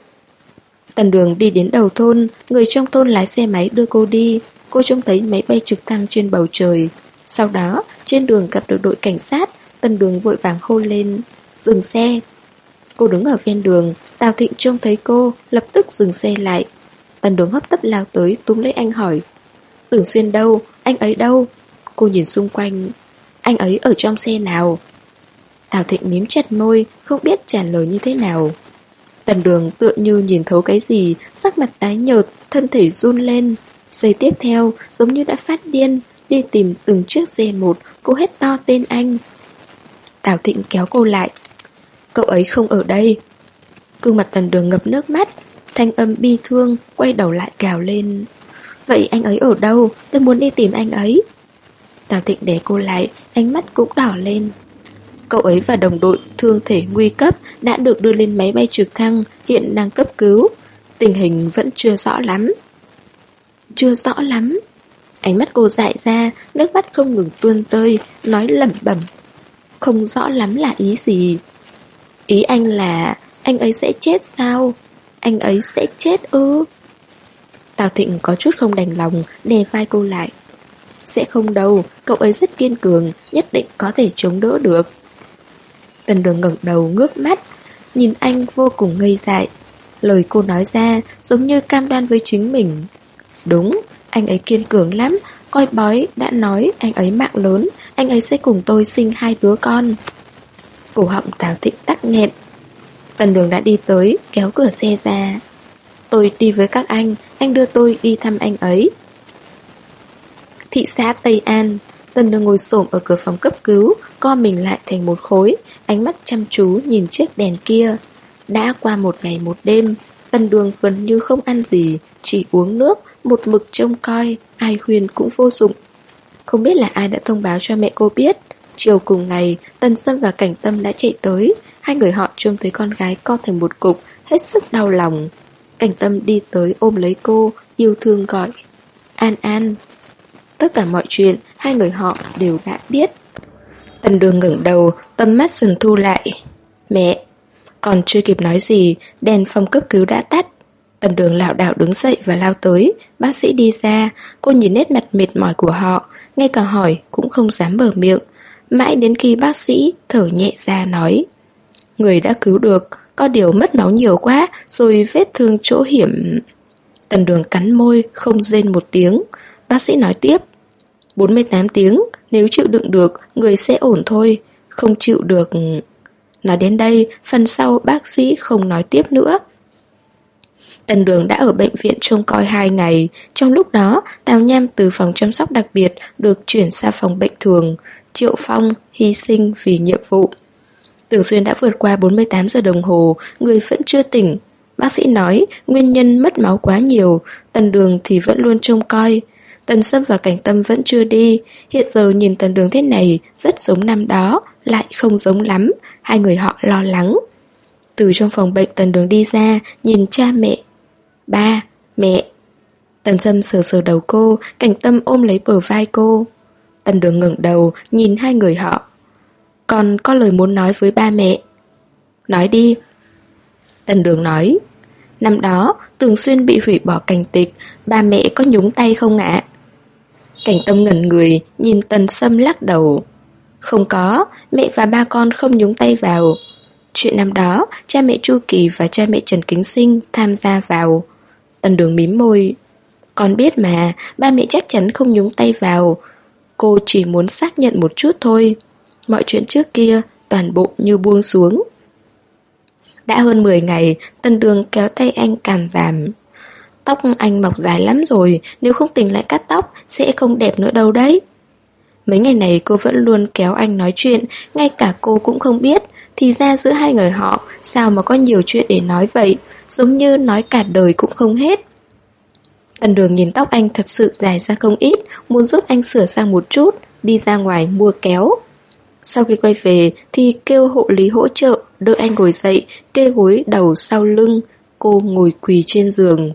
Tần Đường đi đến đầu thôn, người trong thôn lái xe máy đưa cô đi. Cô trông thấy máy bay trực thăng trên bầu trời. Sau đó, trên đường gặp được đội cảnh sát. Tần Đường vội vàng hô lên, dừng xe. Cô đứng ở ven đường, Tào Thịnh trông thấy cô, lập tức dừng xe lại. Tần Đường hấp tấp lao tới, túm lấy anh hỏi, Tưởng Xuyên đâu? Anh ấy đâu? Cô nhìn xung quanh, anh ấy ở trong xe nào? Tào Thịnh mím chặt môi, không biết trả lời như thế nào. Tần Đường tựa như nhìn thấu cái gì, sắc mặt tái nhợt, thân thể run lên. Giây tiếp theo, giống như đã phát điên, đi tìm từng chiếc xe một, cô hét to tên anh. Tào Thịnh kéo cô lại. Cậu ấy không ở đây. Gương mặt Tần Đường ngập nước mắt, thanh âm bi thương, quay đầu lại gào lên. Vậy anh ấy ở đâu? Tôi muốn đi tìm anh ấy. Tào Thịnh đè cô lại, ánh mắt cũng đỏ lên. Cậu ấy và đồng đội thương thể nguy cấp đã được đưa lên máy bay trực thăng, hiện đang cấp cứu. Tình hình vẫn chưa rõ lắm. Chưa rõ lắm. Ánh mắt cô dại ra, nước mắt không ngừng tuôn rơi, nói lẩm bẩm. Không rõ lắm là ý gì? Ý anh là anh ấy sẽ chết sao? Anh ấy sẽ chết ư? Tào Thịnh có chút không đành lòng, đè vai cô lại. Sẽ không đâu, cậu ấy rất kiên cường, nhất định có thể chống đỡ được. Tần Đường ngẩng đầu ngước mắt, nhìn anh vô cùng ngây dại. Lời cô nói ra giống như cam đoan với chính mình. Đúng, anh ấy kiên cường lắm. Coi bói đã nói anh ấy mạng lớn, anh ấy sẽ cùng tôi sinh hai đứa con. Cổ họng Tào Thịnh tắc nghẹn. Tần Đường đã đi tới, kéo cửa xe ra. Tôi đi với các anh, anh đưa tôi đi thăm anh ấy. Thị xã Tây An. Tần Đường ngồi xổm ở cửa phòng cấp cứu, co mình lại thành một khối, ánh mắt chăm chú nhìn chiếc đèn kia. Đã qua một ngày một đêm, Tần Đường gần như không ăn gì, chỉ uống nước, một mực trông coi, ai khuyên cũng vô dụng. Không biết là ai đã thông báo cho mẹ cô biết. Chiều cùng ngày, Tần Sâm và Cảnh Tâm đã chạy tới. Hai người họ trông thấy con gái co thành một cục, hết sức đau lòng. Cảnh Tâm đi tới ôm lấy cô, yêu thương gọi An An. Tất cả mọi chuyện hai người họ đều đã biết. Tần Đường ngẩng đầu, tầm mắt dần thu lại. Mẹ. Còn chưa kịp nói gì, đèn phòng cấp cứu đã tắt. Tần Đường lảo đảo đứng dậy và lao tới. Bác sĩ đi ra. Cô nhìn nét mặt mệt mỏi của họ, ngay cả hỏi cũng không dám mở miệng. Mãi đến khi bác sĩ thở nhẹ ra nói, người đã cứu được, có điều mất máu nhiều quá, rồi vết thương chỗ hiểm. Tần Đường cắn môi, không rên một tiếng. Bác sĩ nói tiếp, bốn mươi tám tiếng, nếu chịu đựng được, người sẽ ổn thôi. Không chịu được... Nói đến đây, phần sau bác sĩ không nói tiếp nữa. Tần Đường đã ở bệnh viện trông coi hai ngày. Trong lúc đó, Tào Nham từ phòng chăm sóc đặc biệt được chuyển sang phòng bệnh thường. Triệu Phong hy sinh vì nhiệm vụ. Tưởng Xuyên đã vượt qua bốn mươi tám giờ đồng hồ, người vẫn chưa tỉnh. Bác sĩ nói nguyên nhân mất máu quá nhiều. Tần Đường thì vẫn luôn trông coi. Tần Sâm và Cảnh Tâm vẫn chưa đi. Hiện giờ nhìn Tần Đường thế này rất giống năm đó, lại không giống lắm. Hai người họ lo lắng. Từ trong phòng bệnh Tần Đường đi ra, nhìn cha mẹ. Ba, mẹ. Tần Sâm sờ sờ đầu cô, Cảnh Tâm ôm lấy bờ vai cô. Tần Đường ngẩng đầu, nhìn hai người họ. Con có lời muốn nói với ba mẹ. Nói đi. Tần Đường nói. Năm đó, Tường Xuyên bị hủy bỏ cảnh tịch, ba mẹ có nhúng tay không ạ? Cảnh Tâm ngẩn người, nhìn Tần Sâm lắc đầu. Không có, mẹ và ba con không nhúng tay vào. Chuyện năm đó, cha mẹ Chu Kỳ và cha mẹ Trần Kính Sinh tham gia vào. Tần Đường mím môi. Con biết mà, ba mẹ chắc chắn không nhúng tay vào. Cô chỉ muốn xác nhận một chút thôi. Mọi chuyện trước kia, toàn bộ như buông xuống. Đã hơn mười ngày, Tần Đường kéo tay anh càm ràm. Tóc anh mọc dài lắm rồi, nếu không tỉnh lại cắt tóc, sẽ không đẹp nữa đâu đấy. Mấy ngày này cô vẫn luôn kéo anh nói chuyện, ngay cả cô cũng không biết. Thì ra giữa hai người họ, sao mà có nhiều chuyện để nói vậy, giống như nói cả đời cũng không hết. Tần Đường nhìn tóc anh thật sự dài ra không ít, muốn giúp anh sửa sang một chút, đi ra ngoài mua kéo. Sau khi quay về thì kêu hộ lý hỗ trợ, đỡ anh ngồi dậy, kê gối đầu sau lưng, cô ngồi quỳ trên giường.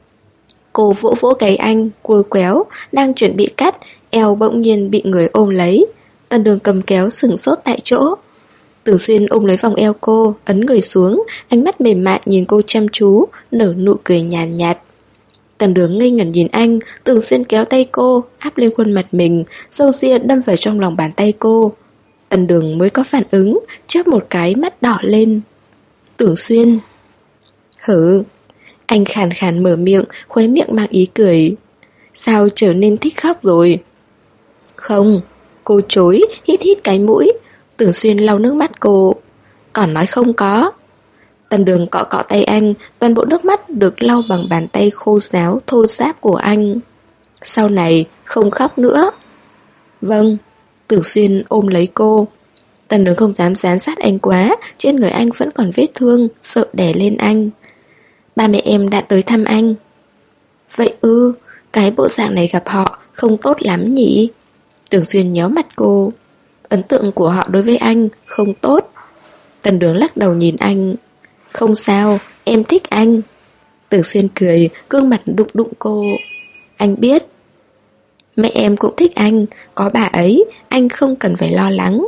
Cô vỗ vỗ gáy anh, cua quéo, đang chuẩn bị cắt, eo bỗng nhiên bị người ôm lấy. Tần Đường cầm kéo sửng sốt tại chỗ. Tưởng Xuyên ôm lấy vòng eo cô, ấn người xuống, ánh mắt mềm mại nhìn cô chăm chú, nở nụ cười nhàn nhạt, nhạt. Tần Đường ngây ngẩn nhìn anh, Tưởng Xuyên kéo tay cô, áp lên khuôn mặt mình, râu ria đâm vào trong lòng bàn tay cô. Tần Đường mới có phản ứng, chớp một cái mắt đỏ lên. Tưởng Xuyên. Hử. Anh khàn khàn mở miệng, khóe miệng mang ý cười. Sao trở nên thích khóc rồi? Không. Cô chối, hít hít cái mũi. Tưởng Xuyên lau nước mắt cô. Còn nói không có. Tần Đường cọ cọ tay anh, toàn bộ nước mắt được lau bằng bàn tay khô ráo thô ráp của anh. Sau này không khóc nữa. Vâng. Tưởng Xuyên ôm lấy cô. Tần Đường không dám dán sát anh quá, trên người anh vẫn còn vết thương, sợ đè lên anh. Ba mẹ em đã tới thăm anh. Vậy ư, cái bộ dạng này gặp họ không tốt lắm nhỉ? Tưởng Xuyên nhéo mặt cô. Ấn tượng của họ đối với anh không tốt. Tần Đường lắc đầu nhìn anh. Không sao, em thích anh. Tưởng Xuyên cười, gương mặt đụng đụng cô. Anh biết. Mẹ em cũng thích anh, có bà ấy, anh không cần phải lo lắng.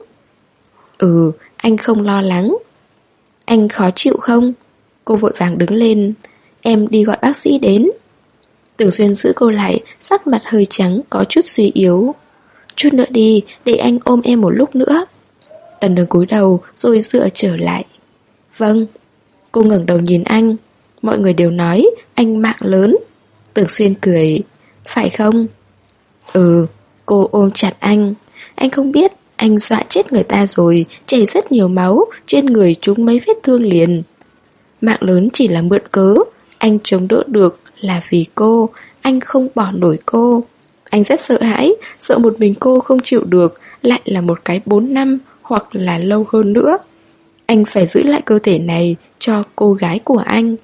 Ừ, anh không lo lắng. Anh khó chịu không? Cô vội vàng đứng lên. Em đi gọi bác sĩ đến. Tưởng Xuyên giữ cô lại, sắc mặt hơi trắng, có chút suy yếu. Chút nữa đi, để anh ôm em một lúc nữa. Tần Đường cúi đầu, rồi dựa trở lại. Vâng. Cô ngẩng đầu nhìn anh. Mọi người đều nói, anh mạng lớn. Tưởng Xuyên cười. Phải không? Ừ. Cô ôm chặt anh. Anh không biết, anh dọa chết người ta rồi, chảy rất nhiều máu, trên người trúng mấy vết thương liền. Mạng lớn chỉ là mượn cớ. Anh chống đỡ được là vì cô. Anh không bỏ nổi cô. Anh rất sợ hãi, sợ một mình cô không chịu được, lại là một cái bốn năm hoặc là lâu hơn nữa. Anh phải giữ lại cơ thể này cho cô gái của anh.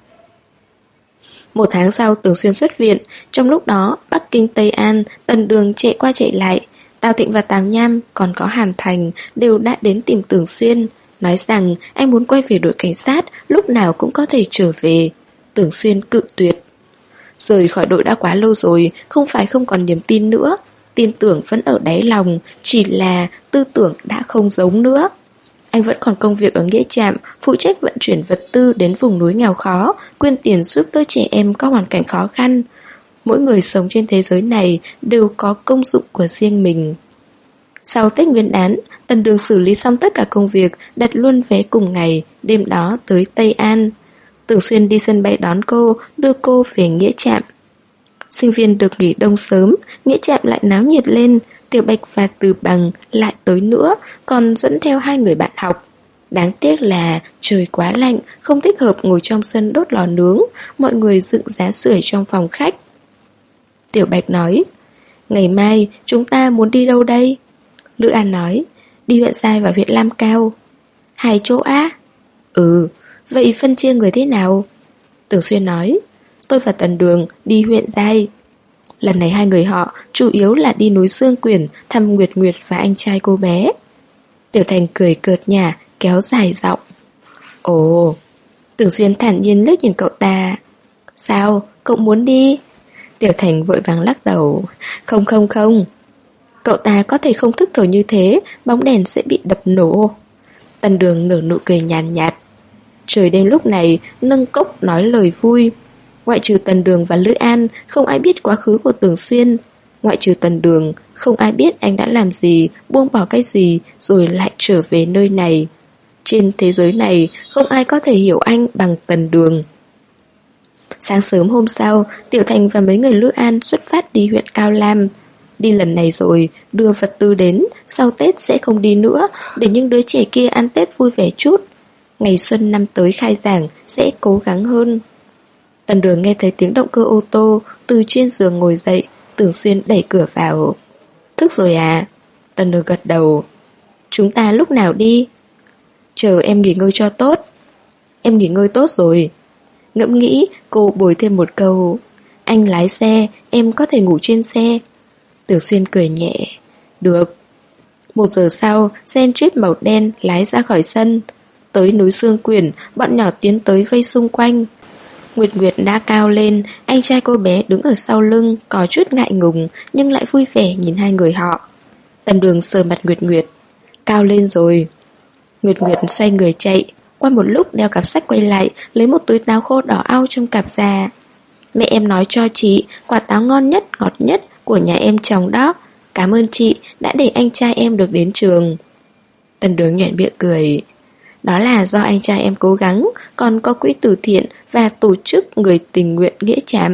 Một tháng sau Tưởng Xuyên xuất viện. Trong lúc đó Bắc Kinh, Tây An, Tần Đường chạy qua chạy lại. Tào Thịnh và Tào Nham còn có Hàn Thành đều đã đến tìm Tưởng Xuyên, nói rằng anh muốn quay về đội cảnh sát, lúc nào cũng có thể trở về. Tưởng Xuyên cự tuyệt. Rời khỏi đội đã quá lâu rồi, không phải không còn niềm tin nữa. Tin tưởng vẫn ở đáy lòng, chỉ là tư tưởng đã không giống nữa. Anh vẫn còn công việc ở nghĩa trạm, phụ trách vận chuyển vật tư đến vùng núi nghèo khó, quyên tiền giúp đỡ trẻ em có hoàn cảnh khó khăn. Mỗi người sống trên thế giới này đều có công dụng của riêng mình. Sau Tết Nguyên đán, Tần Đường xử lý xong tất cả công việc, đặt luôn vé cùng ngày, đêm đó tới Tây An. Tưởng Xuyên đi sân bay đón cô, đưa cô về nghĩa trạm. Sinh viên được nghỉ đông sớm, nghĩa trạm lại náo nhiệt lên. Tiểu Bạch và Từ Bằng lại tới nữa, còn dẫn theo hai người bạn học. Đáng tiếc là trời quá lạnh, không thích hợp ngồi trong sân đốt lò nướng. Mọi người dựng giá sưởi trong phòng khách. Tiểu Bạch nói, ngày mai chúng ta muốn đi đâu đây? Lữ An nói, đi huyện Giai và huyện Lam Cao. Hai chỗ á? Ừ, vậy phân chia người thế nào? Tưởng Xuyên nói, tôi và Tần Đường đi huyện Giai. Lần này hai người họ chủ yếu là đi núi Sương Quyển thăm Nguyệt Nguyệt và anh trai cô bé. Tiểu Thành cười cợt nhả, kéo dài giọng. Ồ. Tưởng Xuyên thản nhiên liếc nhìn cậu ta. Sao, cậu muốn đi? Tiểu Thành vội vàng lắc đầu. Không không không. Cậu ta có thể không thức thời như thế, bóng đèn sẽ bị đập nổ. Tần Đường nở nụ cười nhàn nhạt, nhạt. Trời đêm lúc này nâng cốc nói lời vui. Ngoại trừ Tần Đường và Lữ An, không ai biết quá khứ của Tưởng Xuyên. Ngoại trừ Tần Đường, không ai biết anh đã làm gì, buông bỏ cái gì, rồi lại trở về nơi này. Trên thế giới này, không ai có thể hiểu anh bằng Tần Đường. Sáng sớm hôm sau, Tiểu Thành và mấy người Lữ An xuất phát đi huyện Cao Lam. Đi lần này rồi, đưa vật tư đến, sau Tết sẽ không đi nữa, để những đứa trẻ kia ăn Tết vui vẻ chút. Ngày xuân năm tới khai giảng, sẽ cố gắng hơn. Tần Đường nghe thấy tiếng động cơ ô tô, từ trên giường ngồi dậy, Tưởng Xuyên đẩy cửa vào. Thức rồi à? Tần Đường gật đầu. Chúng ta lúc nào đi? Chờ em nghỉ ngơi cho tốt. Em nghỉ ngơi tốt rồi. Ngẫm nghĩ, cô bồi thêm một câu. Anh lái xe, em có thể ngủ trên xe. Tưởng Xuyên cười nhẹ. Được. Một giờ sau, xe Jeep màu đen lái ra khỏi sân. Tới núi Sương Quyển, bọn nhỏ tiến tới vây xung quanh. Nguyệt Nguyệt đã cao lên, anh trai cô bé đứng ở sau lưng, có chút ngại ngùng, nhưng lại vui vẻ nhìn hai người họ. Tần Đường sờ mặt Nguyệt Nguyệt. Cao lên rồi. Nguyệt Nguyệt xoay người chạy, qua một lúc đeo cặp sách quay lại, lấy một túi táo khô đỏ au trong cặp ra. Mẹ em nói cho chị, quả táo ngon nhất, ngọt nhất của nhà em trồng đó. Cảm ơn chị đã để anh trai em được đến trường. Tần Đường nhoẻn miệng cười. Đó là do anh trai em cố gắng, còn có quỹ từ thiện và tổ chức người tình nguyện nghĩa trạm.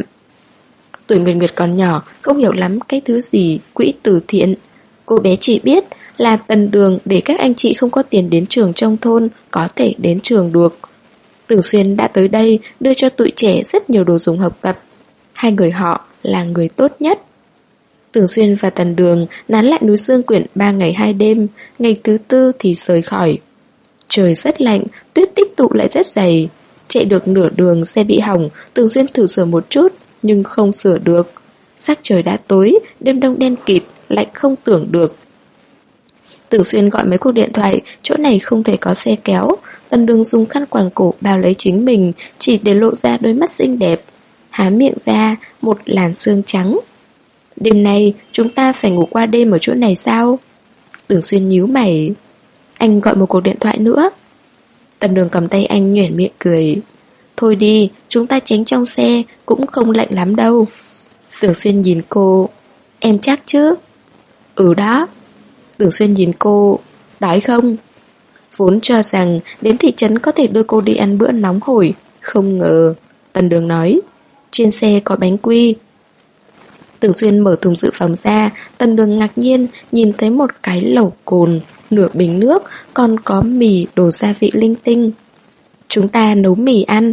Tuổi Nguyệt Nguyệt còn nhỏ, không hiểu lắm cái thứ gì quỹ từ thiện. Cô bé chỉ biết là Tần Đường để các anh chị không có tiền đến trường trong thôn có thể đến trường được. Tưởng Xuyên đã tới đây đưa cho tụi trẻ rất nhiều đồ dùng học tập. Hai người họ là người tốt nhất. Tưởng Xuyên và Tần Đường nán lại núi Sương Quyển ba ngày hai đêm, ngày thứ tư thì rời khỏi. Trời rất lạnh, tuyết tích tụ lại rất dày. Chạy được nửa đường xe bị hỏng, Tưởng Xuyên thử sửa một chút, nhưng không sửa được. Sắc trời đã tối, đêm đông đen kịt, lạnh không tưởng được. Tưởng Xuyên gọi mấy cuộc điện thoại, chỗ này không thể có xe kéo. Tần Đường dùng khăn quàng cổ bao lấy chính mình, chỉ để lộ ra đôi mắt xinh đẹp. Há miệng ra, một làn sương trắng. Đêm nay, chúng ta phải ngủ qua đêm ở chỗ này sao? Tưởng Xuyên nhíu mày. Anh gọi một cuộc điện thoại nữa. Tần Đường cầm tay anh nhoẻn miệng cười. Thôi đi, chúng ta tránh trong xe, cũng không lạnh lắm đâu. Tưởng Xuyên nhìn cô. Em chắc chứ? Ừ đó. Tưởng Xuyên nhìn cô. Đói không? Vốn cho rằng đến thị trấn có thể đưa cô đi ăn bữa nóng hổi, không ngờ. Tần Đường nói. Trên xe có bánh quy. Tưởng Xuyên mở thùng dự phòng ra. Tần Đường ngạc nhiên nhìn thấy một cái lẩu cồn, nửa bình nước, còn có mì đồ gia vị linh tinh. Chúng ta nấu mì ăn.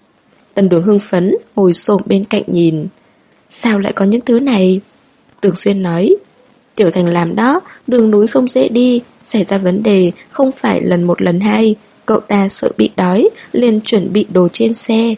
Tần Đường hưng phấn ngồi xổm bên cạnh nhìn. Sao lại có những thứ này? Tưởng Xuyên nói. Tiểu Thành làm đó, đường núi không dễ đi, xảy ra vấn đề không phải lần một lần hai. Cậu ta sợ bị đói, liền chuẩn bị đồ trên xe.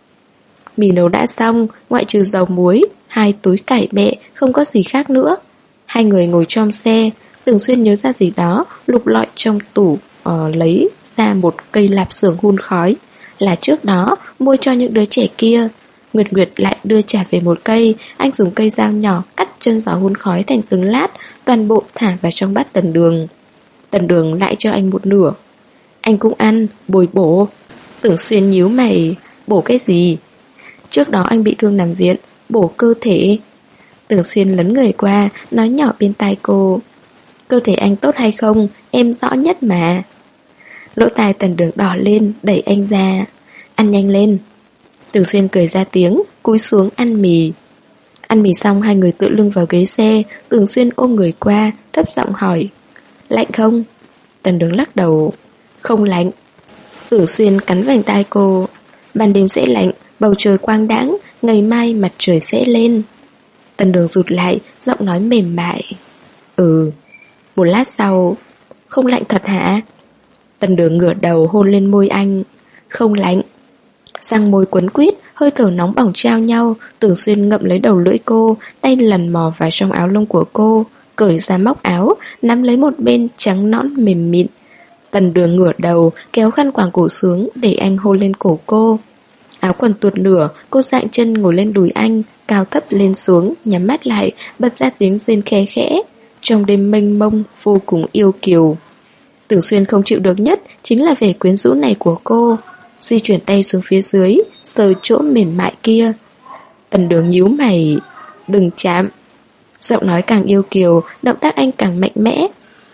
Mì nấu đã xong, ngoại trừ dầu muối, hai túi cải bẹ, không có gì khác nữa. Hai người ngồi trong xe. Tưởng Xuyên nhớ ra gì đó, lục lọi trong tủ, uh, lấy ra một cây lạp xưởng hun khói. Là trước đó mua cho những đứa trẻ kia. Nguyệt Nguyệt lại đưa trả về một cây. Anh dùng cây dao nhỏ cắt chân giò hun khói thành từng lát, toàn bộ thả vào trong bát Tần Đường. Tần Đường lại cho anh một nửa. Anh cũng ăn, bồi bổ. Tưởng Xuyên nhíu mày. Bổ cái gì? Trước đó anh bị thương nằm viện, bổ cơ thể. Tưởng Xuyên lấn người qua, nói nhỏ bên tai cô. Cơ thể anh tốt hay không, em rõ nhất mà. Lỗ tai Tần Đường đỏ lên, đẩy anh ra. Ăn nhanh lên. Tưởng Xuyên cười ra tiếng, cúi xuống ăn mì. Ăn mì xong hai người tựa lưng vào ghế xe. Tưởng Xuyên ôm người qua, thấp giọng hỏi. Lạnh không? Tần Đường lắc đầu. Không lạnh. Tưởng Xuyên cắn vành tai cô. Ban đêm sẽ lạnh, bầu trời quang đãng, ngày mai mặt trời sẽ lên. Tần Đường rụt lại, giọng nói mềm mại. Ừ. Một lát sau. Không lạnh thật hả? Tần Đường ngửa đầu hôn lên môi anh. Không lạnh. Răng môi quấn quýt, hơi thở nóng bỏng trao nhau. Tưởng Xuyên ngậm lấy đầu lưỡi cô, tay lần mò vào trong áo lông của cô. cởi ra móc áo, nắm lấy một bên trắng nõn mềm mịn. Tần Đường ngửa đầu, kéo khăn quàng cổ xuống để anh hôn lên cổ cô. Áo quần tuột lửa, cô dạng chân ngồi lên đùi anh, cao thấp lên xuống, nhắm mắt lại, bật ra tiếng rên khe khẽ. Trong đêm mênh mông, vô cùng yêu kiều. Tưởng Xuyên không chịu được nhất chính là vẻ quyến rũ này của cô. Di chuyển tay xuống phía dưới, sờ chỗ mềm mại kia. Tần Đường nhíu mày, đừng chạm. Giọng nói càng yêu kiều, động tác anh càng mạnh mẽ.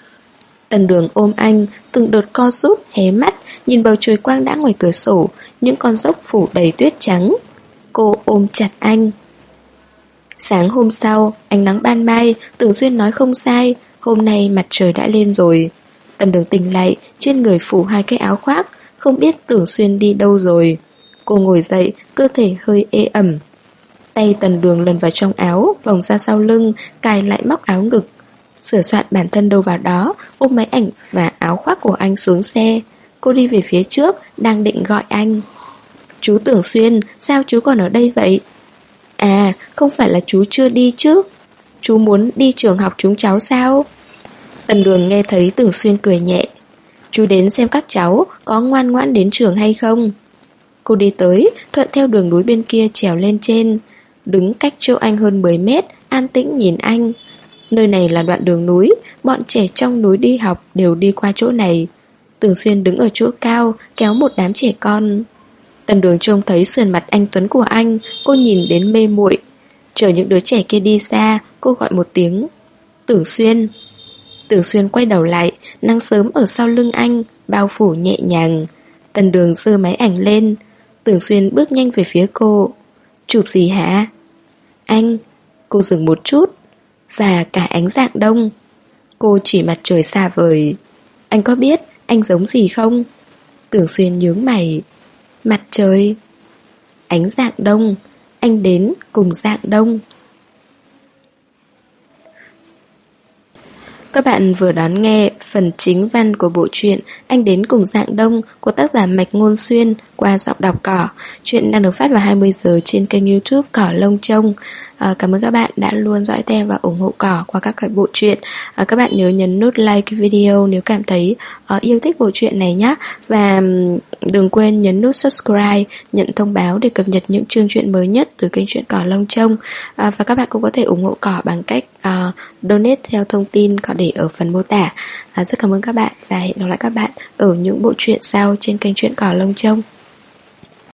Tần Đường ôm anh, từng đợt co rút, hé mắt, nhìn bầu trời quang đãng ngoài cửa sổ, những con dốc phủ đầy tuyết trắng. Cô ôm chặt anh. Sáng hôm sau, ánh nắng ban mai, Tưởng Xuyên nói không sai, hôm nay mặt trời đã lên rồi. Tần Đường tỉnh lại, trên người phủ hai cái áo khoác, không biết Tưởng Xuyên đi đâu rồi. Cô ngồi dậy, cơ thể hơi ê ẩm. Tay Tần Đường lần vào trong áo, vòng ra sau lưng, cài lại móc áo ngực. Sửa soạn bản thân đâu vào đó, ôm máy ảnh và áo khoác của anh xuống xe. Cô đi về phía trước, đang định gọi anh. Chú Tưởng Xuyên, sao chú còn ở đây vậy? À, không phải là chú chưa đi chứ? Chú muốn đi trường học chúng cháu sao? Tần Đường nghe thấy Tưởng Xuyên cười nhẹ. Chú đến xem các cháu có ngoan ngoãn đến trường hay không. Cô đi tới, thuận theo đường núi bên kia trèo lên trên. Đứng cách chỗ anh hơn mười mét, an tĩnh nhìn anh. Nơi này là đoạn đường núi, bọn trẻ trong núi đi học đều đi qua chỗ này. Tưởng Xuyên đứng ở chỗ cao, kéo một đám trẻ con. Tần Đường trông thấy sườn mặt anh tuấn của anh, cô nhìn đến mê muội. Chờ những đứa trẻ kia đi xa, cô gọi một tiếng. Tưởng Xuyên. Tưởng Xuyên quay đầu lại, nắng sớm ở sau lưng anh, bao phủ nhẹ nhàng. Tần Đường giơ máy ảnh lên. Tưởng Xuyên bước nhanh về phía cô. Chụp gì hả? Anh. Cô dừng một chút. Và cả ánh dạng đông. Cô chỉ mặt trời xa vời. Anh có biết anh giống gì không? Tưởng Xuyên nhướng mày. Mặt trời. Ánh dạng đông. Anh đến cùng dạng đông. Các bạn vừa đón nghe phần chính văn của bộ truyện Anh đến cùng dạng đông của tác giả Mạch Ngôn Xuyên qua giọng đọc Cỏ. Chuyện đang được phát vào hai mươi giờ trên kênh YouTube Cỏ Lông Trông. À, cảm ơn các bạn đã luôn dõi theo và ủng hộ Cỏ qua các bộ truyện. À, các bạn nhớ nhấn nút like video nếu cảm thấy uh, yêu thích bộ truyện này nhé. Và đừng quên nhấn nút subscribe, nhận thông báo để cập nhật những chương truyện mới nhất từ kênh truyện Cỏ Lông Trông. À, và các bạn cũng có thể ủng hộ Cỏ bằng cách uh, donate theo thông tin Cỏ để ở phần mô tả. À, rất cảm ơn các bạn và hẹn gặp lại các bạn ở những bộ truyện sau trên kênh truyện Cỏ Lông Trông.